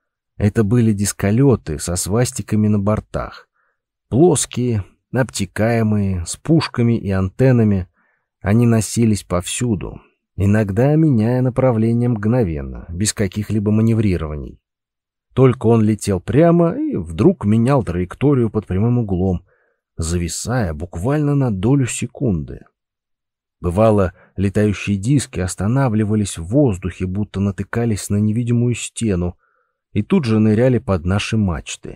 Это были дисколеты со свастиками на бортах. Плоские, обтекаемые, с пушками и антеннами. Они носились повсюду, иногда меняя направление мгновенно, без каких-либо маневрирований. Только он летел прямо и вдруг менял траекторию под прямым углом, зависая буквально на долю секунды. Бывало, летающие диски останавливались в воздухе, будто натыкались на невидимую стену, и тут же ныряли под наши мачты.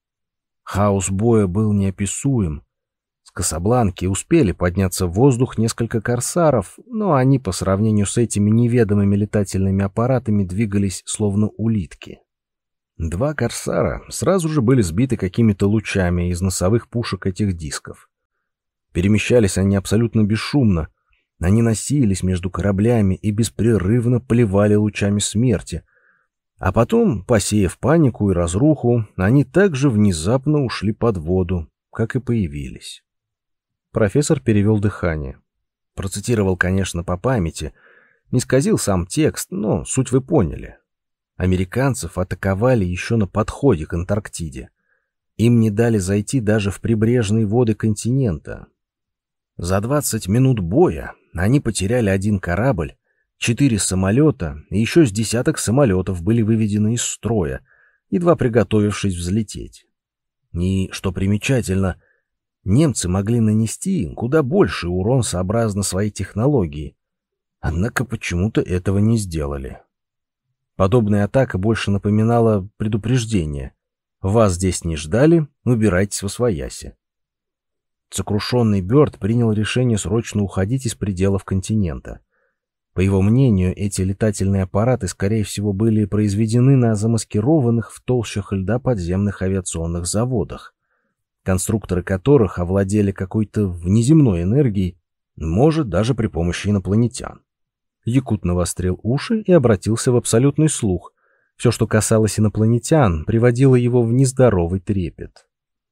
Хаос боя был неописуем. С Касабланки успели подняться в воздух несколько корсаров, но они по сравнению с этими неведомыми летательными аппаратами двигались словно улитки. Два корсара сразу же были сбиты какими-то лучами из носовых пушек этих дисков. Перемещались они абсолютно бесшумно. Они носились между кораблями и беспрерывно поливали лучами смерти. А потом, посеяв панику и разруху, они также внезапно ушли под воду, как и появились. Профессор перевел дыхание. Процитировал, конечно, по памяти. Не сказил сам текст, но суть вы поняли. Американцев атаковали еще на подходе к Антарктиде. Им не дали зайти даже в прибрежные воды континента. За двадцать минут боя они потеряли один корабль, четыре самолета и еще с десяток самолетов были выведены из строя, едва приготовившись взлететь. И, что примечательно, немцы могли нанести куда больший урон сообразно своей технологии, однако почему-то этого не сделали. Подобная атака больше напоминала предупреждение. Вас здесь не ждали, убирайтесь восвояси. Сокрушенный Бёрд принял решение срочно уходить из пределов континента. По его мнению, эти летательные аппараты, скорее всего, были произведены на замаскированных в толщах льда подземных авиационных заводах, конструкторы которых овладели какой-то внеземной энергией, может, даже при помощи инопланетян. Якут навострил уши и обратился в абсолютный слух. Все, что касалось инопланетян, приводило его в нездоровый трепет.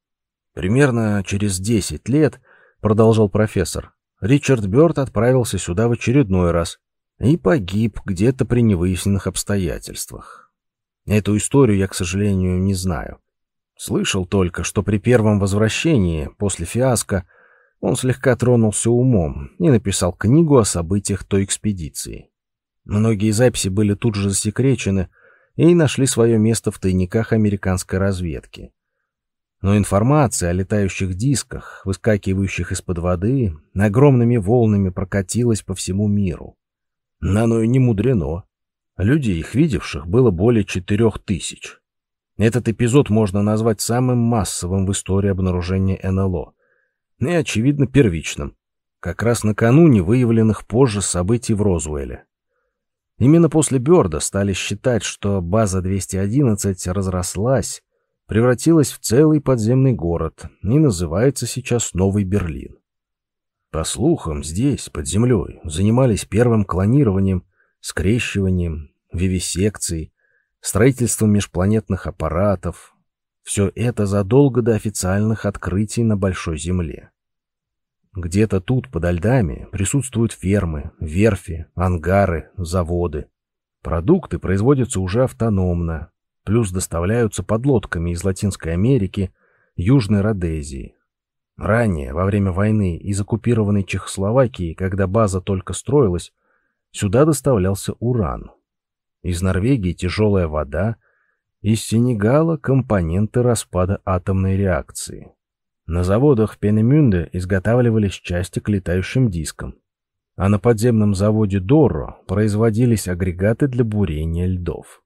Примерно через десять лет, продолжал профессор, Ричард Бёрд отправился сюда в очередной раз и погиб где-то при невыясненных обстоятельствах. Эту историю я, к сожалению, не знаю. Слышал только, что при первом возвращении, после фиаско, он слегка тронулся умом и написал книгу о событиях той экспедиции. Многие записи были тут же засекречены и нашли свое место в тайниках американской разведки. Но информация о летающих дисках, выскакивающих из-под воды, огромными волнами прокатилась по всему миру. Оно и не мудрено. Людей, их видевших, было более четырех тысяч. Этот эпизод можно назвать самым массовым в истории обнаружения эн эл о. И, очевидно, первичным, как раз накануне выявленных позже событий в Розуэле. Именно после Бёрда стали считать, что база двести одиннадцать разрослась, превратилась в целый подземный город и называется сейчас Новый Берлин. По слухам, здесь, под землей, занимались первым клонированием, скрещиванием, вивисекцией, строительством межпланетных аппаратов. Все это задолго до официальных открытий на Большой Земле. Где-то тут, подо льдами, присутствуют фермы, верфи, ангары, заводы. Продукты производятся уже автономно, плюс доставляются подлодками из Латинской Америки, Южной Родезии. Ранее, во время войны из оккупированной Чехословакии, когда база только строилась, сюда доставлялся уран. Из Норвегии тяжелая вода, из Сенегала компоненты распада атомной реакции. На заводах в Пенемюнде изготавливались части к летающим дискам, а на подземном заводе Дорро производились агрегаты для бурения льдов.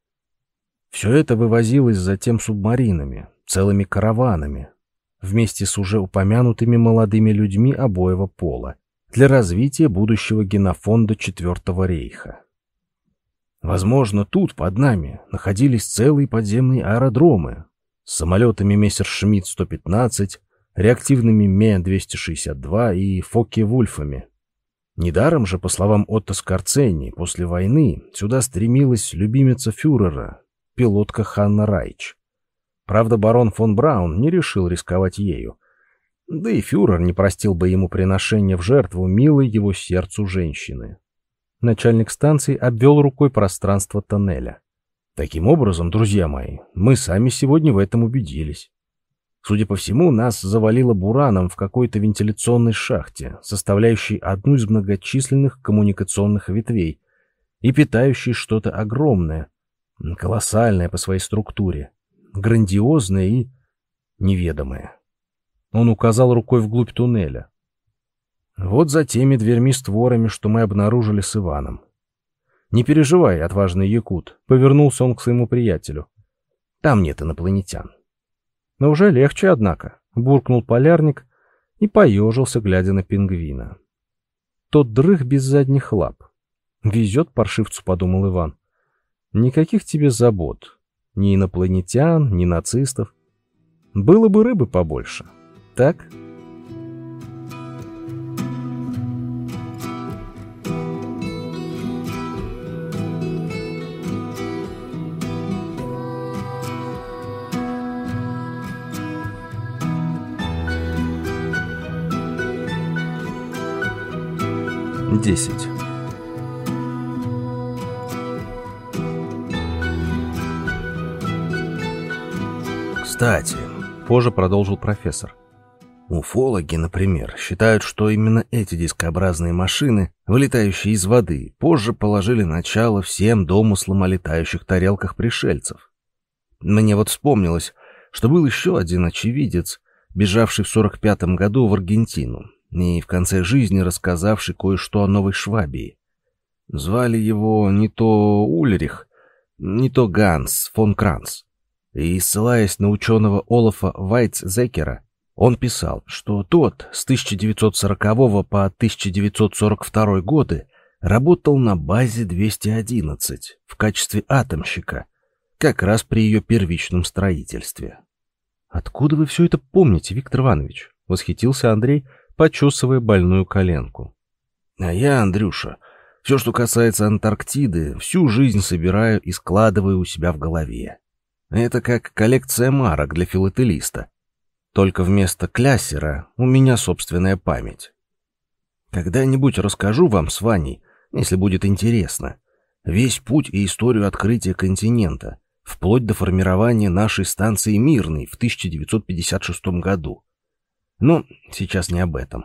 Все это вывозилось затем субмаринами, целыми караванами, вместе с уже упомянутыми молодыми людьми обоего пола, для развития будущего генофонда Четвертого рейха. Возможно, тут под нами находились целые подземные аэродромы с самолетами Мессершмитт сто пятнадцать, реактивными Ме двести шестьдесят два и Фокке-Вульфами. Недаром же, по словам Отто Скорцени, после войны сюда стремилась любимица фюрера, пилотка Ханна Райч. Правда, барон фон Браун не решил рисковать ею, да и фюрер не простил бы ему приношение в жертву милой его сердцу женщины. Начальник станции обвел рукой пространство тоннеля. Таким образом, друзья мои, мы сами сегодня в этом убедились. Судя по всему, нас завалило бураном в какой-то вентиляционной шахте, составляющей одну из многочисленных коммуникационных ветвей и питающей что-то огромное, колоссальное по своей структуре, грандиозное и неведомое. Он указал рукой вглубь туннеля. Вот за теми дверьми-створами, что мы обнаружили с Иваном. Не переживай, отважный якут, повернулся он к своему приятелю. Там нет инопланетян. Но уже легче, однако, буркнул полярник и поежился, глядя на пингвина. Тот дрых без задних лап. Везет паршивцу, подумал Иван. Никаких тебе забот. Ни инопланетян, ни нацистов. Было бы рыбы побольше. Так? десять. Кстати, позже продолжил профессор. Уфологи, например, считают, что именно эти дискообразные машины, вылетающие из воды, позже положили начало всем домыслам о летающих тарелках пришельцев. Мне вот вспомнилось, что был еще один очевидец, бежавший в сорок пятом году в Аргентину, и в конце жизни рассказавший кое-что о Новой Швабии. Звали его не то Ульрих, не то Ганс фон Кранц. И, ссылаясь на ученого Олафа Вайцзекера, он писал, что тот с тысяча девятьсот сорокового по тысяча девятьсот сорок второй годы работал на базе двести одиннадцать в качестве атомщика, как раз при ее первичном строительстве. «Откуда вы все это помните, Виктор Иванович?» — восхитился Андрей, почесывая больную коленку. «А я, Андрюша, все, что касается Антарктиды, всю жизнь собираю и складываю у себя в голове. Это как коллекция марок для филателиста. Только вместо кляссера у меня собственная память. Когда-нибудь расскажу вам с Ваней, если будет интересно, весь путь и историю открытия континента, вплоть до формирования нашей станции Мирный в тысяча девятьсот пятьдесят шестом году. Но сейчас не об этом.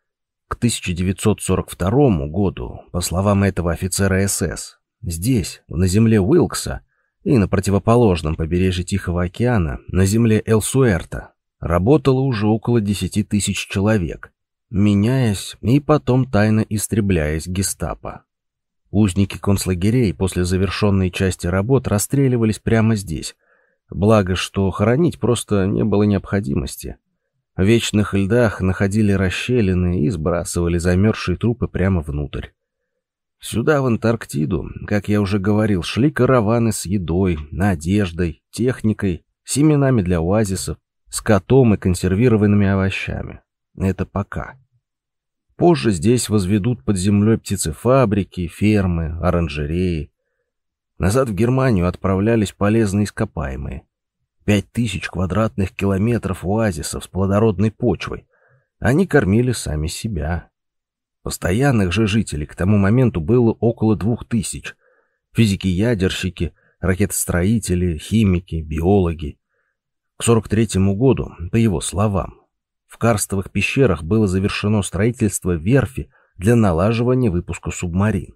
К тысяча девятьсот сорок второму году, по словам этого офицера эс эс, здесь, на земле Уилкса и на противоположном побережье Тихого океана, на земле Элсуэрта, работало уже около десяти тысяч человек, меняясь и потом тайно истребляясь гестапо. Узники концлагерей после завершенной части работ расстреливались прямо здесь, благо что хоронить просто не было необходимости. В вечных льдах находили расщелины и сбрасывали замерзшие трупы прямо внутрь. Сюда, в Антарктиду, как я уже говорил, шли караваны с едой, одеждой, техникой, семенами для оазисов, скотом и консервированными овощами. Это пока. Позже здесь возведут под землей птицефабрики, фермы, оранжереи. Назад в Германию отправлялись полезные ископаемые. Пять тысяч квадратных километров оазисов с плодородной почвой. Они кормили сами себя. Постоянных же жителей к тому моменту было около двух тысяч. Физики-ядерщики, ракетостроители, химики, биологи. К сорок третьему году, по его словам, в карстовых пещерах было завершено строительство верфи для налаживания выпуска субмарин.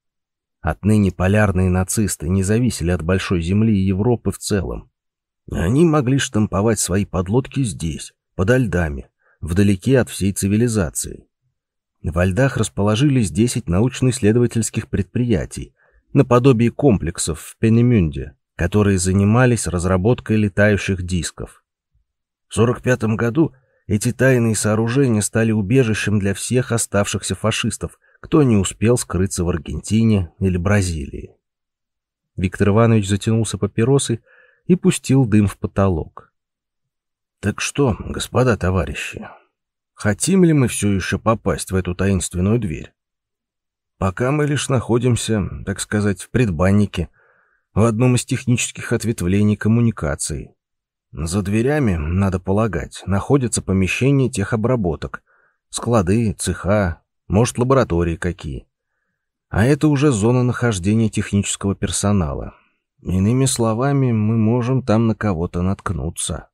Отныне полярные нацисты не зависели от большой земли и Европы в целом. Они могли штамповать свои подлодки здесь, подо льдами, вдалеке от всей цивилизации. Во льдах расположились десять научно-исследовательских предприятий, наподобие комплексов в Пенемюнде, которые занимались разработкой летающих дисков. В сорок пятом году эти тайные сооружения стали убежищем для всех оставшихся фашистов, кто не успел скрыться в Аргентине или Бразилии. Виктор Иванович затянулся папиросой и пустил дым в потолок. Так что, господа товарищи, хотим ли мы все еще попасть в эту таинственную дверь? Пока мы лишь находимся, так сказать, в предбаннике, в одном из технических ответвлений коммуникации. За дверями, надо полагать, находятся помещения техобработок, склады, цеха, может, лаборатории какие. А это уже зона нахождения технического персонала. Иными словами, мы можем там на кого-то наткнуться.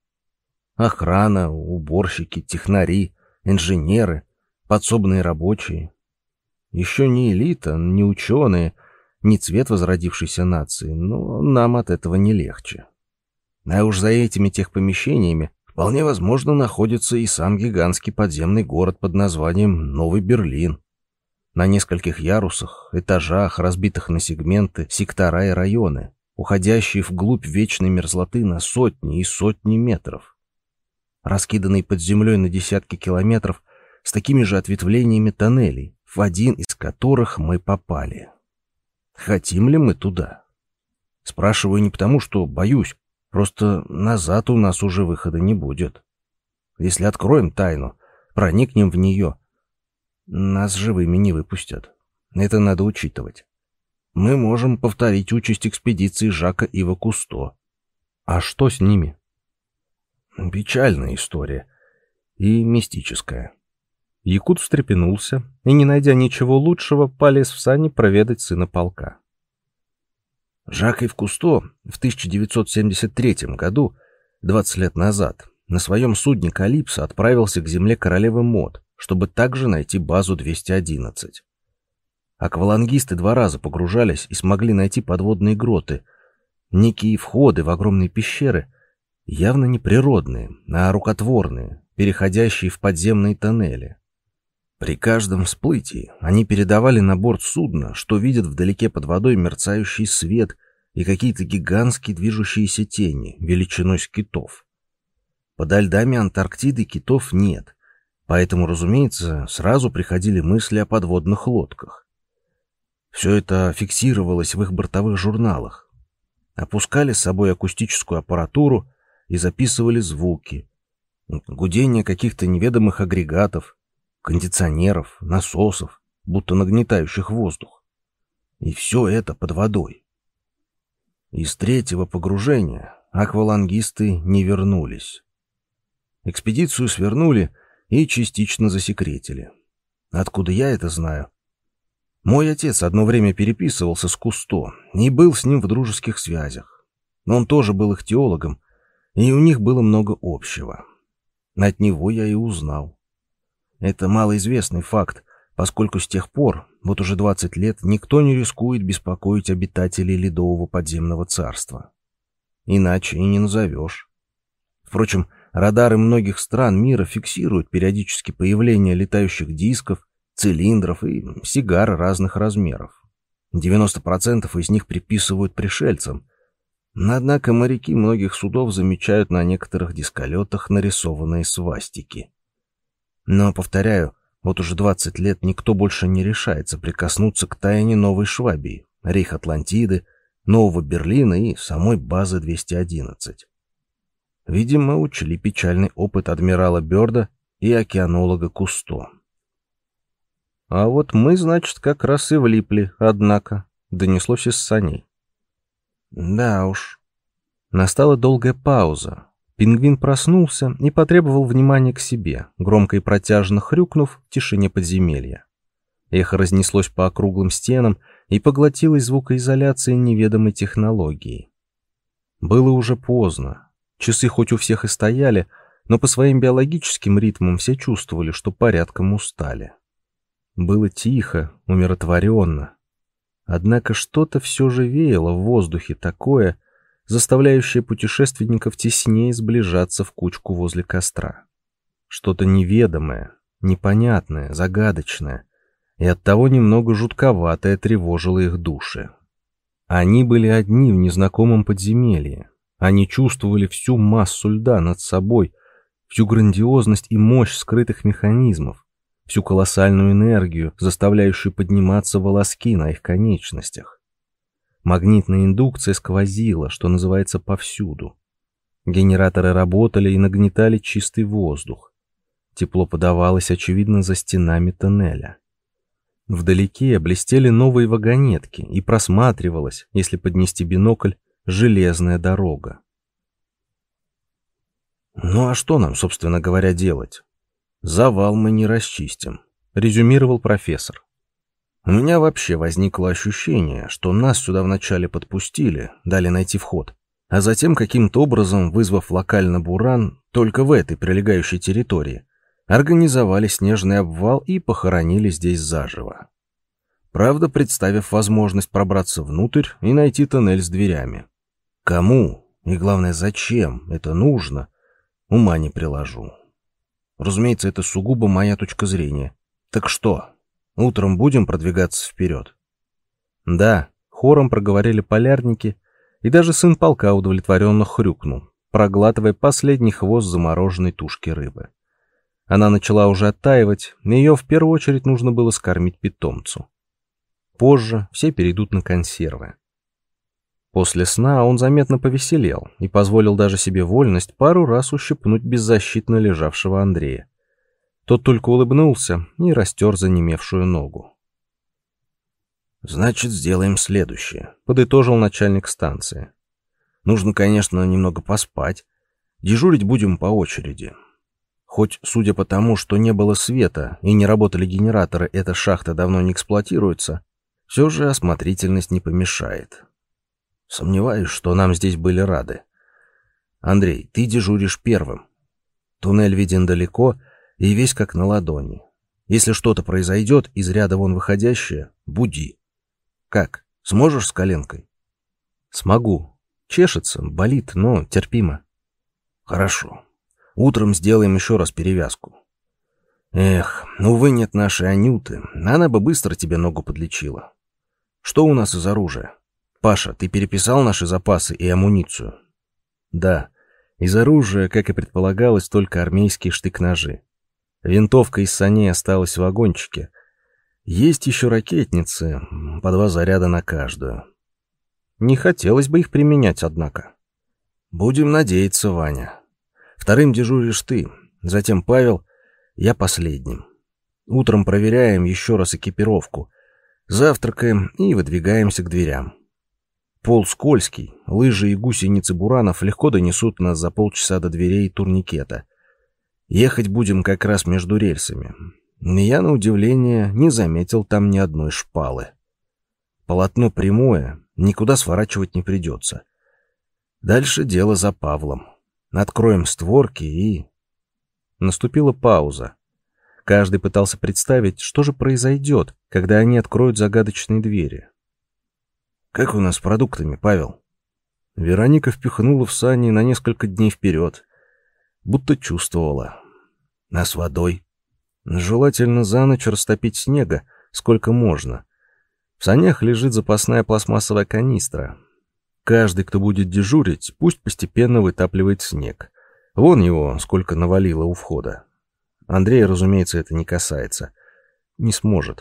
Охрана, уборщики, технари, инженеры, подсобные рабочие. Еще не элита, не ученые, не цвет возродившейся нации, но нам от этого не легче. А уж за этими техпомещениями вполне возможно находится и сам гигантский подземный город под названием Новый Берлин. На нескольких ярусах, этажах, разбитых на сегменты, сектора и районы, уходящие вглубь вечной мерзлоты на сотни и сотни метров. Раскиданные под землей на десятки километров с такими же ответвлениями тоннелей, в один из которых мы попали. Хотим ли мы туда? Спрашиваю не потому, что боюсь, просто назад у нас уже выхода не будет. Если откроем тайну, проникнем в нее, нас живыми не выпустят. Это надо учитывать. Мы можем повторить участь экспедиции Жака Ива Кусто. А что с ними? Печальная история и мистическая. Якут встрепенулся и, не найдя ничего лучшего, полез в сани проведать сына полка. Жак Ив Кусто в тысяча девятьсот семьдесят третьем году, двадцать лет назад, на своем судне «Калипсо» отправился к земле королевы Мод, чтобы также найти базу двести одиннадцать. Аквалангисты два раза погружались и смогли найти подводные гроты, некие входы в огромные пещеры, явно не природные, а рукотворные, переходящие в подземные тоннели. При каждом всплытии они передавали на борт судна, что видят вдалеке под водой мерцающий свет и какие-то гигантские движущиеся тени, величиной с китов. Подо льдами Антарктиды китов нет, поэтому, разумеется, сразу приходили мысли о подводных лодках. Все это фиксировалось в их бортовых журналах. Опускали с собой акустическую аппаратуру и записывали звуки. Гудение каких-то неведомых агрегатов, кондиционеров, насосов, будто нагнетающих воздух. И все это под водой. Из третьего погружения аквалангисты не вернулись. Экспедицию свернули и частично засекретили. Откуда я это знаю? Мой отец одно время переписывался с Кусто и был с ним в дружеских связях. Но он тоже был ихтиологом, и у них было много общего. От него я и узнал. Это малоизвестный факт, поскольку с тех пор, вот уже двадцать лет, никто не рискует беспокоить обитателей Ледового подземного царства. Иначе и не назовешь. Впрочем, радары многих стран мира фиксируют периодически появление летающих дисков, цилиндров и сигар разных размеров. девяносто процентов из них приписывают пришельцам. Однако моряки многих судов замечают на некоторых дисколетах нарисованные свастики. Но, повторяю, вот уже двадцать лет никто больше не решается прикоснуться к тайне Новой Швабии, Рейх-Атлантиды, Нового Берлина и самой базы двести одиннадцать. Видимо, учли печальный опыт адмирала Бёрда и океанолога Кусто. А вот мы, значит, как раз и влипли, однако, донеслось из саней. Да уж. Настала долгая пауза. Пингвин проснулся и потребовал внимания к себе, громко и протяжно хрюкнув в тишине подземелья. Эхо разнеслось по округлым стенам и поглотилось звукоизоляцией неведомой технологии. Было уже поздно. Часы хоть у всех и стояли, но по своим биологическим ритмам все чувствовали, что порядком устали. Было тихо, умиротворенно. Однако что-то все же веяло в воздухе такое, заставляющее путешественников теснее сближаться в кучку возле костра. Что-то неведомое, непонятное, загадочное, и оттого немного жутковатое тревожило их души. Они были одни в незнакомом подземелье. Они чувствовали всю массу льда над собой, всю грандиозность и мощь скрытых механизмов, всю колоссальную энергию, заставляющую подниматься волоски на их конечностях. Магнитная индукция сквозила, что называется, повсюду. Генераторы работали и нагнетали чистый воздух. Тепло подавалось, очевидно, за стенами тоннеля. Вдалеке блестели новые вагонетки, и просматривалась, если поднести бинокль, железная дорога. «Ну а что нам, собственно говоря, делать? Завал мы не расчистим», — резюмировал профессор. «У меня вообще возникло ощущение, что нас сюда вначале подпустили, дали найти вход, а затем каким-то образом, вызвав локально буран только в этой прилегающей территории, организовали снежный обвал и похоронили здесь заживо. Правда, представив возможность пробраться внутрь и найти тоннель с дверями. Кому и, главное, зачем это нужно, ума не приложу. Разумеется, это сугубо моя точка зрения. Так что, утром будем продвигаться вперед?» «Да», — хором проговорили полярники, и даже сын полка удовлетворенно хрюкнул, проглатывая последний хвост замороженной тушки рыбы. Она начала уже оттаивать, и ее в первую очередь нужно было скормить питомцу. Позже все перейдут на консервы. После сна он заметно повеселел и позволил даже себе вольность пару раз ущипнуть беззащитно лежавшего Андрея. Тот только улыбнулся и растер занемевшую ногу. «Значит, сделаем следующее», — подытожил начальник станции. «Нужно, конечно, немного поспать. Дежурить будем по очереди. Хоть, судя по тому, что не было света и не работали генераторы, эта шахта давно не эксплуатируется, все же осмотрительность не помешает. Сомневаюсь, что нам здесь были рады. Андрей, ты дежуришь первым. Туннель виден далеко и весь как на ладони. Если что-то произойдет, из ряда вон выходящее, буди. Как, сможешь с коленкой?» «Смогу. Чешется, болит, но терпимо». «Хорошо. Утром сделаем еще раз перевязку. Эх, увы, нет нашей Анюты. Она бы быстро тебе ногу подлечила. Что у нас из оружия? Паша, ты переписал наши запасы и амуницию?» «Да. Из оружия, как и предполагалось, только армейские штык-ножи. Винтовка из саней осталась в вагончике. Есть еще ракетницы, по два заряда на каждую. Не хотелось бы их применять, однако». «Будем надеяться, Ваня. Вторым дежуришь ты, затем Павел, я последним. Утром проверяем еще раз экипировку, завтракаем и выдвигаемся к дверям. Пол скользкий, лыжи и гусеницы буранов легко донесут нас за полчаса до дверей турникета. Ехать будем как раз между рельсами. И я, на удивление, не заметил там ни одной шпалы. Полотно прямое, никуда сворачивать не придется. Дальше дело за Павлом. Откроем створки и...» Наступила пауза. Каждый пытался представить, что же произойдет, когда они откроют загадочные двери. «Как у нас с продуктами, Павел?» Вероника впихнула в сани на несколько дней вперед, будто чувствовала. «А с водой?» «Желательно за ночь растопить снега, сколько можно. В санях лежит запасная пластмассовая канистра. Каждый, кто будет дежурить, пусть постепенно вытапливает снег. Вон его сколько навалило у входа. Андрея, разумеется, это не касается. Не сможет.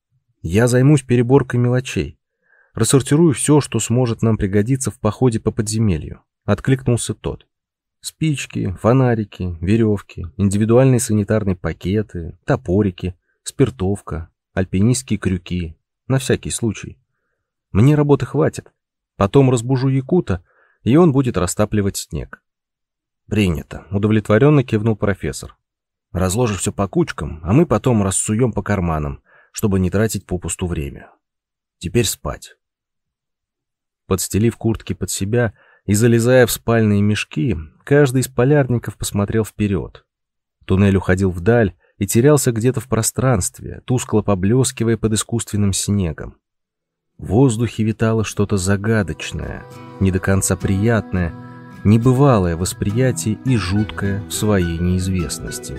Я займусь переборкой мелочей. Рассортирую все, что сможет нам пригодиться в походе по подземелью», — откликнулся тот. «Спички, фонарики, веревки, индивидуальные санитарные пакеты, топорики, спиртовка, альпинистские крюки. На всякий случай. Мне работы хватит. Потом разбужу якута, и он будет растапливать снег». «Принято», — удовлетворенно кивнул профессор. «Разложишь все по кучкам, а мы потом рассуем по карманам, чтобы не тратить попусту время. Теперь спать». Подстелив куртки под себя и залезая в спальные мешки, каждый из полярников посмотрел вперед. Туннель уходил вдаль и терялся где-то в пространстве, тускло поблескивая под искусственным снегом. В воздухе витало что-то загадочное, не до конца приятное, небывалое восприятие и жуткое в своей неизвестности.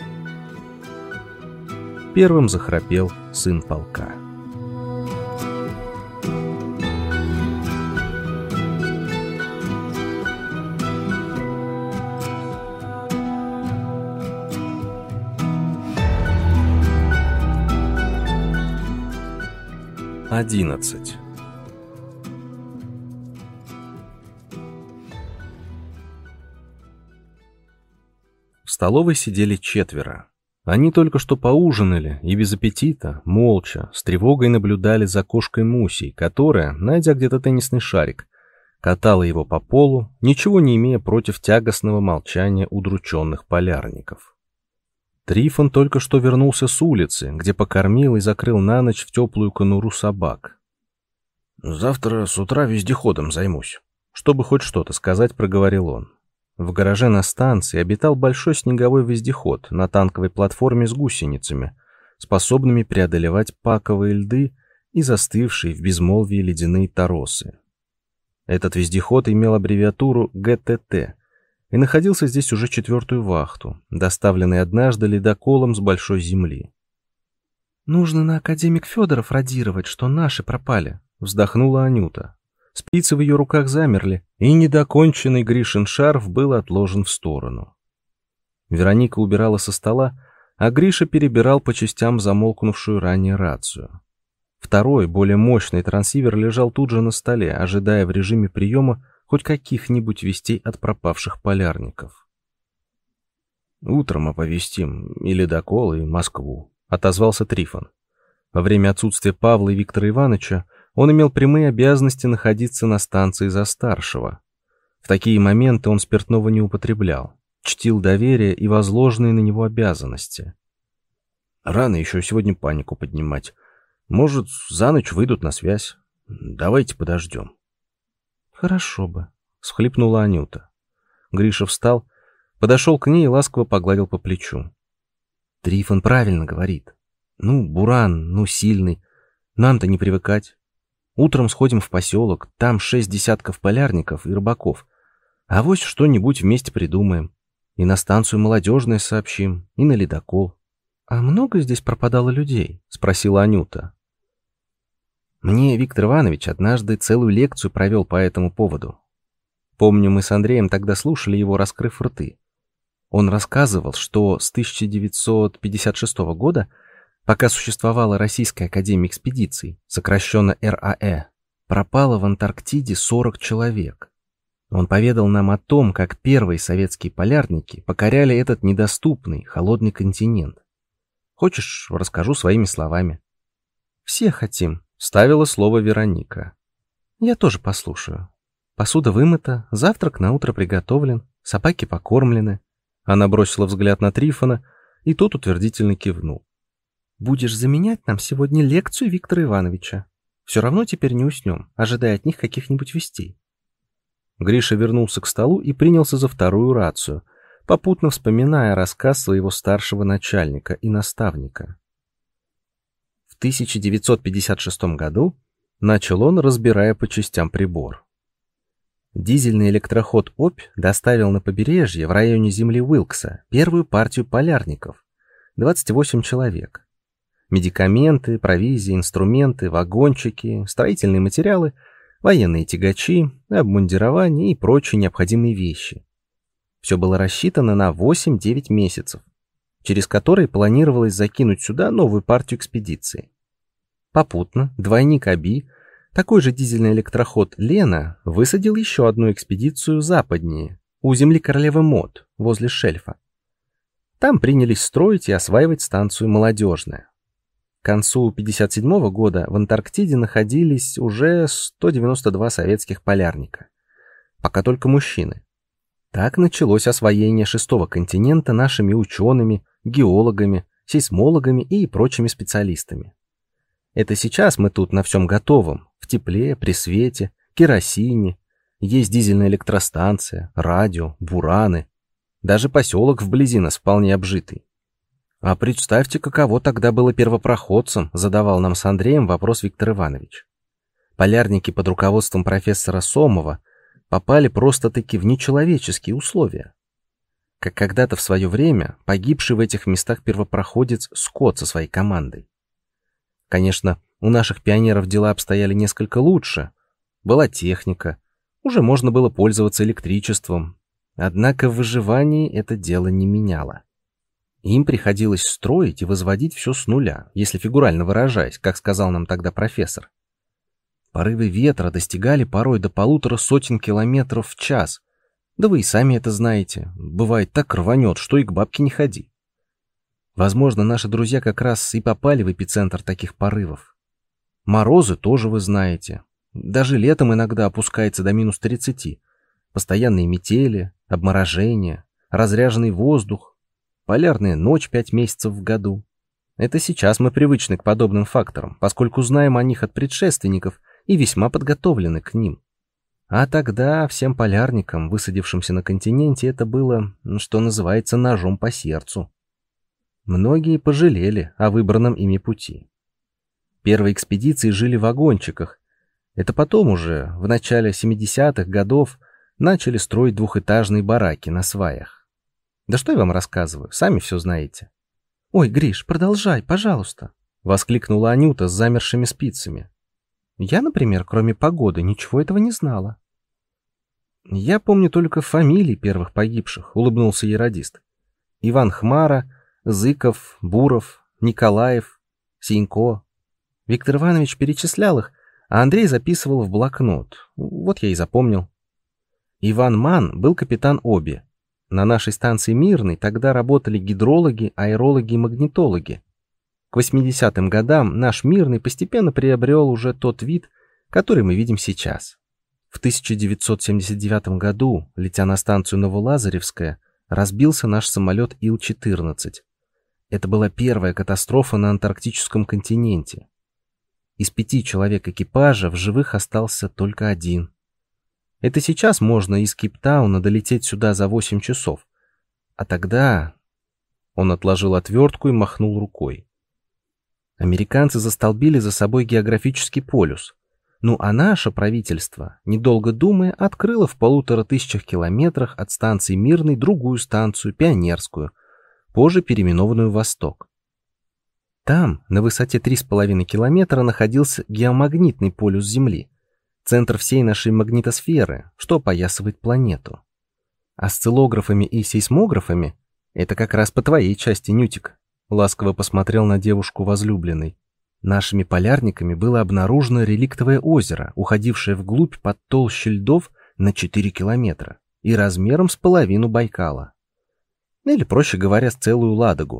Первым захрапел сын полка. Одиннадцать. В столовой сидели четверо. Они только что поужинали и без аппетита, молча, с тревогой наблюдали за кошкой Мусей, которая, найдя где-то теннисный шарик, катала его по полу, ничего не имея против тягостного молчания удрученных полярников. Трифон только что вернулся с улицы, где покормил и закрыл на ночь в теплую конуру собак. «Завтра с утра вездеходом займусь», — чтобы хоть что-то сказать, проговорил он. В гараже на станции обитал большой снеговой вездеход на танковой платформе с гусеницами, способными преодолевать паковые льды и застывшие в безмолвии ледяные торосы. Этот вездеход имел аббревиатуру Г Т Т и находился здесь уже четвертую вахту, доставленный однажды ледоколом с большой земли. «Нужно на академик Федоров радировать, что наши пропали», — вздохнула Анюта. Спицы в ее руках замерли, и недоконченный Гришин шарф был отложен в сторону. Вероника убирала со стола, а Гриша перебирал по частям замолкнувшую ранее рацию. Второй, более мощный трансивер лежал тут же на столе, ожидая в режиме приема хоть каких-нибудь вестей от пропавших полярников. «Утром оповестим и ледокол, и Москву», — отозвался Трифон. Во время отсутствия Павла и Виктора Ивановича он имел прямые обязанности находиться на станции за старшего. В такие моменты он спиртного не употреблял, чтил доверие и возложенные на него обязанности. «Рано еще сегодня панику поднимать. Может, за ночь выйдут на связь. Давайте подождем». «Хорошо бы», — всхлипнула Анюта. Гриша встал, подошел к ней и ласково погладил по плечу. «Трифон правильно говорит. Ну, буран, ну, сильный. Нам-то не привыкать. Утром сходим в поселок, там шесть десятков полярников и рыбаков. Авось что-нибудь вместе придумаем. И на станцию молодежная сообщим, и на ледокол». «А много здесь пропадало людей?» — спросила Анюта. «Мне Виктор Иванович однажды целую лекцию провел по этому поводу. Помню, мы с Андреем тогда слушали его, раскрыв рты. Он рассказывал, что с тысяча девятьсот пятьдесят шестого года, пока существовала Российская академия экспедиций, сокращенно Р А Э, пропало в Антарктиде сорок человек. Он поведал нам о том, как первые советские полярники покоряли этот недоступный, холодный континент. Хочешь, расскажу своими словами?» «Все хотим», — вставила слово Вероника. «Я тоже послушаю. Посуда вымыта, завтрак на утро приготовлен, собаки покормлены». Она бросила взгляд на Трифона, и тот утвердительно кивнул. «Будешь заменять нам сегодня лекцию Виктора Ивановича. Все равно теперь не уснем, ожидая от них каких-нибудь вестей». Гриша вернулся к столу и принялся за вторую рацию, попутно вспоминая рассказ своего старшего начальника и наставника. В тысяча девятьсот пятьдесят шестом году начал он, разбирая по частям прибор. Дизельный электроход «Обь» доставил на побережье в районе земли Уилкса первую партию полярников, двадцать восемь человек. Медикаменты, провизия, инструменты, вагончики, строительные материалы, военные тягачи, обмундирование и прочие необходимые вещи. Все было рассчитано на восемь-девять месяцев, через которые планировалось закинуть сюда новую партию экспедиции. Попутно двойник Аби, такой же дизельный электроход Лена, высадил еще одну экспедицию западнее, у земли королевы Мод, возле шельфа. Там принялись строить и осваивать станцию «Молодежная». концу пятьдесят седьмого года в Антарктиде находились уже сто девяносто два советских полярника. Пока только мужчины. Так началось освоение шестого континента нашими учеными, геологами, сейсмологами и прочими специалистами. Это сейчас мы тут на всем готовом, в тепле, при свете, керосине, есть дизельная электростанция, радио, бураны, даже поселок вблизи нас вполне обжитый. А представьте, каково тогда было первопроходцам, задавал нам с Андреем вопрос Виктор Иванович. Полярники под руководством профессора Сомова попали просто-таки в нечеловеческие условия. Как когда-то в свое время погибший в этих местах первопроходец Скотт со своей командой. Конечно, у наших пионеров дела обстояли несколько лучше. Была техника, уже можно было пользоваться электричеством. Однако в выживании это дело не меняло. Им приходилось строить и возводить все с нуля, если фигурально выражаясь, как сказал нам тогда профессор. Порывы ветра достигали порой до полутора сотен километров в час. Да вы и сами это знаете. Бывает, так рванет, что и к бабке не ходи. Возможно, наши друзья как раз и попали в эпицентр таких порывов. Морозы тоже вы знаете. Даже летом иногда опускается до минус тридцати. Постоянные метели, обморожения, разряженный воздух, полярная ночь пять месяцев в году. Это сейчас мы привычны к подобным факторам, поскольку знаем о них от предшественников и весьма подготовлены к ним. А тогда всем полярникам, высадившимся на континенте, это было, что называется, ножом по сердцу. Многие пожалели о выбранном ими пути. Первые экспедиции жили в вагончиках. Это потом уже, в начале семидесятых годов, начали строить двухэтажные бараки на сваях. Да что я вам рассказываю, сами все знаете. «Ой, Гриш, продолжай, пожалуйста», — воскликнула Анюта с замершими спицами. «Я, например, кроме погоды, ничего этого не знала». «Я помню только фамилии первых погибших», — улыбнулся ей радист. «Иван Хмара, Зыков, Буров, Николаев, Синько». Виктор Иванович перечислял их, а Андрей записывал в блокнот. Вот я и запомнил. Иван Ман был капитан Оби. На нашей станции Мирный тогда работали гидрологи, аэрологи и магнитологи. К восьмидесятым годам наш Мирный постепенно приобрел уже тот вид, который мы видим сейчас. В тысяча девятьсот семьдесят девятом году, летя на станцию Новолазаревская, разбился наш самолет Ил четырнадцать. Это была первая катастрофа на антарктическом континенте. Из пяти человек экипажа в живых остался только один. Это сейчас можно из Кейптауна долететь сюда за восемь часов. А тогда... Он отложил отвертку и махнул рукой. Американцы застолбили за собой географический полюс. Ну а наше правительство, недолго думая, открыло в полутора тысячах километрах от станции Мирной другую станцию, Пионерскую, позже переименованную «Восток». Там, на высоте три с половиной километра, находился геомагнитный полюс Земли, центр всей нашей магнитосферы, что опоясывает планету. Осциллографами и сейсмографами — это как раз по твоей части, Нютик, ласково посмотрел на девушку возлюбленный. Нашими полярниками было обнаружено реликтовое озеро, уходившее вглубь под толщу льдов на четыре километра и размером с половину Байкала. Или, проще говоря, с целую Ладогу.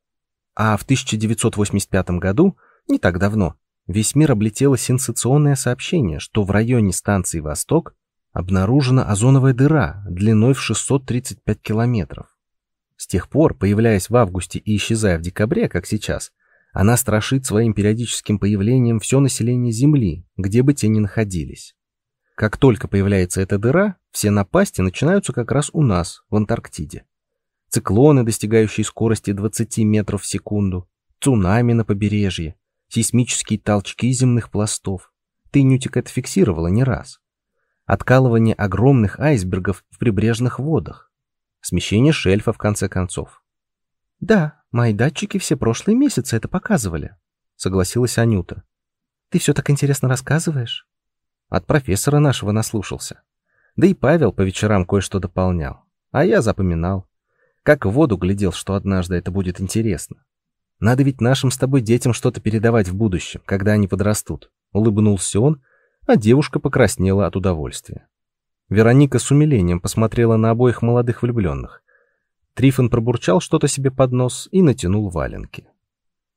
А в тысяча девятьсот восемьдесят пятом году, не так давно, весь мир облетело сенсационное сообщение, что в районе станции «Восток» обнаружена озоновая дыра длиной в шестьсот тридцать пять километров. С тех пор, появляясь в августе и исчезая в декабре, как сейчас, она страшит своим периодическим появлением все население Земли, где бы те ни находились. Как только появляется эта дыра, все напасти начинаются как раз у нас, в Антарктиде. Циклоны, достигающие скорости двадцати метров в секунду, цунами на побережье, сейсмические толчки земных пластов. Ты, Нютик, это фиксировала не раз. Откалывание огромных айсбергов в прибрежных водах. Смещение шельфа, в конце концов. «Да, мои датчики все прошлые месяцы это показывали», — согласилась Анюта. «Ты все так интересно рассказываешь?» От профессора нашего наслушался. Да и Павел по вечерам кое-что дополнял. А я запоминал. Как в воду глядел, что однажды это будет интересно. Надо ведь нашим с тобой детям что-то передавать в будущем, когда они подрастут. Улыбнулся он, а девушка покраснела от удовольствия. Вероника с умилением посмотрела на обоих молодых влюбленных. Трифон пробурчал что-то себе под нос и натянул валенки.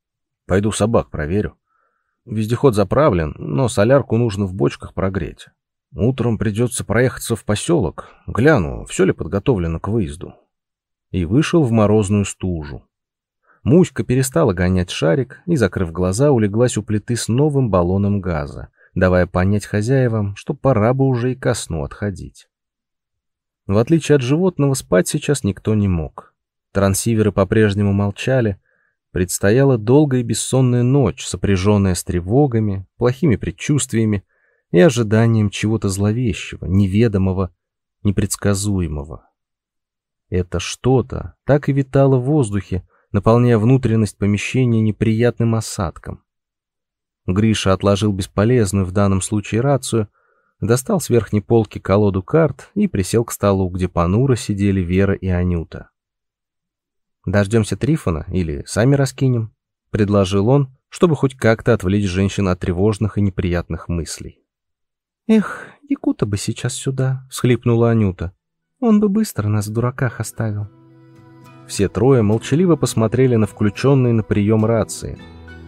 Пойду собак проверю. Вездеход заправлен, но солярку нужно в бочках прогреть. Утром придется проехаться в поселок. Гляну, все ли подготовлено к выезду. И вышел в морозную стужу. Муська перестала гонять шарик и, закрыв глаза, улеглась у плиты с новым баллоном газа, давая понять хозяевам, что пора бы уже и ко сну отходить. В отличие от животного, спать сейчас никто не мог. Трансиверы по-прежнему молчали. Предстояла долгая и бессонная ночь, сопряженная с тревогами, плохими предчувствиями и ожиданием чего-то зловещего, неведомого, непредсказуемого. Это что-то так и витало в воздухе, наполняя внутренность помещения неприятным осадком. Гриша отложил бесполезную в данном случае рацию, достал с верхней полки колоду карт и присел к столу, где понуро сидели Вера и Анюта. «Дождемся Трифона или сами раскинем?» — предложил он, чтобы хоть как-то отвлечь женщин от тревожных и неприятных мыслей. «Эх, Якута бы сейчас сюда», — всхлипнула Анюта. «Он бы быстро нас в дураках оставил». Все трое молчаливо посмотрели на включенные на прием рации.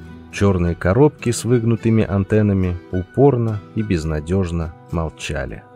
Черные коробки с выгнутыми антеннами упорно и безнадежно молчали.